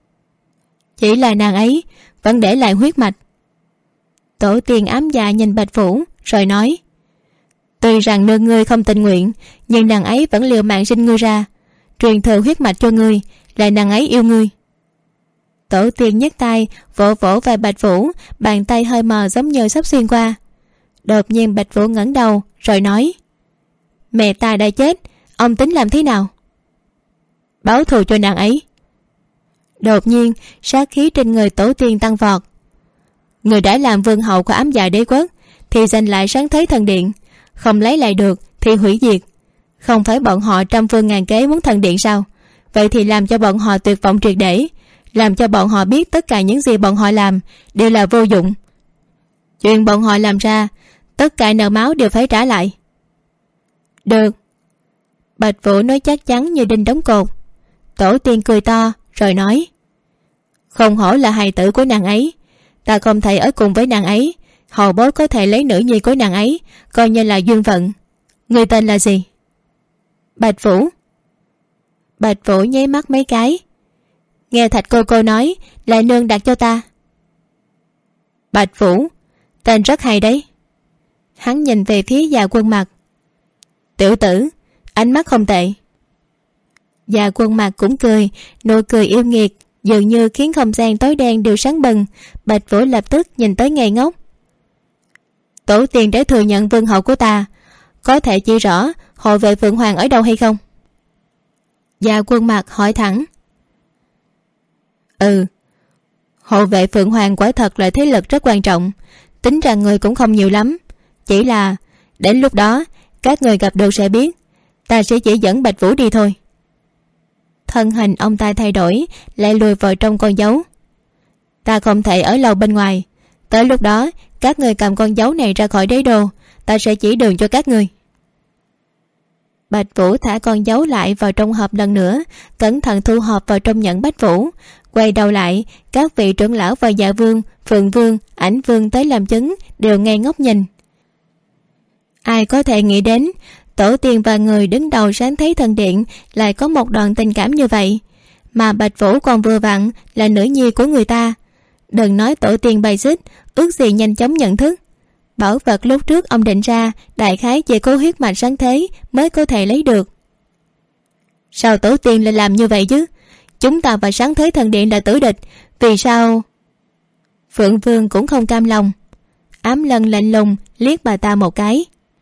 Chỉ là nàng ấy vẫn để lại huyết mạch. Tổ tiên ám dạ nhìn Bạch Vũ rồi nói. Tuy rằng nương ngươi không tình nguyện, nhưng nàng ấy vẫn liều mạng sinh ngươi ra, truyền thừa huyết mạch cho ngươi, là nàng ấy yêu ngươi. Tổ tiên nhấc tay vỗ vỗ vai Bạch Vũ, bàn tay hơi mờ giống như sắp xuyên qua. Đột nhiên Bạch Vũ ngẩng đầu rồi nói. Mẹ ta đã chết, Ông tính làm thế nào? Báo thù cho nàng ấy. Đột nhiên sát khí trên người Tổ tiên tăng vọt. Người đã làm vương hậu của Ám Dạ Đế Quốc thì giành lại Sáng Thế Thần Điện, không lấy lại được thì hủy diệt. Không phải bọn họ trăm phương ngàn kế muốn thần điện sao? Vậy thì làm cho bọn họ tuyệt vọng triệt để, làm cho bọn họ biết tất cả những gì bọn họ làm đều là vô dụng. Chuyện bọn họ làm ra, tất cả nợ máu đều phải trả lại. Được. Bạch Vũ nói chắc chắn như đinh đóng cột. Tổ tiên cười to rồi nói, không hổ là hài tử của nàng ấy, ta không thể ở cùng với nàng ấy, hầu bối có thể lấy nữ nhi của nàng ấy, coi như là duyên phận. Người tên là gì? Bạch Vũ. Bạch Vũ nháy mắt mấy cái. Nghe Thạch cô nói là nương đặt cho ta. Bạch Vũ, tên rất hay đấy. Hắn nhìn về phía Dạ Quân Mặc. Tiểu tử, ánh mắt không tệ. Dạ Quân Mặc cũng cười, nụ cười yêu nghiệt dường như khiến không gian tối đen đều sáng bừng. Bạch Vũ lập tức nhìn tới ngây ngốc. Tổ tiên để thừa nhận vương hậu của ta, có thể chỉ rõ hộ vệ Phượng Hoàng ở đâu hay không? Dạ Quân Mặc hỏi thẳng. Hộ vệ Phượng Hoàng quả thật là thế lực rất quan trọng, tính ra người cũng không nhiều lắm. Chỉ là đến lúc đó các người gặp được sẽ biết, ta sẽ chỉ dẫn Bạch Vũ đi thôi. Thân hình ông ta thay đổi, lại lùi vào trong con dấu. Ta không thể ở lâu bên ngoài, tới lúc đó các người cầm con dấu này ra khỏi đế đô, ta sẽ chỉ đường cho các người. Bạch Vũ thả con dấu lại vào trong hộp lần nữa, cẩn thận thu hộp vào trong nhẫn Bách Vũ. Quay đầu lại, các vị trưởng lão và Dạ Vương, Phượng Vương, Ảnh Vương tới làm chứng đều ngây ngốc nhìn. Ai có thể nghĩ đến tổ tiên và người đứng đầu Sáng Thế Thần Điện lại có một đoạn tình cảm như vậy, mà Bạch Vũ còn vừa vặn là nữ nhi của người ta. Đừng nói tổ tiên bày xích, ước gì nhanh chóng nhận thức. Bảo vật lúc trước ông định ra đại khái chỉ có huyết mạch sáng thế mới có thể lấy được. Sao tổ tiên lại làm như vậy chứ? Chúng ta và Sáng Thế Thần Điện là tử địch, vì sao? Phượng Vương cũng không cam lòng. Ám Lân lạnh lùng liếc bà ta một cái.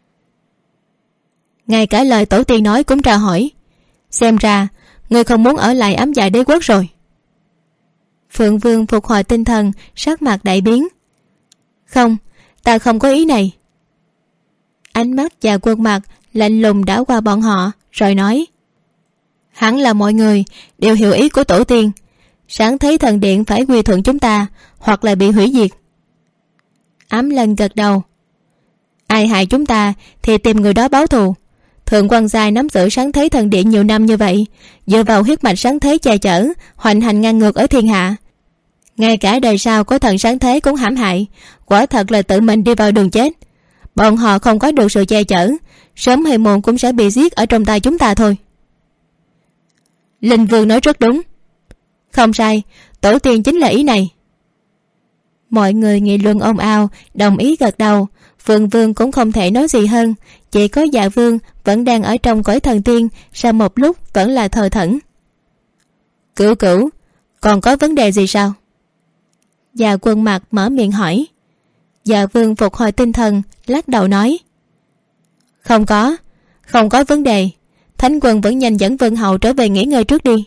Ngay cả lời tổ tiên nói cũng tra hỏi. Xem ra ngươi không muốn ở lại Ám Dạ Đế Quốc rồi. Phượng Vương phục hồi tinh thần, sắc mặt đại biến. Không, ta không có ý này. Ánh mắt Dạ Quân Mặc lạnh lùng đảo qua bọn họ rồi nói, hẳn là mọi người đều hiểu ý của tổ tiên. Sáng Thế Thần Điện phải quy thuận chúng ta, hoặc là bị hủy diệt. Ám Lân gật đầu. Ai hại chúng ta thì tìm người đó báo thù. Thượng quan Giai nắm giữ Sáng Thế Thần Điện nhiều năm như vậy, dựa vào huyết mạch sáng thế che chở, hoành hành ngang ngược ở thiên hạ. Ngay cả đời sau có thần sáng thế cũng hãm hại, quả thật là tự mình đi vào đường chết. Bọn họ không có được sự che chở, sớm hay muộn cũng sẽ bị giết ở trong tay chúng ta thôi. Linh Vương nói rất đúng. Không sai, tổ tiên chính là ý này. Mọi người nghị luận ồn ào, đồng ý gật đầu. Phượng Vương cũng không thể nói gì hơn, chỉ có Dạ Vương vẫn đang ở trong cõi thần tiên, sau một lúc vẫn là thờ thẫn. Cửu cửu, còn có vấn đề gì sao? Dạ Quân Mặc mở miệng hỏi. Dạ Vương phục hồi tinh thần, lắc đầu nói, không có vấn đề. Thánh Quân vẫn nhanh dẫn Vân Hậu trở về nghỉ ngơi trước đi.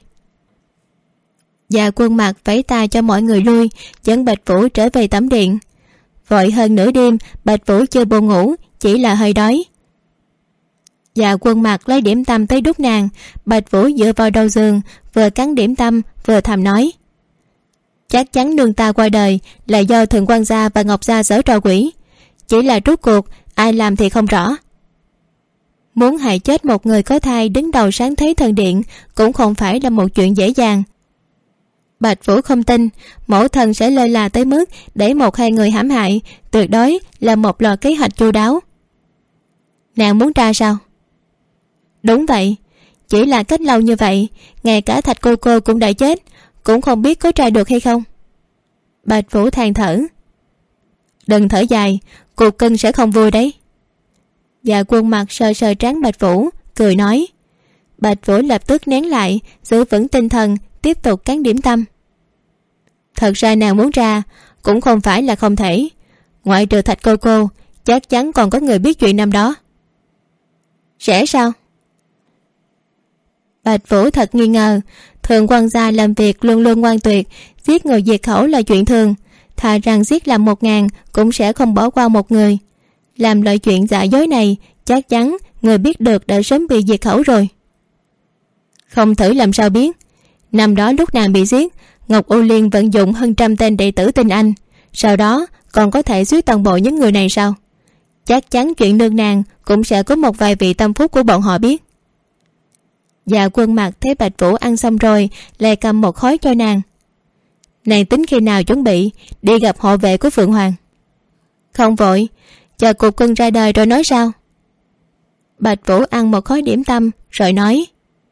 Dạ Quân Mặc vẫy tay cho mọi người lui, dẫn Bạch Vũ trở về tẩm điện. Vội hơn nửa đêm, Bạch Vũ chưa buồn ngủ, chỉ là hơi đói. Dạ Quân Mặc lấy điểm tâm tới đút nàng. Bạch Vũ dựa vào đầu giường, vừa cắn điểm tâm vừa thầm nói, chắc chắn nương ta qua đời là do Thượng quan gia và Ngọc gia giở trò quỷ, chỉ là rốt cuộc ai làm thì không rõ. Muốn hại chết một người có thai đứng đầu Sáng Thế Thần Điện cũng không phải là một chuyện dễ dàng. Bạch Vũ không tin mẫu thần sẽ lơ là tới mức để một hai người hãm hại, tuyệt đối là một loạt kế hoạch chu đáo. Nàng muốn tra sao? Đúng vậy, chỉ là cách lâu như vậy, ngay cả Thạch cô cũng đã chết, cũng không biết có tra được hay không. Bạch Vũ than thở. Đừng thở dài, cuộc cưng sẽ không vui đấy. Dạ Quân Mặc sờ sờ trán Bạch Vũ, cười nói. Bạch Vũ lập tức nén lại, giữ vững tinh thần, tiếp tục cắn điểm tâm. Thật ra nàng muốn ra cũng không phải là không thể. Ngoại trừ Thạch cô, chắc chắn còn có người biết chuyện năm đó. Sẽ sao? Bạch Vũ thật nghi ngờ, Thượng quan gia làm việc luôn luôn ngoan tuyệt, giết người diệt khẩu là chuyện thường, thà rằng giết làm 1000 cũng sẽ không bỏ qua một người. Làm loại chuyện giả dối này, chắc chắn người biết được đã sớm bị diệt khẩu rồi. Không thử làm sao biết. Năm đó lúc nàng bị giết, Ngọc U Liên vận dụng hơn 100 tên đệ tử tinh anh, sau đó còn có thể giết toàn bộ những người này sao? Chắc chắn chuyện nương nàng cũng sẽ có một vài vị tâm phúc của bọn họ biết. Dạ Quân Mặc thấy Bạch Vũ ăn xong rồi, lại cầm một khối cho nàng. Nàng tính khi nào chuẩn bị đi gặp hộ vệ của Phượng Hoàng? Không vội, chờ cục cưng ra đời rồi nói sao? Bạch Vũ ăn một khối điểm tâm rồi nói,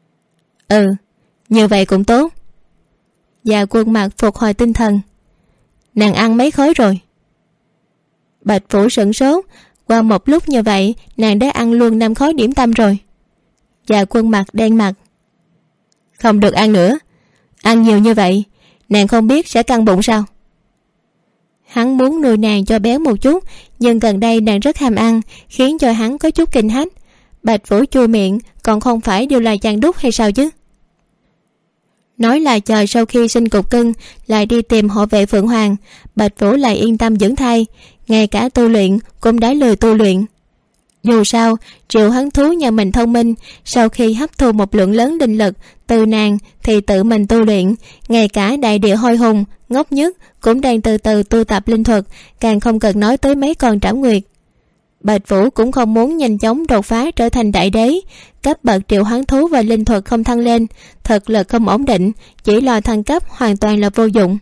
như vậy cũng tốt. Dạ Quân Mặc phục hồi tinh thần. Nàng ăn mấy khối rồi? Bạch Vũ sửng sốt, qua một lúc như vậy nàng đã ăn luôn 5 khối điểm tâm rồi. Dạ Quân Mặc đen mặt. Không được ăn nữa, ăn nhiều như vậy nàng không biết sẽ căng bụng sao? Hắn muốn nuôi nàng cho béo một chút, nhưng gần đây nàng rất ham ăn, khiến cho hắn có chút kinh hách. Bạch Vũ chua miệng, còn không phải đều là chàng đúc hay sao chứ? Nói là chờ sau khi sinh cục cưng lại đi tìm hộ vệ Phượng Hoàng, Bạch Vũ lại yên tâm dưỡng thai, ngay cả tu luyện cũng đã lười tu luyện. Dù sao triệu hắn thú nhà mình thông minh, sau khi hấp thu một lượng lớn linh lực từ nàng thì tự mình tu luyện, ngay cả đại địa hôi hùng ngốc nhất cũng đang từ từ tu tập linh thuật, càng không cần nói tới mấy con trảm nguyệt. Bạch Vũ cũng không muốn nhanh chóng đột phá trở thành đại đế, cấp bậc triệu hoán thú và linh thuật không thăng lên, thực lực không ổn định, chỉ lo thăng cấp hoàn toàn là vô dụng.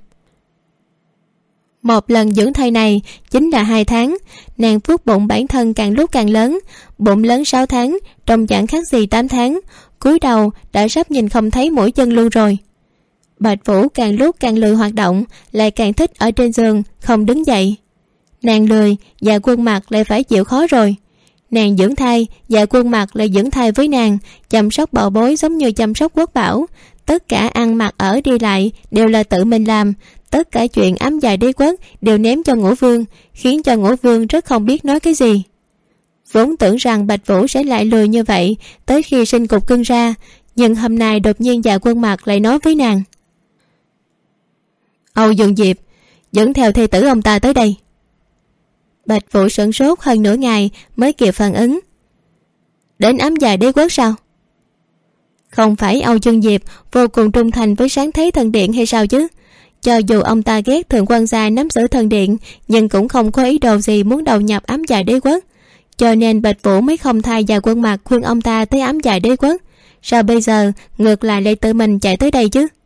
Một lần dưỡng thai này chính là 2 tháng, nàng vuốt bụng bản thân càng lúc càng lớn, bụng lớn 6 tháng trông chẳng khác gì 8 tháng, cúi đầu đã sắp nhìn không thấy mũi chân luôn rồi. Bạch Vũ càng lúc càng lười hoạt động, lại càng thích ở trên giường không đứng dậy. Nàng lười, Dạ Quân Mặc lại phải chịu khó rồi. Nàng dưỡng thai, Dạ Quân Mặc lại dưỡng thai với nàng, chăm sóc bảo bối giống như chăm sóc quốc bảo. Tất cả ăn mặc ở đi lại đều là tự mình làm, tất cả chuyện ấm dài đế quốc đều ném cho Ngũ Vương, khiến cho Ngũ Vương rất không biết nói cái gì. Vốn tưởng rằng Bạch Vũ sẽ lại lười như vậy tới khi sinh cục cưng ra, nhưng hôm nay đột nhiên Dạ Quân Mặc lại nói với nàng, Âu Dương Diệp dẫn theo thê tử ông ta tới đây. Bạch Vũ sửng sốt hơn nửa ngày mới kịp phản ứng. Đến ấm dài đế quốc sao? Không phải Âu Dương Diệp vô cùng trung thành với sáng thế thần điện hay sao chứ? Cho dù ông ta ghét Thượng quan gia nắm giữ thần điện, nhưng cũng không có ý đồ gì muốn đầu nhập ấm dài đế quốc, cho nên Bạch Vũ mới không thay Dạ Quân Mặc khuyên ông ta tới ấm dài đế quốc. Sao bây giờ ngược lại lại tự mình chạy tới đây chứ?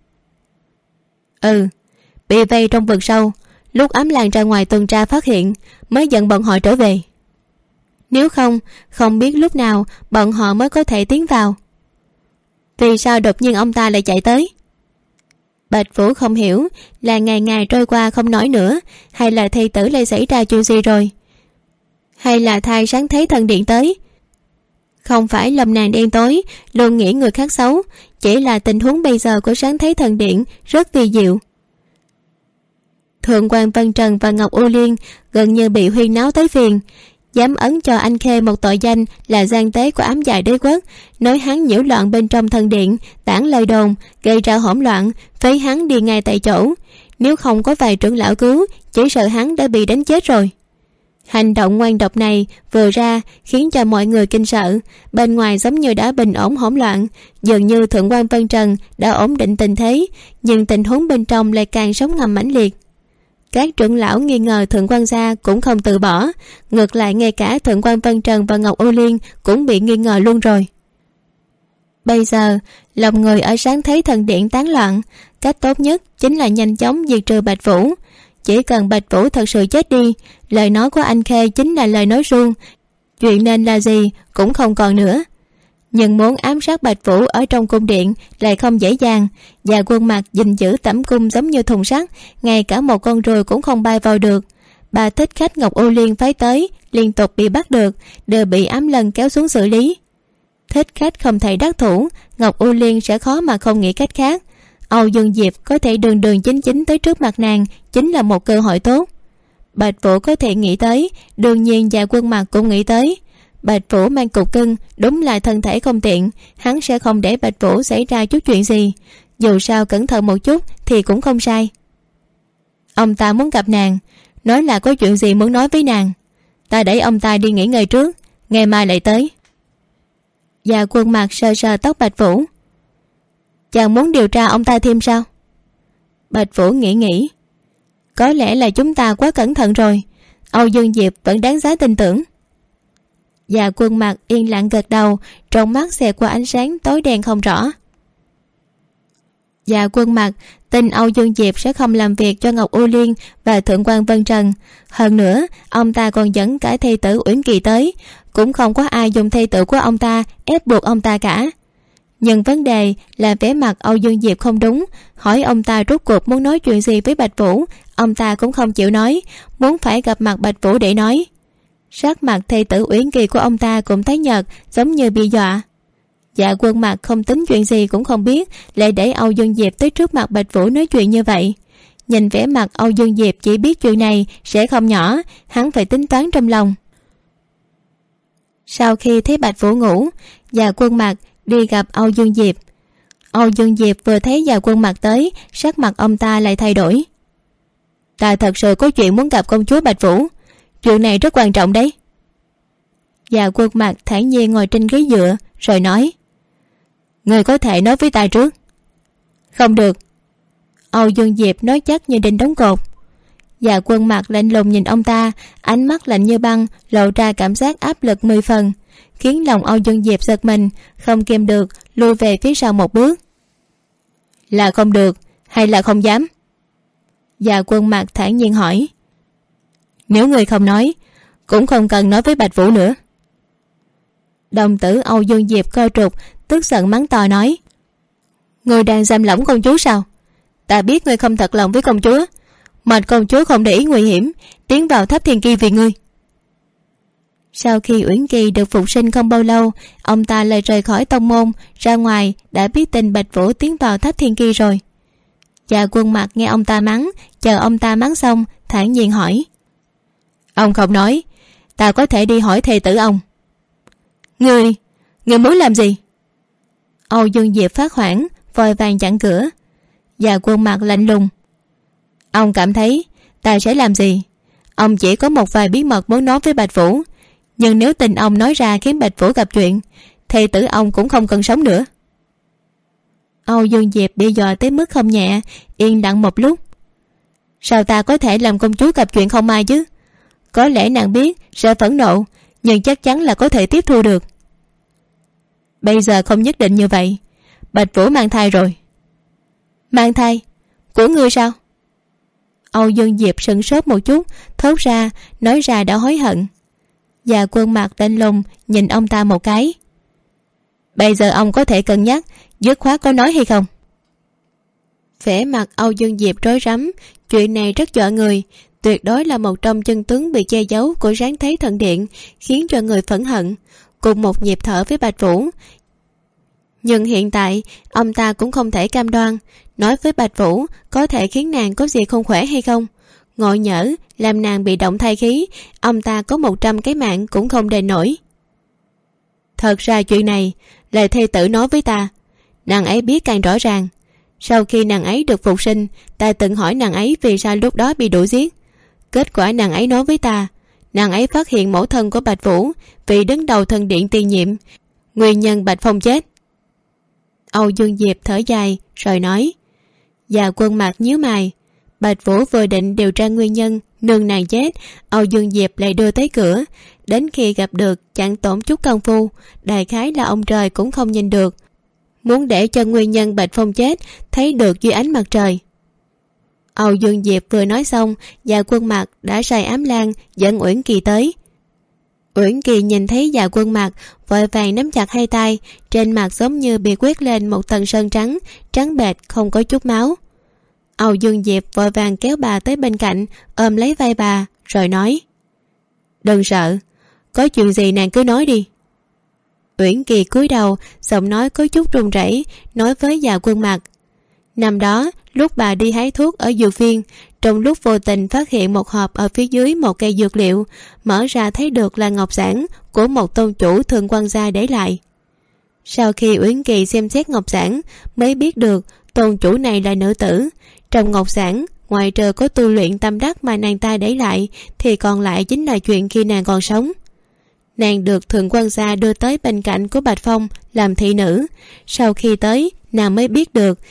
Bị vây trong vực sâu, lúc ấm làng ra ngoài tuần tra phát hiện mới dẫn bọn họ trở về. Nếu không, không biết lúc nào bọn họ mới có thể tiến vào. Vì sao đột nhiên ông ta lại chạy tới? Bạch Vũ không hiểu là ngày ngày trôi qua không nói nữa, hay là thầy tử lại xảy ra chuyện gì rồi, hay là thai sáng thế thần điện tới. Không phải lòng nàng đen tối luôn nghĩ người khác xấu, chỉ là tình huống bây giờ của sáng thế thần điện rất vi diệu. Thượng quan Vân Trần và Ngọc U Liên gần như bị huyên náo tới phiền, dám ấn cho anh Khê một tội danh là gian tế của ám dài đế quốc, nói hắn nhiễu loạn bên trong thần điện, tản lời đồn, gây ra hỗn loạn, phế hắn đi ngay tại chỗ. Nếu không có vài trưởng lão cứu, chỉ sợ hắn đã bị đánh chết rồi. Hành động ngoan độc này vừa ra khiến cho mọi người kinh sợ, bên ngoài giống như đã bình ổn hỗn loạn, dường như Thượng quan Vân Trần đã ổn định tình thế, nhưng tình huống bên trong lại càng sóng ngầm mãnh liệt. Các trưởng lão nghi ngờ Thượng quan gia cũng không từ bỏ, ngược lại ngay cả Thượng quan Vân Trần và Ngọc U Liên cũng bị nghi ngờ luôn rồi. Bây giờ lòng người ở sáng thế thần điện tán loạn, cách tốt nhất chính là nhanh chóng diệt trừ Bạch Vũ. Chỉ cần Bạch Vũ thật sự chết đi, lời nói của anh Khê chính là lời nói suông, chuyện nên là gì cũng không còn nữa. Nhưng muốn ám sát Bạch Vũ ở trong cung điện lại không dễ dàng. Dạ Quân Mặc gìn giữ tẩm cung giống như thùng sắt, ngay cả một con ruồi cũng không bay vào được. Bà thích khách Ngọc U Liên phái tới liên tục bị bắt được, đều bị ám lần kéo xuống xử lý. Thích khách không thể đắc thủ, Ngọc U Liên sẽ khó mà không nghĩ cách khác. Âu Dương Diệp có thể đường đường chính chính tới trước mặt nàng chính là một cơ hội tốt. Bạch Vũ có thể nghĩ tới, đương nhiên Dạ Quân Mặc cũng nghĩ tới. Bạch Vũ mang cục cưng, đúng là thân thể không tiện, hắn sẽ không để Bạch Vũ xảy ra chút chuyện gì. Dù sao cẩn thận một chút thì cũng không sai. Ông ta muốn gặp nàng, nói là có chuyện gì muốn nói với nàng. Ta đẩy ông ta đi nghỉ ngơi trước, ngày mai lại tới. Dạ Quân Mặc sờ sờ tóc Bạch Vũ. Chàng muốn điều tra ông ta thêm sao? Bạch Vũ nghĩ. Có lẽ là chúng ta quá cẩn thận rồi. Âu Dương Diệp vẫn đáng giá tin tưởng. Dạ Quân Mặc yên lặng gật đầu, trong mắt xẹt qua ánh sáng tối đen không rõ. Dạ Quân Mặc tin Âu Dương Diệp sẽ không làm việc cho Ngọc U Liên và Thượng quan Vân Trần. Hơn nữa ông ta còn dẫn cả thê tử Uyển Kỳ tới, cũng không có ai dùng thê tử của ông ta ép buộc ông ta cả. Nhưng vấn đề là vẻ mặt Âu Dương Diệp không đúng. Hỏi ông ta rốt cuộc muốn nói chuyện gì với Bạch Vũ, ông ta cũng không chịu nói, muốn phải gặp mặt Bạch Vũ để nói. Sắc mặt thê tử Uyển Kỳ của ông ta cũng tái nhợt, giống như bị dọa. Dạ Quân Mặc không tính chuyện gì cũng không biết, lại để Âu Dương Diệp tới trước mặt Bạch Vũ nói chuyện như vậy. Nhìn vẻ mặt Âu Dương Diệp chỉ biết chuyện này sẽ không nhỏ, hắn phải tính toán trong lòng. Sau khi thấy Bạch Vũ ngủ, Dạ Quân Mặc đi gặp Âu Dương Diệp. Âu Dương Diệp vừa thấy Dạ Quân Mặc tới, sắc mặt ông ta lại thay đổi. Ta thật sự có chuyện muốn gặp công chúa Bạch Vũ, chuyện này rất quan trọng đấy. Dạ Quân Mặc thản nhiên ngồi trên ghế dựa rồi nói. Người có thể nói với ta trước. Không được. Âu Dương Diệp nói chắc như đinh đóng cột. Dạ Quân Mặc lạnh lùng nhìn ông ta, ánh mắt lạnh như băng, lộ ra cảm giác áp lực 10 phần, khiến lòng Âu Dương Diệp giật mình, không kiềm được lùi về phía sau một bước. Là không được hay là không dám? Dạ Quân Mặc thản nhiên hỏi. Nếu người không nói, cũng không cần nói với Bạch Vũ nữa. Đồng tử Âu Dương Diệp co trục, tức giận mắng to nói. Người đang giam lỏng công chúa sao? Ta biết người không thật lòng với công chúa, mà công chúa không để ý nguy hiểm tiến vào Tháp Thiên Ki vì ngươi. Sau khi Uyển Kỳ được phục sinh không bao lâu, ông ta lại rời khỏi tông môn ra ngoài, đã biết tin Bạch Vũ tiến vào Tháp Thiên Ki rồi. Dạ Quân Mặc nghe ông ta mắng, chờ ông ta mắng xong thản nhiên hỏi. Ông không nói, ta có thể đi hỏi thê tử ông. Người muốn làm gì? Âu Dương Diệp phát hoảng, vội vàng chặn cửa. Dạ Quân Mặc lạnh lùng. Ông cảm thấy ta sẽ làm gì? Ông chỉ có một vài bí mật muốn nói với Bạch Vũ, nhưng nếu tình ông nói ra khiến Bạch Vũ gặp chuyện, thê tử ông cũng không cần sống nữa. Âu Dương Diệp bị dọa tới mức không nhẹ, yên lặng một lúc. Sao ta có thể làm công chúa gặp chuyện không may chứ? Có lẽ nàng biết sẽ phẫn nộ, nhưng chắc chắn là có thể tiếp thu được. Bây giờ không nhất định như vậy. Bạch Vũ mang thai rồi. Mang thai? Của ngươi sao? Âu Dương Diệp sững sốt một chút, thốt ra, nói ra đã hối hận. Dạ Quân Mặc lạnh lùng nhìn ông ta một cái. Bây giờ ông có thể cân nhắc dứt khoát có nói hay không? Vẻ mặt Âu Dương Diệp rối rắm, chuyện này rất dọa người, tuyệt đối là một trong chân tướng bị che giấu của Ráng Thấy Thần Điện, khiến cho người phẫn hận, cùng một nhịp thở với Bạch Vũ. Nhưng hiện tại ông ta cũng không thể cam đoan, nói với Bạch Vũ có thể khiến nàng có gì không khỏe hay không. Ngộ nhỡ làm nàng bị động thai khí, ông ta có 100 cái mạng cũng không đền nổi. Thật ra chuyện này là thê tử nói với ta, nàng ấy biết càng rõ ràng. Sau khi nàng ấy được phục sinh, ta từng hỏi nàng ấy vì sao lúc đó bị đuổi giết. Kết quả nàng ấy nói với ta, nàng ấy phát hiện mẫu thân của Bạch Vũ vì đứng đầu thần điện tiền nhiệm, nguyên nhân Bạch Phong chết. Âu Dương Diệp thở dài rồi nói. Dạ Quân Mặc nhíu mày. Bạch Vũ vừa định điều tra nguyên nhân nương nàng chết, Âu Dương Diệp lại đưa tới cửa. Đến khi gặp được chẳng tổn chút công phu, đại khái là ông trời cũng không nhìn được, muốn để cho nguyên nhân Bạch Phong chết thấy được dưới ánh mặt trời. Âu Dương Diệp vừa nói xong, Dạ Quân Mặc đã sai ám lang dẫn Uyển Kỳ tới. Uyển Kỳ nhìn thấy Dạ Quân Mặc, vội vàng nắm chặt hai tay, trên mặt giống như bị quét lên một tầng sơn trắng, trắng bệch không có chút máu. Âu Dương Diệp vội vàng kéo bà tới bên cạnh, ôm lấy vai bà rồi nói. Đừng sợ, có chuyện gì nàng cứ nói đi. Uyển Kỳ cúi đầu, giọng nói có chút run rẩy, nói với Dạ Quân Mặc. Năm đó lúc bà đi hái thuốc ở dược viên, trong lúc vô tình phát hiện một hộp ở phía dưới một cây dược liệu, mở ra thấy được là ngọc giản của một tôn chủ Thượng Quan gia để lại. Sau khi Uyển Kỳ xem xét ngọc giản mới biết được tôn chủ này là nữ tử. Trong ngọc giản, ngoài trừ có tu luyện tâm đắc mà nàng ta để lại thì còn lại chính là chuyện khi nàng còn sống. Nàng được Thượng Quan gia đưa tới bên cạnh của Bạch Phong làm thị nữ. Sau khi tới, nàng mới biết được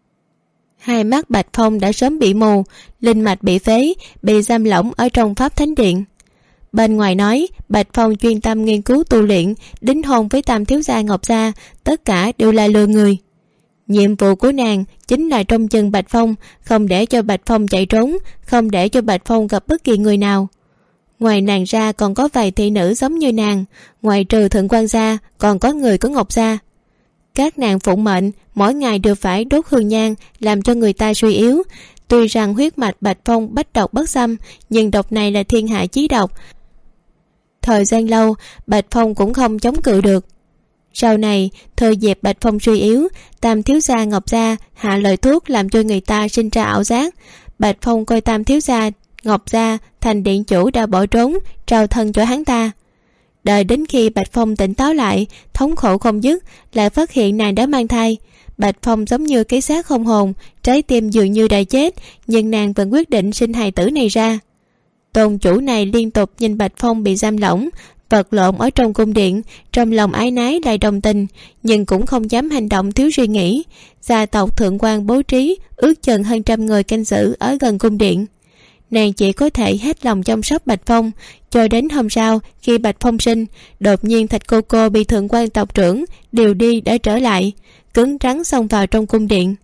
hai mắt Bạch Phong đã sớm bị mù, linh mạch bị phế, bị giam lỏng ở trong Pháp Thánh Điện. Bên ngoài nói Bạch Phong chuyên tâm nghiên cứu tu luyện, đính hôn với tam thiếu gia Ngọc gia, tất cả đều là lừa người. Nhiệm vụ của nàng chính là trông chừng Bạch Phong, không để cho Bạch Phong chạy trốn, không để cho Bạch Phong gặp bất kỳ người nào. Ngoài nàng ra còn có vài thị nữ giống như nàng, ngoài trừ Thượng Quan gia còn có người của Ngọc gia. Các nàng phụng mệnh mỗi ngày đều phải đốt hương nhang làm cho người ta suy yếu. Tuy rằng huyết mạch Bạch Phong bách độc bất xâm, nhưng độc này là thiên hạ chí độc. Thời gian lâu Bạch Phong cũng không chống cự được. Sau này thời dịp Bạch Phong suy yếu, tam thiếu gia Ngọc gia hạ lời thuốc làm cho người ta sinh ra ảo giác. Bạch Phong coi tam thiếu gia Ngọc gia thành điện chủ đã bỏ trốn, trao thân cho hắn ta. Đợi đến khi Bạch Phong tỉnh táo lại, thống khổ không dứt, lại phát hiện nàng đã mang thai. Bạch Phong giống như cái xác không hồn, trái tim dường như đã chết, nhưng nàng vẫn quyết định sinh hài tử này ra. Tôn chủ này liên tục nhìn Bạch Phong bị giam lỏng, vật lộn ở trong cung điện, trong lòng ái nái lại đồng tình, nhưng cũng không dám hành động thiếu suy nghĩ. Gia tộc Thượng Quan bố trí ước chừng hơn 100 người canh giữ ở gần cung điện. Nàng chỉ có thể hết lòng chăm sóc Bạch Phong, cho đến hôm sau khi Bạch Phong sinh, đột nhiên Thạch cô cô bị Thượng Quan tộc trưởng điều đi đã trở lại, cứng rắn xông vào trong cung điện.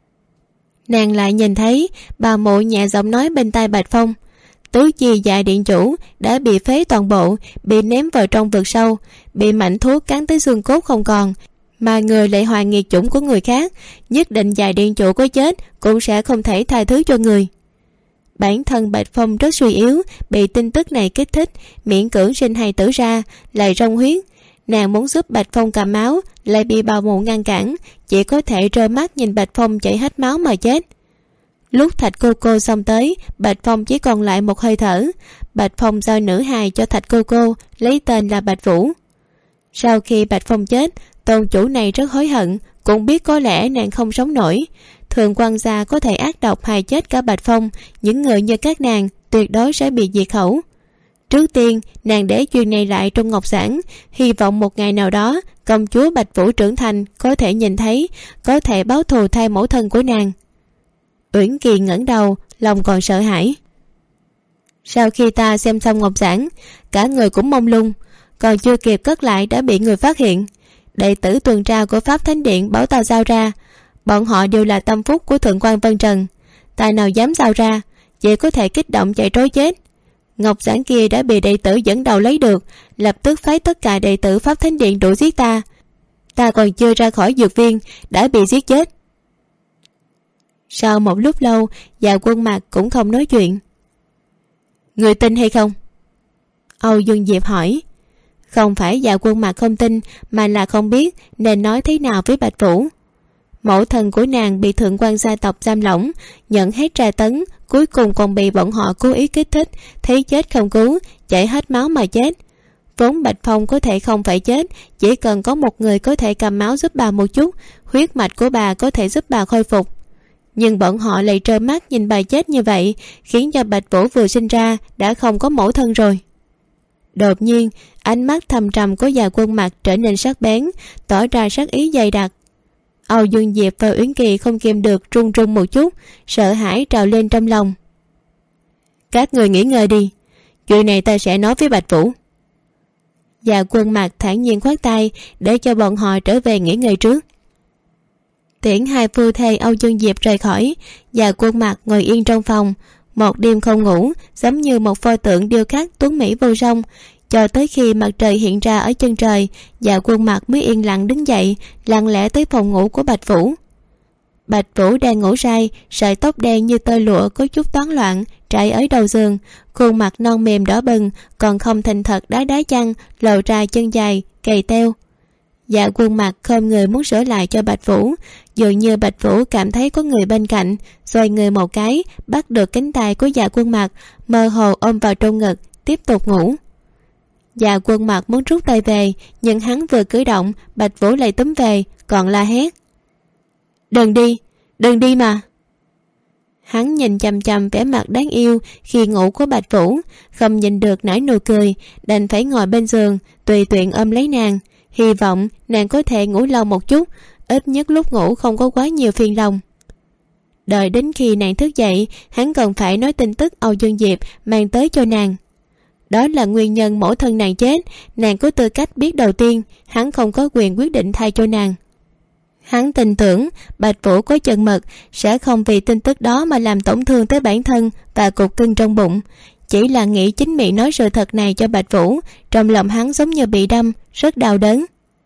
Nàng lại nhìn thấy bà mụ nhẹ giọng nói bên tai Bạch Phong: Tứ chi dạ điện chủ đã bị phế toàn bộ, bị ném vào trong vực sâu, bị mảnh thuốc cắn tới xương cốt không còn, mà người lại hoài nghiệt chủng của người khác, nhất định dạ điện chủ có chết cũng sẽ không thể tha thứ cho người. Bản thân Bạch Phong rất suy yếu, bị tin tức này kích thích, miễn cưỡng sinh hài tử ra, lại rong huyết. Nàng muốn giúp Bạch Phong cầm máu, lại bị bà mụ ngăn cản, chỉ có thể trơ mắt nhìn Bạch Phong chảy hết máu mà chết. Lúc Thạch cô cô xong tới, Bạch Phong chỉ còn lại một hơi thở. Bạch Phong giao nữ hài cho Thạch cô cô, lấy tên là Bạch Vũ. Sau khi Bạch Phong chết, tôn chủ này rất hối hận, cũng biết có lẽ nàng không sống nổi. Thượng Quan gia có thể ác độc hại chết cả Bạch Phong, những người như các nàng tuyệt đối sẽ bị diệt khẩu. Trước tiên nàng để chuyện này lại trong ngọc giản, hy vọng một ngày nào đó công chúa Bạch Vũ trưởng thành có thể nhìn thấy, có thể báo thù thay mẫu thân của nàng. Uyển Kỳ ngẩng đầu, lòng còn sợ hãi. Sau khi ta xem xong ngọc giản, cả người cũng mông lung, còn chưa kịp cất lại đã bị người phát hiện. Đệ tử tuần tra của Pháp Thánh Điện bảo ta giao ra. Bọn họ đều là tâm phúc của Thượng Quan Vân Trần, ta nào dám giao ra, chỉ có thể kích động chạy trối chết. Ngọc giản kia đã bị đệ tử dẫn đầu lấy được, lập tức phái tất cả đệ tử Pháp Thánh Điện đuổi giết ta. Ta còn chưa ra khỏi dược viên đã bị giết chết. Sau một lúc lâu, Dạ Quân Mạc cũng không nói chuyện. Người tin hay không? Âu Dương Diệp hỏi. Không phải Dạ Quân Mạc không tin, mà là không biết nên nói thế nào với Bạch Vũ. Mẫu thân của nàng bị Thượng Quan gia tộc giam lỏng, nhận hết tra tấn, cuối cùng còn bị bọn họ cố ý kích thích, thấy chết không cứu, chảy hết máu mà chết. Vốn Bạch Phong có thể không phải chết, chỉ cần có một người có thể cầm máu giúp bà một chút, huyết mạch của bà có thể giúp bà khôi phục. Nhưng bọn họ lại trơ mắt nhìn bà chết như vậy, khiến cho Bạch Vũ vừa sinh ra đã không có mẫu thân rồi. Đột nhiên ánh mắt thâm trầm của Dạ Quân Mạc trở nên sắc bén, tỏ ra sắc ý dày đặc. Âu Dương Diệp và Uyển Kỳ không kiềm được run run một chút, sợ hãi trào lên trong lòng. Các người nghỉ ngơi đi, chuyện này ta sẽ nói với Bạch Vũ. Dạ Quân Mạc thản nhiên khoát tay để cho bọn họ trở về nghỉ ngơi trước. Tiễn hai phu thê Âu Dương Diệp rời khỏi, Dạ Quân Mạc ngồi yên trong phòng, một đêm không ngủ, giống như một pho tượng điêu khắc tuấn mỹ vô song. Cho tới khi mặt trời hiện ra ở chân trời, Dạ Quân Mạc mới yên lặng đứng dậy, lặng lẽ tới phòng ngủ của Bạch Vũ. Bạch Vũ đang ngủ say, sợi tóc đen như tơ lụa có chút toán loạn trải ở đầu giường, khuôn mặt non mềm đỏ bừng, còn không thành thật đá chăn, lộ ra chân dài cầy teo. Dạ Quân Mạc khom người muốn sửa lại cho Bạch Vũ, dường như Bạch Vũ cảm thấy có người bên cạnh, xoay người một cái, bắt được cánh tay của Dạ Quân Mạc, mơ hồ ôm vào trong ngực, tiếp tục ngủ. Dạ Quân Mặc muốn rút tay về, nhưng hắn vừa cử động, Bạch Vũ lại túm về, còn la hét: đừng đi mà. Hắn nhìn chằm chằm vẻ mặt đáng yêu khi ngủ của Bạch Vũ, không nhìn được nở nụ cười, đành phải ngồi bên giường tùy tiện ôm lấy nàng, hy vọng nàng có thể ngủ lâu một chút, ít nhất lúc ngủ không có quá nhiều phiền lòng. Đợi đến khi nàng thức dậy, hắn cần phải nói tin tức Âu Dương Diệp mang tới cho nàng. Đó là nguyên nhân mẫu thân nàng chết, nàng có tư cách biết đầu tiên, hắn không có quyền quyết định thay cho nàng. Hắn tin tưởng Bạch Vũ có chừng mực, sẽ không vì tin tức đó mà làm tổn thương tới bản thân và cục cưng trong bụng. Chỉ là nghĩ chính miệng nói sự thật này cho Bạch Vũ, trong lòng hắn giống như bị đâm, rất đau đớn.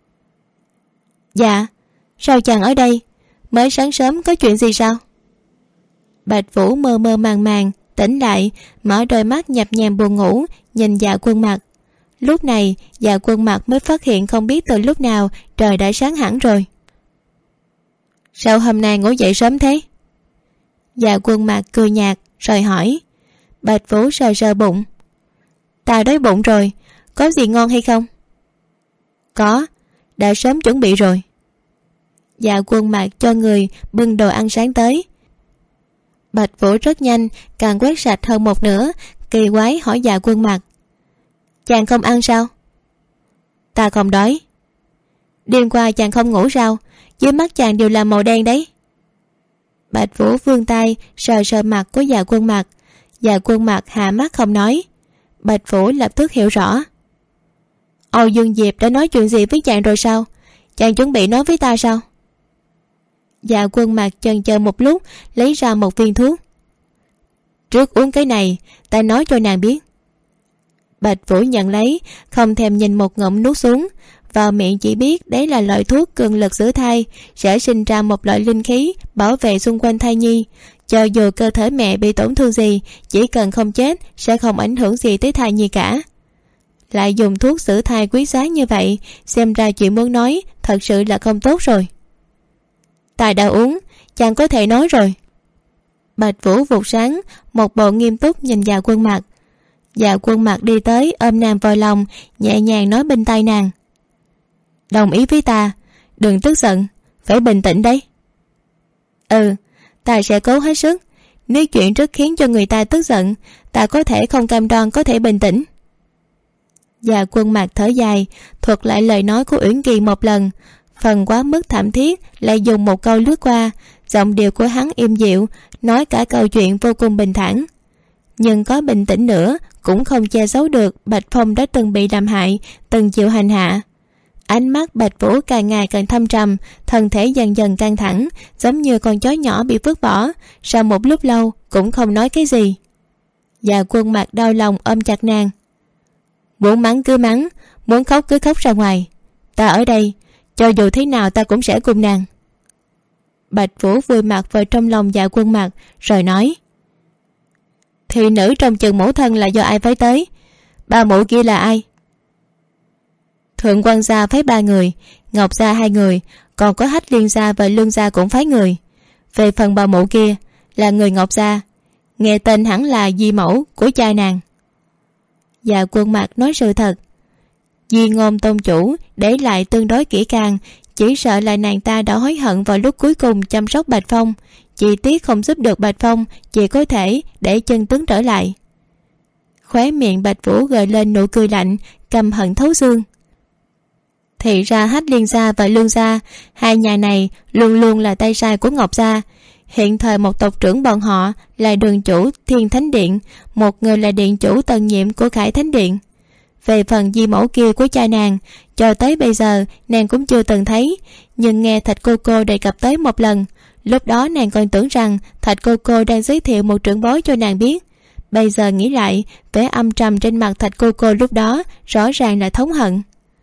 Dạ, sao chàng ở đây? Mới sáng sớm có chuyện gì sao? Bạch Vũ mơ mơ màng màng tỉnh lại, mở đôi mắt nhập nhèm buồn ngủ, nhìn Dạ Quân Mặc. Lúc này Dạ Quân Mặc mới phát hiện không biết từ lúc nào trời đã sáng hẳn rồi. Sao hôm nay ngủ dậy sớm thế? Dạ Quân Mặc cười nhạt rồi hỏi. Bạch Vũ sờ sờ bụng. Ta đói bụng rồi, có gì ngon hay không? Có, đã sớm chuẩn bị rồi. Dạ Quân Mặc cho người bưng đồ ăn sáng tới. Bạch Vũ rất nhanh càng quét sạch hơn một nửa, kỳ quái hỏi Dạ Quân Mặc: chàng không ăn sao? Ta không đói. Đêm qua chàng không ngủ sao? Dưới mắt chàng đều là màu đen đấy. Bạch Vũ vươn tay sờ sờ mặt của Dạ Quân Mặc. Dạ Quân Mặc hạ mắt không nói. Bạch Vũ lập tức hiểu rõ. Âu Dương Diệp đã nói chuyện gì với chàng rồi sao? Chàng chuẩn bị nói với ta sao? Dạ Quân Mặc chần chờ một lúc, lấy ra một viên thuốc. Trước uống cái này, ta nói cho nàng biết. Bạch Vũ nhận lấy, không thèm nhìn một ngụm nuốt xuống. Vào miệng chỉ biết đấy là loại thuốc cường lực giữ thai, sẽ sinh ra một loại linh khí bảo vệ xung quanh thai nhi. Cho dù cơ thể mẹ bị tổn thương gì, chỉ cần không chết sẽ không ảnh hưởng gì tới thai nhi cả. Lại dùng thuốc giữ thai quý giá như vậy, xem ra chuyện muốn nói thật sự là không tốt rồi. Ta đã uống, chàng có thể nói rồi. Bạch Vũ vụt sáng, một bộ nghiêm túc nhìn Dạ Quân Mặc. Dạ Quân Mặc đi tới ôm nàng vào lòng, nhẹ nhàng nói bên tai nàng: đồng ý với ta, đừng tức giận, phải bình tĩnh đấy. Ta sẽ cố hết sức. Nếu chuyện rất khiến cho người ta tức giận, ta có thể không cam đoan có thể bình tĩnh. Dạ Quân Mặc thở dài, thuật lại lời nói của Uyển Kỳ một lần. Phần quá mức thảm thiết lại dùng một câu lướt qua. Giọng điệu của hắn êm dịu, nói cả câu chuyện vô cùng bình thản. Nhưng có bình tĩnh nữa cũng không che giấu được Bạch Phong đã từng bị làm hại, từng chịu hành hạ. Ánh mắt Bạch Vũ càng ngày càng thâm trầm, thân thể dần dần căng thẳng, giống như con chó nhỏ bị vứt bỏ. Sau một lúc lâu cũng không nói cái gì. Dạ Quân Mặc đau lòng ôm chặt nàng. Muốn mắng cứ mắng, muốn khóc cứ khóc ra ngoài. Ta ở đây, cho dù thế nào ta cũng sẽ cùng nàng. Bạch Vũ vùi mặt vào trong lòng Dạ Quân Mặc rồi nói: thị nữ trong chừng mẫu thân là do ai phái tới? Ba mụ kia là ai? Thượng quan gia phái 3 người, Ngọc gia 2 người, còn có Hách Liên gia và Lương gia cũng phái người. Về phần bà mụ kia là người Ngọc gia, nghe tên hẳn là di mẫu của cha nàng. Dạ Quân Mặc nói sự thật. Di ngôn tôn chủ để lại tương đối kỹ càng, chỉ sợ là nàng ta đã hối hận vào lúc cuối cùng chăm sóc Bạch Phong. Chỉ tiếc không giúp được Bạch Phong, chỉ có thể để chân tướng trở lại. Khóe miệng Bạch Vũ gợi lên nụ cười lạnh, căm hận thấu xương. Thì ra Hách Liên gia và Lương gia, hai nhà này luôn luôn là tay sai của Ngọc gia. Hiện thời một tộc trưởng bọn họ là đường chủ Thiên Thánh Điện, một người là điện chủ tân nhiệm của Khải Thánh Điện. Về phần di mẫu kia của cha nàng, cho tới bây giờ nàng cũng chưa từng thấy, nhưng nghe Thạch cô cô đề cập tới một lần. Lúc đó nàng còn tưởng rằng Thạch cô cô đang giới thiệu một trưởng bối cho nàng biết. Bây giờ nghĩ lại, vẻ âm trầm trên mặt Thạch cô cô lúc đó rõ ràng là thống hận.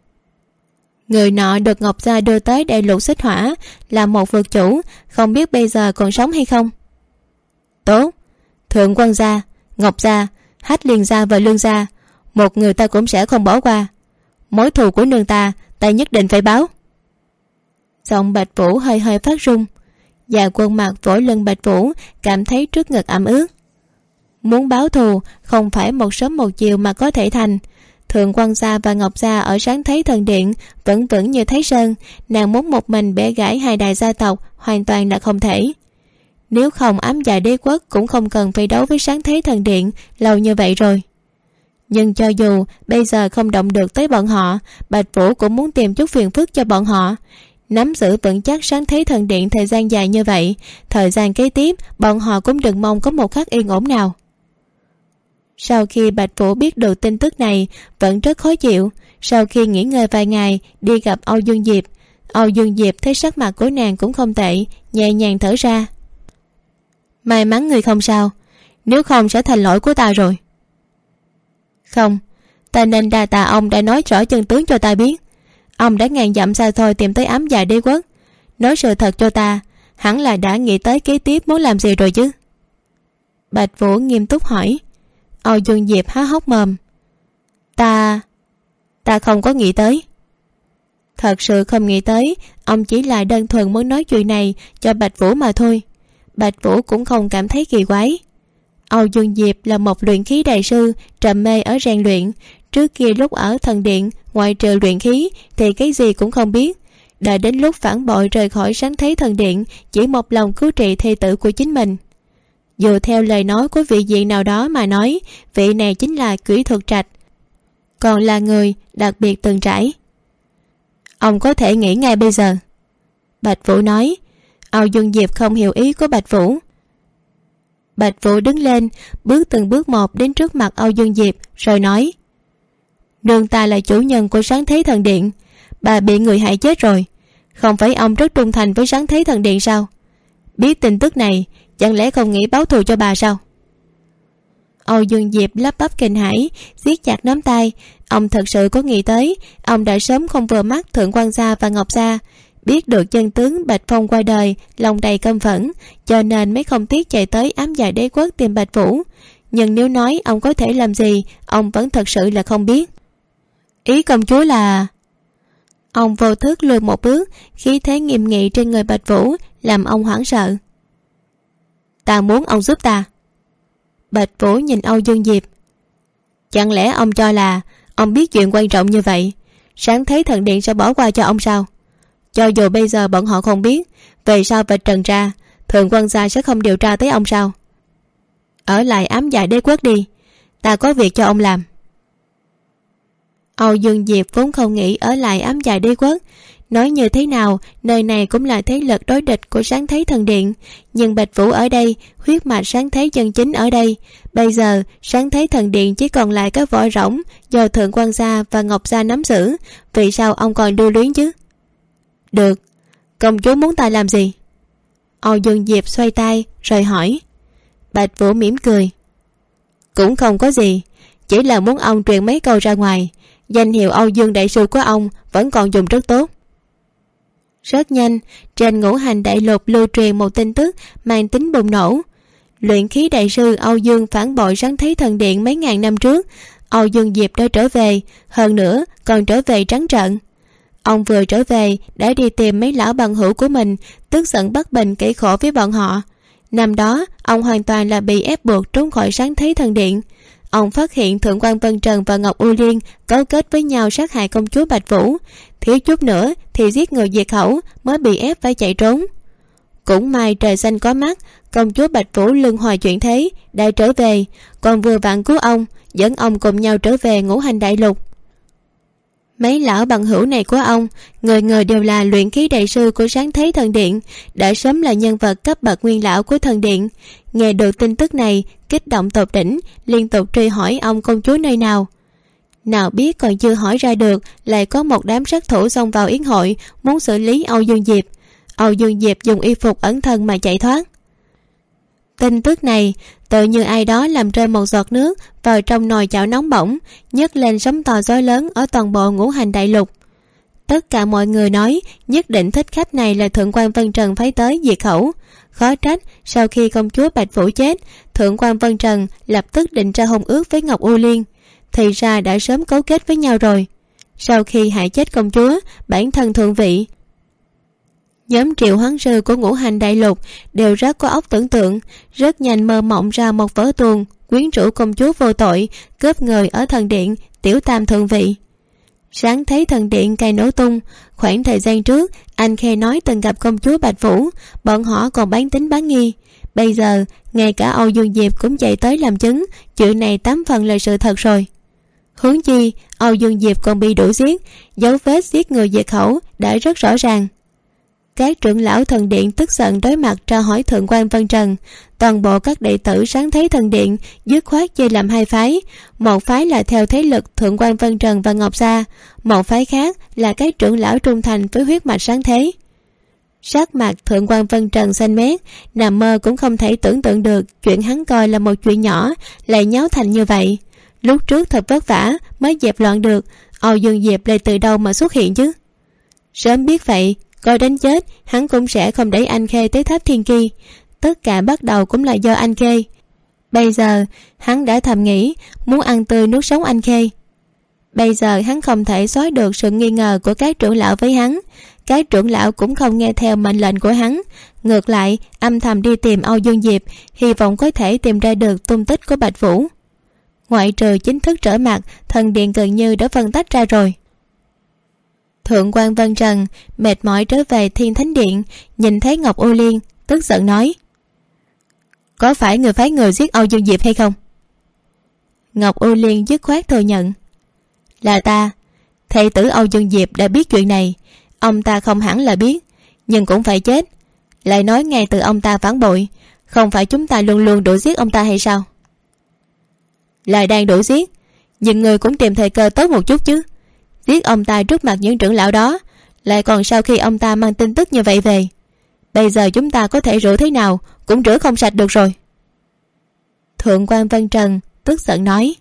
Người nọ được Ngọc gia đưa tới đại lục xích hỏa là một vực chủ, không biết bây giờ còn sống hay không. Tốt, Thượng quan gia, Ngọc gia, Hách Liên gia và Lương gia, một người ta cũng sẽ không bỏ qua. Mối thù của nương ta nhất định phải báo. Giọng Bạch Vũ hơi hơi phát run. Dạ Quân Mặc vỗ lưng Bạch Vũ, cảm thấy trước ngực ẩm ướt. Muốn báo thù không phải một sớm một chiều mà có thể thành. Thượng quan gia và Ngọc gia ở Sáng Thế Thần Điện vẫn vững như Thái Sơn, nàng muốn một mình bẻ gãy hai đại gia tộc hoàn toàn là không thể. Nếu không, Ám Dạ Đế Quốc cũng không cần phải đấu với Sáng Thế Thần Điện lâu như vậy rồi. Nhưng cho dù bây giờ không động được tới bọn họ, Bạch Vũ cũng muốn tìm chút phiền phức cho bọn họ. Nắm giữ vững chắc Sáng Thế Thần Điện thời gian dài như vậy, thời gian kế tiếp bọn họ cũng đừng mong có một khắc yên ổn nào. Sau khi Bạch Vũ biết được tin tức này vẫn rất khó chịu. Sau khi nghỉ ngơi vài ngày, đi gặp Âu Dương Diệp. Âu Dương Diệp thấy sắc mặt của nàng cũng không tệ, nhẹ nhàng thở ra. May mắn người không sao, nếu không sẽ thành lỗi của ta rồi. Không, ta nên đa tạ ông đã nói rõ chân tướng cho ta biết. Ông đã ngàn dặm xa xôi tìm tới Ám Dạ Đế Quốc, nói sự thật cho ta, hẳn là đã nghĩ tới kế tiếp muốn làm gì rồi chứ. Bạch Vũ nghiêm túc hỏi. Âu Dương Diệp há hốc mồm. Ta không có nghĩ tới. Thật sự không nghĩ tới, ông chỉ là đơn thuần muốn nói chuyện này cho Bạch Vũ mà thôi. Bạch Vũ cũng không cảm thấy kỳ quái. Âu Dương Diệp là một luyện khí đại sư trầm mê ở rèn luyện. Trước kia lúc ở thần điện, ngoại trừ luyện khí thì cái gì cũng không biết. Đã đến lúc phản bội rời khỏi Sáng Thế Thần Điện, chỉ một lòng cứu trị thê tử của chính mình. Dựa theo lời nói của vị diện nào đó mà nói, vị này chính là Kỷ Thuật Trạch, còn là người đặc biệt từng trải. Ông có thể nghĩ ngay bây giờ, Bạch Vũ nói. Âu Dương Diệp không hiểu ý của Bạch Vũ. Bạch Vũ đứng lên, bước từng bước một đến trước mặt Âu Dương Diệp, rồi nói. Nương ta là chủ nhân của Sáng Thế Thần Điện, bà bị người hại chết rồi. Không phải ông rất trung thành với Sáng Thế Thần Điện sao? Biết tin tức này, chẳng lẽ không nghĩ báo thù cho bà sao? Âu Dương Diệp lắp bắp kinh hãi, siết chặt nắm tay. Ông thật sự có nghĩ tới, ông đã sớm không vừa mắt Thượng quan gia và Ngọc gia. Biết được chân tướng Bạch Phong qua đời, lòng đầy căm phẫn, cho nên mới không tiếc chạy tới Ám Dạ Đế Quốc tìm Bạch Vũ. Nhưng nếu nói ông có thể làm gì, ông vẫn thật sự là không biết. Ý công chúa là... Ông vô thức lùi một bước, khí thế nghiêm nghị trên người Bạch Vũ làm ông hoảng sợ. Ta muốn ông giúp ta. Bạch Vũ nhìn Âu Dương Diệp. Chẳng lẽ ông cho là ông biết chuyện quan trọng như vậy, Sáng Thế Thần Điện sẽ bỏ qua cho ông sao? Cho dù bây giờ bọn họ không biết, về sau vạch trần ra, Thượng quan gia sẽ không điều tra tới ông sao? Ở lại Ám Dạ Đế Quốc đi, ta có việc cho ông làm. Âu Dương Diệp vốn không nghĩ ở lại Ám Dạ Đế Quốc. Nói như thế nào, nơi này cũng là thế lực đối địch của Sáng Thế Thần Điện. Nhưng Bạch Vũ ở đây, huyết mạch Sáng Thế chân chính ở đây. Bây giờ, Sáng Thế Thần Điện chỉ còn lại các vỏ rỗng do Thượng quan gia và Ngọc gia nắm giữ. Vì sao ông còn lưu luyến chứ? Được, công chúa muốn ta làm gì? Âu Dương Diệp xoay tay rồi hỏi. Bạch Vũ mỉm cười. Cũng không có gì, chỉ là muốn ông truyền mấy câu ra ngoài. Danh hiệu Âu Dương đại sư của ông vẫn còn dùng rất tốt. Rất nhanh, trên Ngũ Hành Đại Lục lưu truyền một tin tức mang tính bùng nổ. Luyện khí đại sư Âu Dương phản bội Sáng Thế Thần Điện mấy ngàn năm trước. Âu Dương Diệp đã trở về, hơn nữa còn trở về trắng trợn. Ông vừa trở về đã đi tìm mấy lão bằng hữu của mình, tức giận bất bình kể khổ với bọn họ. Năm đó ông hoàn toàn là bị ép buộc trốn khỏi Sáng Thế Thần Điện. Ông phát hiện Thượng quan Vân Trần và Ngọc U Liên cấu kết với nhau sát hại công chúa Bạch Vũ, thiếu chút nữa thì giết người diệt khẩu, mới bị ép phải chạy trốn. Cũng may trời xanh có mắt, công chúa Bạch Vũ luân hồi chuyển thế đã trở về, còn vừa vặn cứu ông, dẫn ông cùng nhau trở về Ngũ Hành Đại Lục. Mấy lão bằng hữu này của ông, người người đều là luyện khí đại sư của Sáng Thế Thần Điện, đã sớm là nhân vật cấp bậc nguyên lão của thần điện. Nghe được tin tức này, kích động tột đỉnh, liên tục truy hỏi ông công chúa nơi nào. Nào biết còn chưa hỏi ra được, lại có một đám sát thủ xông vào yến hội, muốn xử lý Âu Dương Diệp. Âu Dương Diệp dùng y phục ẩn thân mà chạy thoát. Tin tức này tự như ai đó làm rơi một giọt nước vào trong nồi chảo nóng bỏng, nhấc lên sóng to gió lớn ở toàn bộ Ngũ Hành Đại Lục. Tất cả mọi người nói nhất định thích khách này là Thượng quan Vân Trần phái tới diệt khẩu. Khó trách sau khi công chúa Bạch Vũ chết, Thượng quan Vân Trần lập tức định ra hôn ước với Ngọc U Liên. Thì ra đã sớm cấu kết với nhau rồi. Sau khi hại chết công chúa, bản thân thượng vị Nhóm Triệu Hoán Sư của Ngũ Hành Đại Lục đều rất có óc tưởng tượng, rất nhanh mơ mộng ra một vở tuồng quyến rũ công chúa vô tội cướp người ở thần điện tiểu tam thượng vị. Sáng thấy thần điện cài nổ tung. Khoảng thời gian trước anh Khê nói từng gặp công chúa Bạch Vũ, bọn họ còn bán tín bán nghi. Bây giờ ngay cả Âu Dương Diệp cũng chạy tới làm chứng, chuyện này 8 phần là sự thật rồi. Huống chi Âu Dương Diệp còn bị đuổi giết, dấu vết giết người diệt khẩu đã rất rõ ràng. Các trưởng lão thần điện tức giận đối mặt tra hỏi Thượng quan Vân Trần. Toàn bộ các đệ tử Sáng Thế thần điện dứt khoát chia làm 2 phái. Một phái là theo thế lực Thượng quan Vân Trần và Ngọc Gia, một phái khác là các trưởng lão trung thành với huyết mạch Sáng Thế. Sắc mặt Thượng quan Vân Trần xanh mét, nằm mơ cũng không thể tưởng tượng được chuyện hắn coi là một chuyện nhỏ lại nháo thành như vậy. Lúc trước thật vất vả mới dẹp loạn được, Âu Dương Diệp lại từ đâu mà xuất hiện chứ? Sớm biết vậy, coi đánh chết hắn cũng sẽ không đẩy anh Khê tới tháp thiên kỳ. Tất cả bắt đầu cũng là do anh Khê. Bây giờ hắn đã thầm nghĩ muốn ăn tươi nuốt sống anh Khê. Bây giờ hắn không thể xóa được sự nghi ngờ của các trưởng lão với hắn. Các trưởng lão cũng không nghe theo mệnh lệnh của hắn, ngược lại âm thầm đi tìm Âu Dương Diệp, hy vọng có thể tìm ra được tung tích của Bạch Vũ. Ngoại trừ chính thức trở mặt, thần điện gần như đã phân tách ra rồi. Thượng quan Vân Trần mệt mỏi trở về Thiên Thánh Điện, nhìn thấy Ngọc U Liên tức giận nói: có phải người phái người giết Âu Dương Diệp hay không? Ngọc U Liên dứt khoát thừa nhận: là ta. Thầy tử Âu Dương Diệp đã biết chuyện này. Ông ta không hẳn là biết, nhưng cũng phải chết. Lại nói ngay từ ông ta phản bội, không phải chúng ta luôn luôn đuổi giết ông ta hay sao? Là đang đuổi giết, nhưng người cũng tìm thời cơ tốt một chút chứ. Giết ông ta trước mặt những trưởng lão đó, lại còn sau khi ông ta mang tin tức như vậy về. Bây giờ chúng ta có thể rửa thế nào cũng rửa không sạch được rồi. Thượng quan Vân Trần tức giận nói.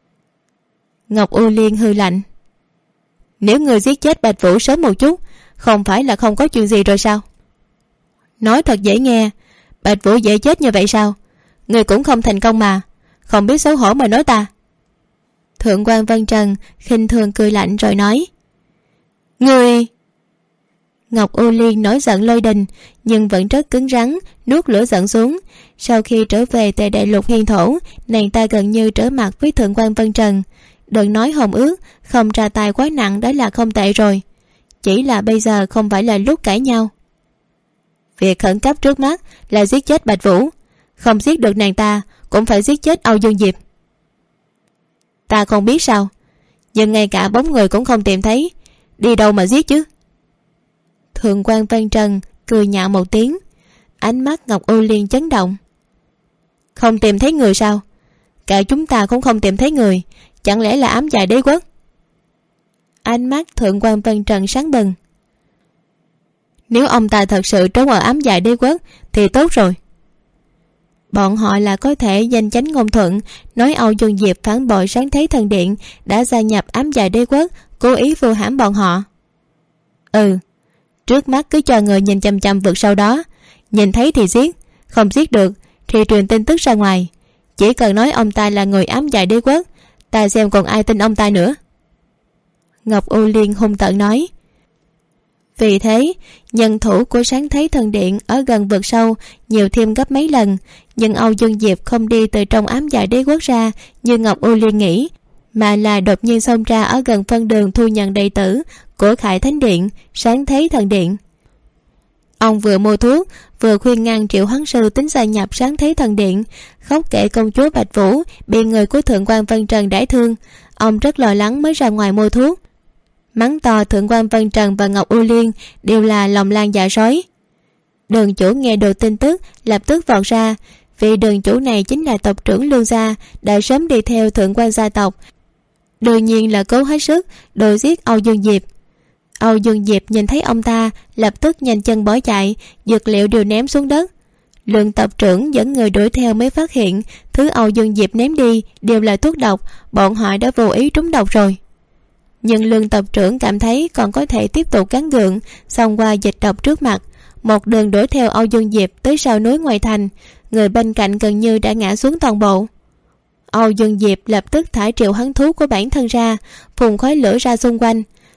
Ngọc U Liên hư lạnh: nếu người giết chết Bạch Vũ sớm một chút, không phải là không có chuyện gì rồi sao? Nói thật dễ nghe, Bạch Vũ dễ chết như vậy sao? Người cũng không thành công mà, không biết xấu hổ mà nói ta. Thượng quan Vân Trần khinh thường cười lạnh rồi nói: người... Ngọc U Liên nổi giận lôi đình, nhưng vẫn rất cứng rắn nuốt lửa giận xuống. Sau khi trở về tại Đại Lục Hiên Thổ, nàng ta gần như trở mặt với Thượng quan Vân Trần. Đừng nói hồng ước, không ra tay quá nặng đã là không tệ rồi. Chỉ là bây giờ không phải là lúc cãi nhau. Việc khẩn cấp trước mắt là giết chết Bạch Vũ. Không giết được nàng ta cũng phải giết chết Âu Dương Diệp. Ta không biết sao, nhưng ngay cả bóng người cũng không tìm thấy, đi đâu mà giết chứ? Thượng quan Vân Trần cười nhạo một tiếng, ánh mắt Ngọc U Liên chấn động. Không tìm thấy người sao? Cả chúng ta cũng không tìm thấy người, chẳng lẽ là ám dài đế quốc? Ánh mắt Thượng quan Vân Trần sáng bừng. Nếu ông ta thật sự trốn ở ám dài đế quốc thì tốt rồi. Bọn họ là có thể danh chánh ngôn thuận nói Âu Dương Diệp phản bội Sáng Thế thần điện, đã gia nhập ám dài đế quốc, cố ý vu hãm bọn họ. Trước mắt cứ cho người nhìn chăm chăm vượt sau đó, nhìn thấy thì giết, không giết được thì truyền tin tức ra ngoài. Chỉ cần nói ông ta là người ám dài đế quốc, ta xem còn ai tin ông ta nữa. Ngọc U Liên hung tợn nói. Vì thế nhân thủ của Sáng Thế thần điện ở gần vực sâu nhiều thêm gấp mấy lần, nhưng Âu Dương Diệp không đi từ trong ám dài đế quốc ra như Ngọc U Liên nghĩ, mà là đột nhiên xông ra ở gần phân đường thu nhận đệ tử của Khải Thánh Điện, Sáng Thế thần điện. Ông vừa mua thuốc vừa khuyên ngăn Triệu Hoán Sư tính gia nhập Sáng Thế thần điện, khóc kể công chúa Bạch Vũ bị người của Thượng quan Vân Trần đãi thương. Ông rất lo lắng mới ra ngoài mua thuốc. Mắng to Thượng quan Vân Trần và Ngọc U Liên đều là lòng lan dạ sói. Đường chủ nghe được tin tức lập tức vọt ra, vì đường chủ này chính là tộc trưởng Lương gia, đã sớm đi theo Thượng quan gia tộc, đương nhiên là cố hết sức đuổi giết Âu Dương Diệp. Âu Dương Diệp nhìn thấy ông ta lập tức nhanh chân bỏ chạy, dược liệu đều ném xuống đất. Lương tộc trưởng dẫn người đuổi theo mới phát hiện thứ Âu Dương Diệp ném đi đều là thuốc độc, bọn họ đã vô ý trúng độc rồi. Nhưng Lương tộc trưởng cảm thấy còn có thể tiếp tục gắng gượng, xông qua dịch độc trước mặt, một đường đuổi theo Âu Dương Diệp tới sau núi ngoài thành. Người bên cạnh gần như đã ngã xuống toàn bộ. Âu Dương Diệp lập tức thả triệu hoán thú của bản thân ra, phun khói lửa ra xung quanh.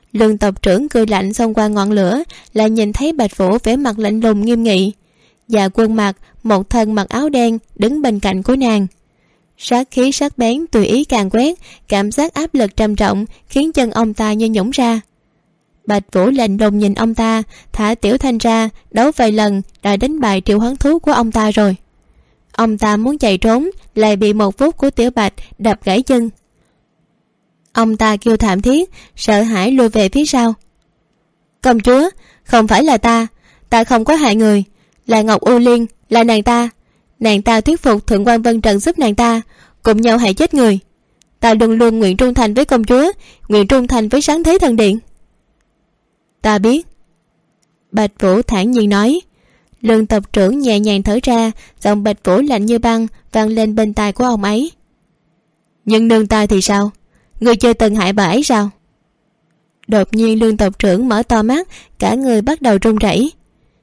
Lương tộc trưởng cười lạnh xông qua ngọn lửa, lại nhìn thấy Bạch Vũ vẻ mặt lạnh lùng nghiêm nghị. Dạ Quân Mặc, một thân mặc áo đen, đứng bên cạnh của nàng. Sát khí sắc bén tùy ý càn quét, cảm giác áp lực trầm trọng khiến chân ông ta như nhũn ra. Bạch Vũ lạnh lùng nhìn ông ta, thả Tiểu Thanh ra, đấu vài lần đã đánh bại triệu hoán thú của ông ta rồi. Ông ta muốn chạy trốn, lại bị một vút của Tiểu Bạch đập gãy chân. Ông ta kêu thảm thiết, sợ hãi lùi về phía sau. Công chúa, không phải là ta không có hại người, là Ngọc U Liên, là nàng ta thuyết phục Thượng quan Vân Trần giúp nàng ta, cùng nhau hại chết người. Ta luôn luôn nguyện trung thành với công chúa, nguyện trung thành với Sáng Thế Thần Điện. Ta biết. Bạch Vũ thản nhiên nói. Lương tộc trưởng nhẹ nhàng thở ra, giọng Bạch Vũ lạnh như băng vang lên bên tai của ông ấy. Nhưng nương ta thì sao? Người chưa từng hại bà ấy sao? Đột nhiên lương tộc trưởng mở to mắt, cả người bắt đầu run rẩy.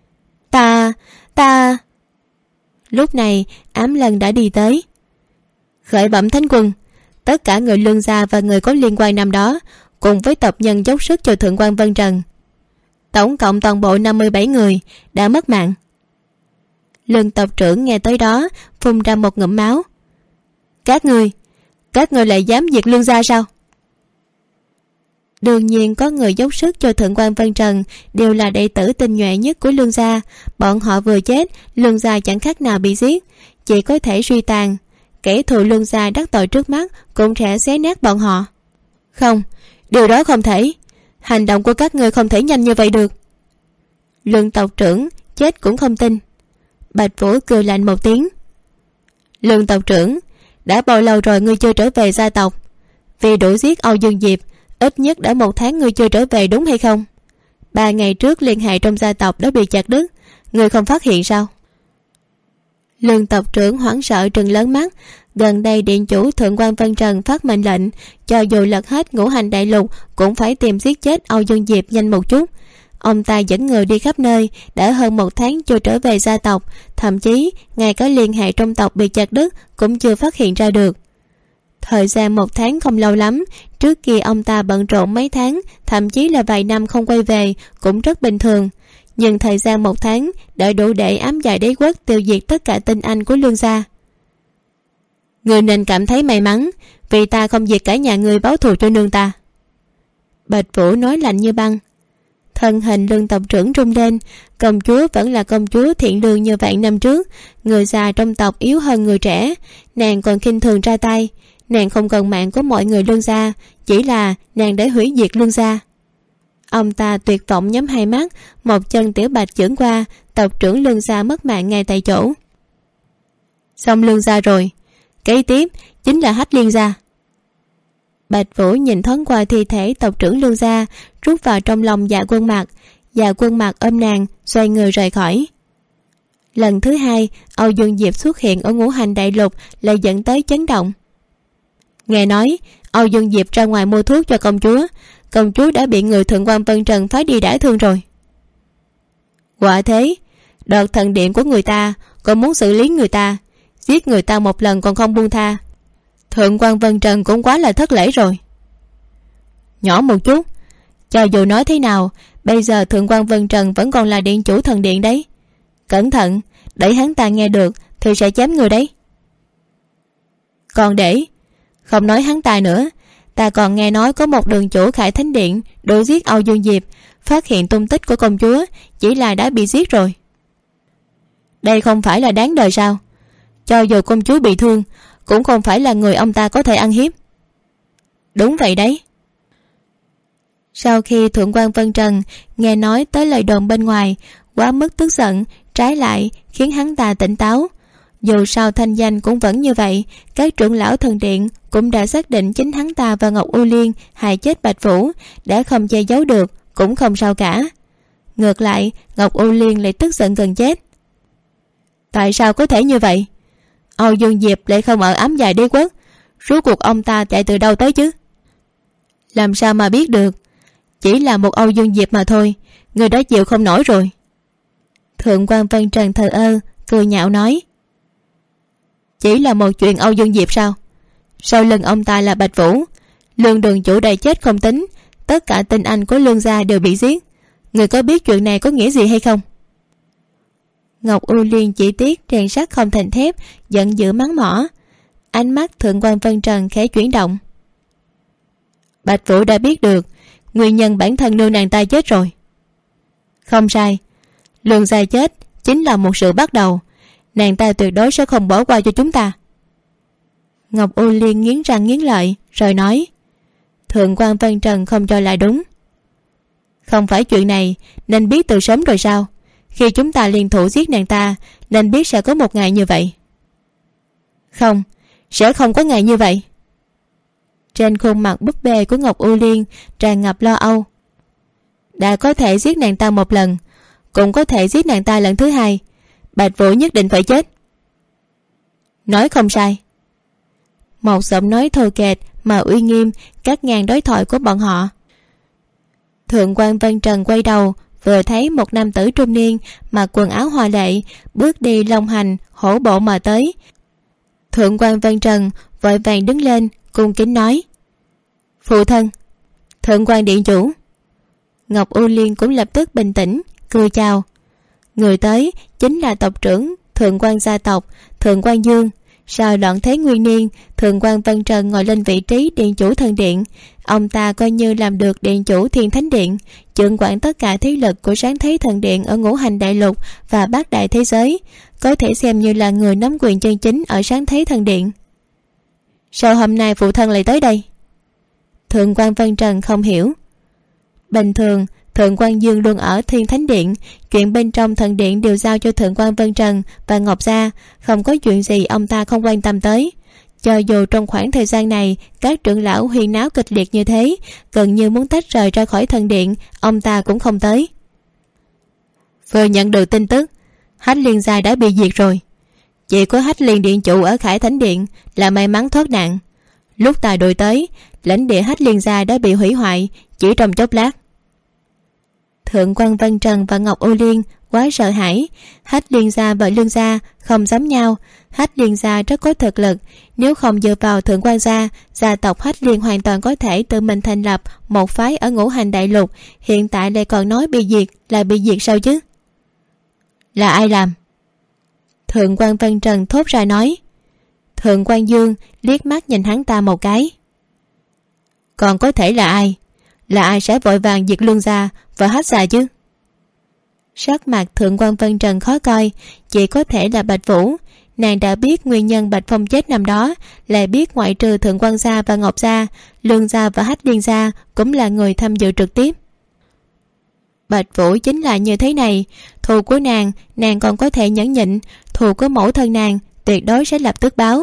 Ta... Lúc này Ám Lân đã đi tới. Khởi bẩm thánh quân, tất cả người Lương gia và người có liên quan năm đó cùng với tộc nhân dốc sức cho Thượng quan Vân Trần, tổng cộng toàn bộ 57 người đã mất mạng. Lương tộc trưởng nghe tới đó phun ra một ngụm máu. Các người lại dám diệt Lương gia sao? Đương nhiên có người dốc sức cho Thượng quan Vân Trần đều là đệ tử tinh nhuệ nhất của Lương gia. Bọn họ vừa chết, Lương gia chẳng khác nào bị giết, chỉ có thể suy tàn. Kẻ thù Lương gia đắc tội trước mắt cũng sẽ xé nát bọn họ. Không, điều đó không thể. Hành động của các ngươi không thể nhanh như vậy được. Lương tộc trưởng chết cũng không tin. Bạch Vũ cười lạnh một tiếng. Lương tộc trưởng, đã bao lâu rồi ngươi chưa trở về gia tộc? Vì đuổi giết Âu Dương Diệp, ít nhất đã 1 tháng ngươi chưa trở về đúng hay không? 3 ngày trước liên hệ trong gia tộc đã bị chặt đứt, ngươi không phát hiện sao? Lương tộc trưởng hoảng sợ trừng lớn mắt. Gần đây điện chủ Thượng quan Vân Trần phát mệnh lệnh, cho dù lật hết ngũ hành đại lục cũng phải tìm giết chết Âu Dương Diệp nhanh một chút. Ông ta dẫn người đi khắp nơi, đã hơn 1 tháng chưa trở về gia tộc, thậm chí ngay cả liên hệ trong tộc bị chặt đứt cũng chưa phát hiện ra được. Thời gian 1 tháng không lâu lắm, trước kia ông ta bận rộn mấy tháng, thậm chí là vài năm không quay về cũng rất bình thường. Nhưng thời gian 1 tháng đã đủ để ám giải đế quốc tiêu diệt tất cả tinh anh của Lương gia. Người nên cảm thấy may mắn, vì ta không diệt cả nhà người báo thù cho nương ta. Bạch Vũ nói lạnh như băng. Thân hình Lương tộc trưởng rung lên. Công chúa vẫn là công chúa thiện lương như vạn năm trước. Người già trong tộc yếu hơn người trẻ, nàng còn khinh thường ra tay. Nàng không cần mạng của mọi người Lương gia, chỉ là nàng để hủy diệt Lương gia. Ông ta tuyệt vọng nhắm hai mắt, một chân Tiểu Bạch chưởng qua, tộc trưởng Lương gia mất mạng ngay tại chỗ. Xong Lương gia rồi, kế tiếp chính là Hách Liên gia. Bạch Vũ nhìn thoáng qua thi thể tộc trưởng Lương gia, rút vào trong lòng Dạ Quân Mặc. Dạ Quân Mặc ôm nàng, xoay người rời khỏi. Lần thứ 2 Âu Dương Diệp xuất hiện ở ngũ hành đại lục lại dẫn tới chấn động. Nghe nói Âu Dương Diệp ra ngoài mua thuốc cho công chúa đã bị người Thượng quan Vân Trần phái đi đả thương rồi. Quả thế, đợt thần điện của người ta còn muốn xử lý người ta, giết người ta một lần còn không buông tha. Thượng quan Vân Trần cũng quá là thất lễ rồi. Nhỏ một chút, cho dù nói thế nào, bây giờ Thượng quan Vân Trần vẫn còn là điện chủ thần điện đấy. Cẩn thận, để hắn ta nghe được thì sẽ chém người đấy. Còn để không nói hắn ta nữa, ta còn nghe nói có một đường chủ Khải Thánh Điện đuổi giết Âu Dương Diệp, phát hiện tung tích của công chúa, chỉ là đã bị giết rồi. Đây không phải là đáng đời sao? Cho dù công chúa bị thương cũng không phải là người ông ta có thể ăn hiếp. Đúng vậy đấy. Sau khi Thượng quan Vân Trần nghe nói tới lời đồn bên ngoài, quá mức tức giận, trái lại khiến hắn ta tỉnh táo. Dù sao thanh danh cũng vẫn như vậy, các trưởng lão thần điện cũng đã xác định chính hắn ta và Ngọc U Liên hại chết Bạch Vũ, đã không che giấu được cũng không sao cả. Ngược lại Ngọc U Liên lại tức giận gần chết. Tại sao có thể như vậy? Âu Dương Diệp lại không ở ám dài đế quốc, rốt cuộc ông ta chạy từ đâu tới chứ? Làm sao mà biết được? Chỉ là một Âu Dương Diệp mà thôi, người đó chịu không nổi rồi. Thượng quan Vân Trần thờ ơ cười nhạo nói. Chỉ là một chuyện Âu Dương Diệp sao? Sau lưng ông ta là Bạch Vũ, Lương đường chủ đầy chết không tính, tất cả tinh anh của Lương gia đều bị giết. Người có biết chuyện này có nghĩa gì hay không? Ngọc U Liên chỉ tiếc rèn sắt không thành thép, giận dữ mắng mỏ. Ánh mắt Thượng quan Vân Trần khẽ chuyển động. Bạch Vũ đã biết được nguyên nhân bản thân nương nàng ta chết rồi. Không sai, Lương gia chết chính là một sự bắt đầu. Nàng ta tuyệt đối sẽ không bỏ qua cho chúng ta. Ngọc U Liên nghiến răng nghiến lợi rồi nói. Thượng quan Vân Trần không cho là đúng. Không phải chuyện này nên biết từ sớm rồi sao? Khi chúng ta liên thủ giết nàng ta nên biết sẽ có một ngày như vậy. Không, sẽ không có ngày như vậy. Trên khuôn mặt búp bê của Ngọc U Liên tràn ngập lo âu. Đã có thể giết nàng ta một lần, cũng có thể giết nàng ta lần thứ hai. Bạch Vũ nhất định phải chết. Nói không sai. Một giọng nói thô kệch mà uy nghiêm cắt ngang đối thoại của bọn họ. Thượng quan Vân Trần quay đầu, vừa thấy một nam tử trung niên mặc quần áo hoa lệ bước đi long hành hổ bộ mà tới. Thượng quan Vân Trần vội vàng đứng lên cung kính nói. Phụ thân, Thượng quan điện chủ. Ngọc U Liên cũng lập tức bình tĩnh cười chào. Người tới chính là tộc trưởng Thượng quan gia tộc Thượng quan Dương. Sau loạn thế nguyên niên, Thượng quan Vân Trần ngồi lên vị trí điện chủ thần điện. Ông ta coi như làm được điện chủ Thiên Thánh Điện, trưởng quản tất cả thế lực của sáng thế thần điện ở ngũ hành đại lục và bát đại thế giới, có thể xem như là người nắm quyền chân chính ở sáng thế thần điện. Sao hôm nay phụ thân lại tới đây? Thượng quan Vân Trần không hiểu. Bình thường Thượng quan Dương luôn ở Thiên Thánh Điện, chuyện bên trong thần điện đều giao cho Thượng quan Vân Trần và Ngọc Gia, không có chuyện gì ông ta không quan tâm tới. Cho dù trong khoảng thời gian này các trưởng lão huyên náo kịch liệt như thế, gần như muốn tách rời ra khỏi thần điện, ông ta cũng không tới. Vừa nhận được tin tức Hách Liên gia đã bị diệt rồi. Chỉ có Hách Liên điện chủ ở Khải Thánh Điện là may mắn thoát nạn. Lúc ta đuổi tới, lãnh địa Hách Liên gia đã bị hủy hoại chỉ trong chốc lát. Thượng quan Vân Trần và Ngọc U Liên quá sợ hãi. Hách Liên gia và Lương gia không giống nhau. Hách Liên gia rất có thực lực, nếu không dựa vào Thượng quan gia, gia tộc Hách Liên hoàn toàn có thể tự mình thành lập một phái ở ngũ hành đại lục. Hiện tại lại còn nói bị diệt, là bị diệt sao chứ? Là ai làm? Thượng quan Vân Trần thốt ra nói. Thượng quan Dương liếc mắt nhìn hắn ta một cái. Còn có thể là ai? Là ai sẽ vội vàng diệt Lương gia và Hách gia chứ? Sắc mặt Thượng quan Vân Trần khó coi. Chỉ có thể là Bạch Vũ. Nàng đã biết nguyên nhân Bạch Phong chết năm đó, lại biết ngoại trừ Thượng quan gia và Ngọc gia, Lương gia và Hách Liên gia cũng là người tham dự trực tiếp. Bạch Vũ chính là như thế này. Thù của nàng còn có thể nhẫn nhịn, thù của mẫu thân nàng tuyệt đối sẽ lập tức báo.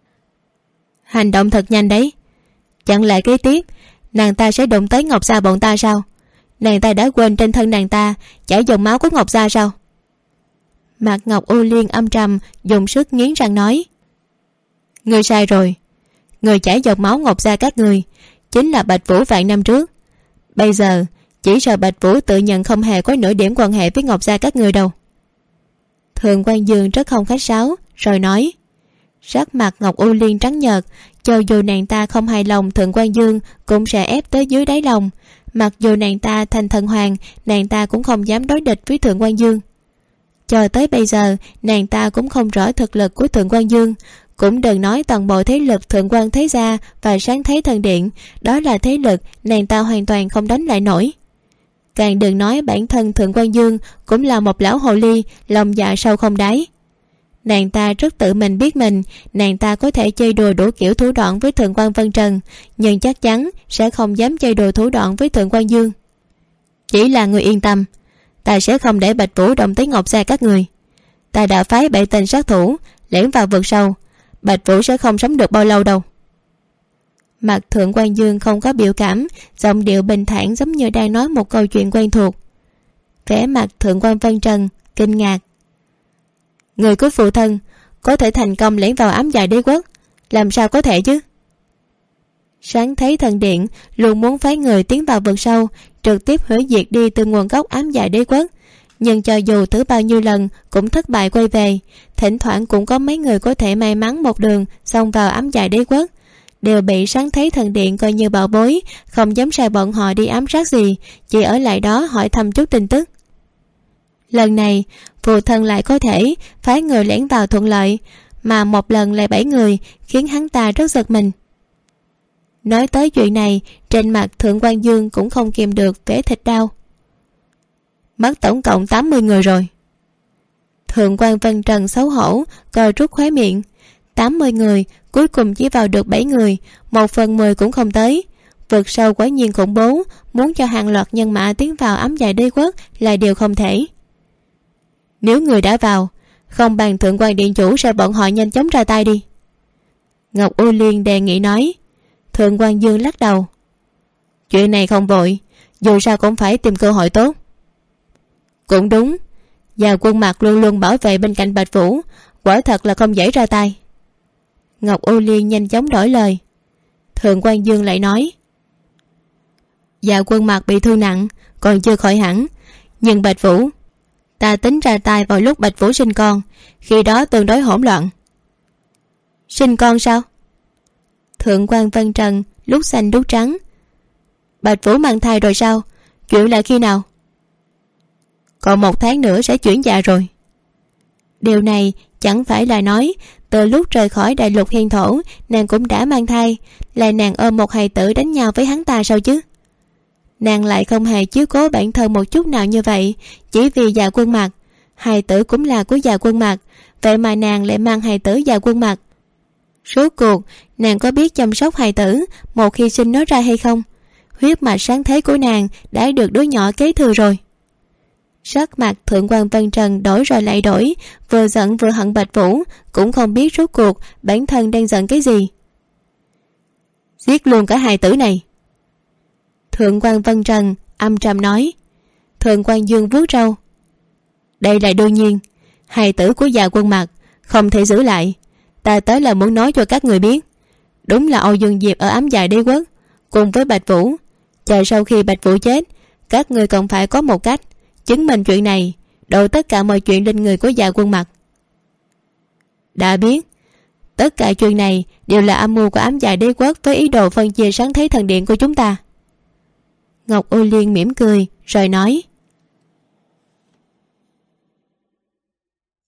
Hành động thật nhanh đấy. Chẳng lẽ kế tiếp nàng ta sẽ đụng tới Ngọc gia bọn ta sao? Nàng ta đã quên trên thân nàng ta chảy dòng máu của Ngọc gia sao? Mặt Ngọc U Liên âm trầm, dùng sức nghiến răng nói. Ngươi sai rồi. Người chảy dòng máu Ngọc gia các ngươi chính là Bạch Vũ vạn năm trước. Bây giờ chỉ sợ Bạch Vũ tự nhận không hề có nửa điểm quan hệ với Ngọc gia các ngươi đâu. Thượng quan Dương rất không khách sáo rồi nói. Sắc mặt Ngọc U Liên trắng nhợt. Cho dù nàng ta không hài lòng, Thượng quan Dương cũng sẽ ép tới dưới đáy lòng. Mặc dù nàng ta thành thần hoàng, nàng ta cũng không dám đối địch với Thượng quan Dương. Cho tới bây giờ nàng ta cũng không rõ thực lực của Thượng quan Dương. Cũng đừng nói toàn bộ thế lực Thượng quan Thế Gia và Sáng Thế Thần Điện, đó là thế lực nàng ta hoàn toàn không đánh lại nổi. Càng đừng nói bản thân Thượng quan Dương cũng là một lão hồ ly, lòng dạ sâu không đáy. Nàng ta rất tự mình biết mình, nàng ta có thể chơi đùa đủ kiểu thủ đoạn với Thượng quan Vân Trần, nhưng chắc chắn sẽ không dám chơi đùa thủ đoạn với Thượng quan Dương. Chỉ là người yên tâm, ta sẽ không để Bạch Vũ động tới Ngọc gia các người. Ta đã phái 7 tên sát thủ lẻn vào vực sâu, Bạch Vũ sẽ không sống được bao lâu đâu. Mặt Thượng quan Dương không có biểu cảm, giọng điệu bình thản giống như đang nói một câu chuyện quen thuộc. Vẻ mặt Thượng quan Vân Trần kinh ngạc. Người của phụ thân có thể thành công lẻn vào ám dạ đế quốc, làm sao có thể chứ? Sáng Thế Thần Điện luôn muốn phái người tiến vào vực sâu, trực tiếp hủy diệt đi từ nguồn gốc ám dạ đế quốc, nhưng cho dù thử bao nhiêu lần cũng thất bại quay về. Thỉnh thoảng cũng có mấy người có thể may mắn một đường xông vào ám dạ đế quốc. đều bị sáng thấy thần điện coi như bảo bối, không dám sai bọn họ đi ám sát gì, chỉ ở lại đó hỏi thăm chút tin tức. Lần này phụ thân lại có thể phái người lẻn vào thuận lợi, mà một lần lại 7 người, khiến hắn ta rất giật mình. Nói tới chuyện này, trên mặt Thượng Quan Dương cũng không kìm được vẻ thịt đau. Mất tổng cộng 80 người rồi. Thượng Quan Vân Trần xấu hổ co rút khóe miệng. 80 người, cuối cùng chỉ vào được 7 người, 1/10 cũng không tới. Vượt sâu quả nhiên khủng bố, muốn cho hàng loạt nhân mã tiến vào ám dạ đế quốc là điều không thể. Nếu người đã vào, không bằng Thượng Quan điện chủ sẽ bọn họ nhanh chóng ra tay đi. Ngọc U Liên đề nghị nói. Thượng Quan Dương lắc đầu. Chuyện này không vội, dù sao cũng phải tìm cơ hội tốt. Cũng đúng, và Quân Mạc luôn luôn bảo vệ bên cạnh Bạch Vũ, quả thật là không dễ ra tay. Ngọc U Liên nhanh chóng đổi lời. Thượng Quan Dương lại nói. Và Quân Mạc bị thương nặng, còn chưa khỏi hẳn, nhưng Bạch Vũ, ta tính ra tay vào lúc Bạch Vũ sinh con, khi đó tương đối hỗn loạn. Sinh con sao? Thượng Quan Vân Trần lúc xanh lúc trắng. Bạch Vũ mang thai rồi sao? Chuyện là khi nào? Còn 1 tháng nữa sẽ chuyển dạ rồi. Điều này chẳng phải là nói từ lúc rời khỏi đại lục hiên thổ nàng cũng đã mang thai, là nàng ôm một hài tử đánh nhau với hắn ta sao chứ? Nàng lại không hề chiếu cố bản thân một chút nào như vậy, chỉ vì Dạ Quân Mạc. Hài tử cũng là của Dạ Quân Mạc, vậy mà nàng lại mang hài tử Dạ Quân Mạc. Rốt cuộc nàng có biết chăm sóc hài tử một khi sinh nó ra hay không? Huyết mạch sáng thế của nàng đã được đứa nhỏ kế thừa rồi. Sắc mặt Thượng Quan Vân Trần đổi rồi lại đổi, vừa giận vừa hận Bạch Vũ, cũng không biết rốt cuộc bản thân đang giận cái gì. Giết luôn cả hài tử này. Thượng Quan Vân Trần âm trầm nói. Thượng Quan Dương vuốt râu. Đây là đương nhiên, hài tử của Dạ Quân Mạc không thể giữ lại. Ta tới là muốn nói cho các người biết, đúng là Âu Dương Diệp ở ám dạ đế quốc cùng với Bạch Vũ, chờ sau khi Bạch Vũ chết, các người còn phải có một cách chứng minh chuyện này, đổ tất cả mọi chuyện lên người của Dạ Quân Mạc. Đã biết, tất cả chuyện này đều là âm mưu của ám dạ đế quốc với ý đồ phân chia sáng thế thần điện của chúng ta. Ngọc U Liên mỉm cười rồi nói.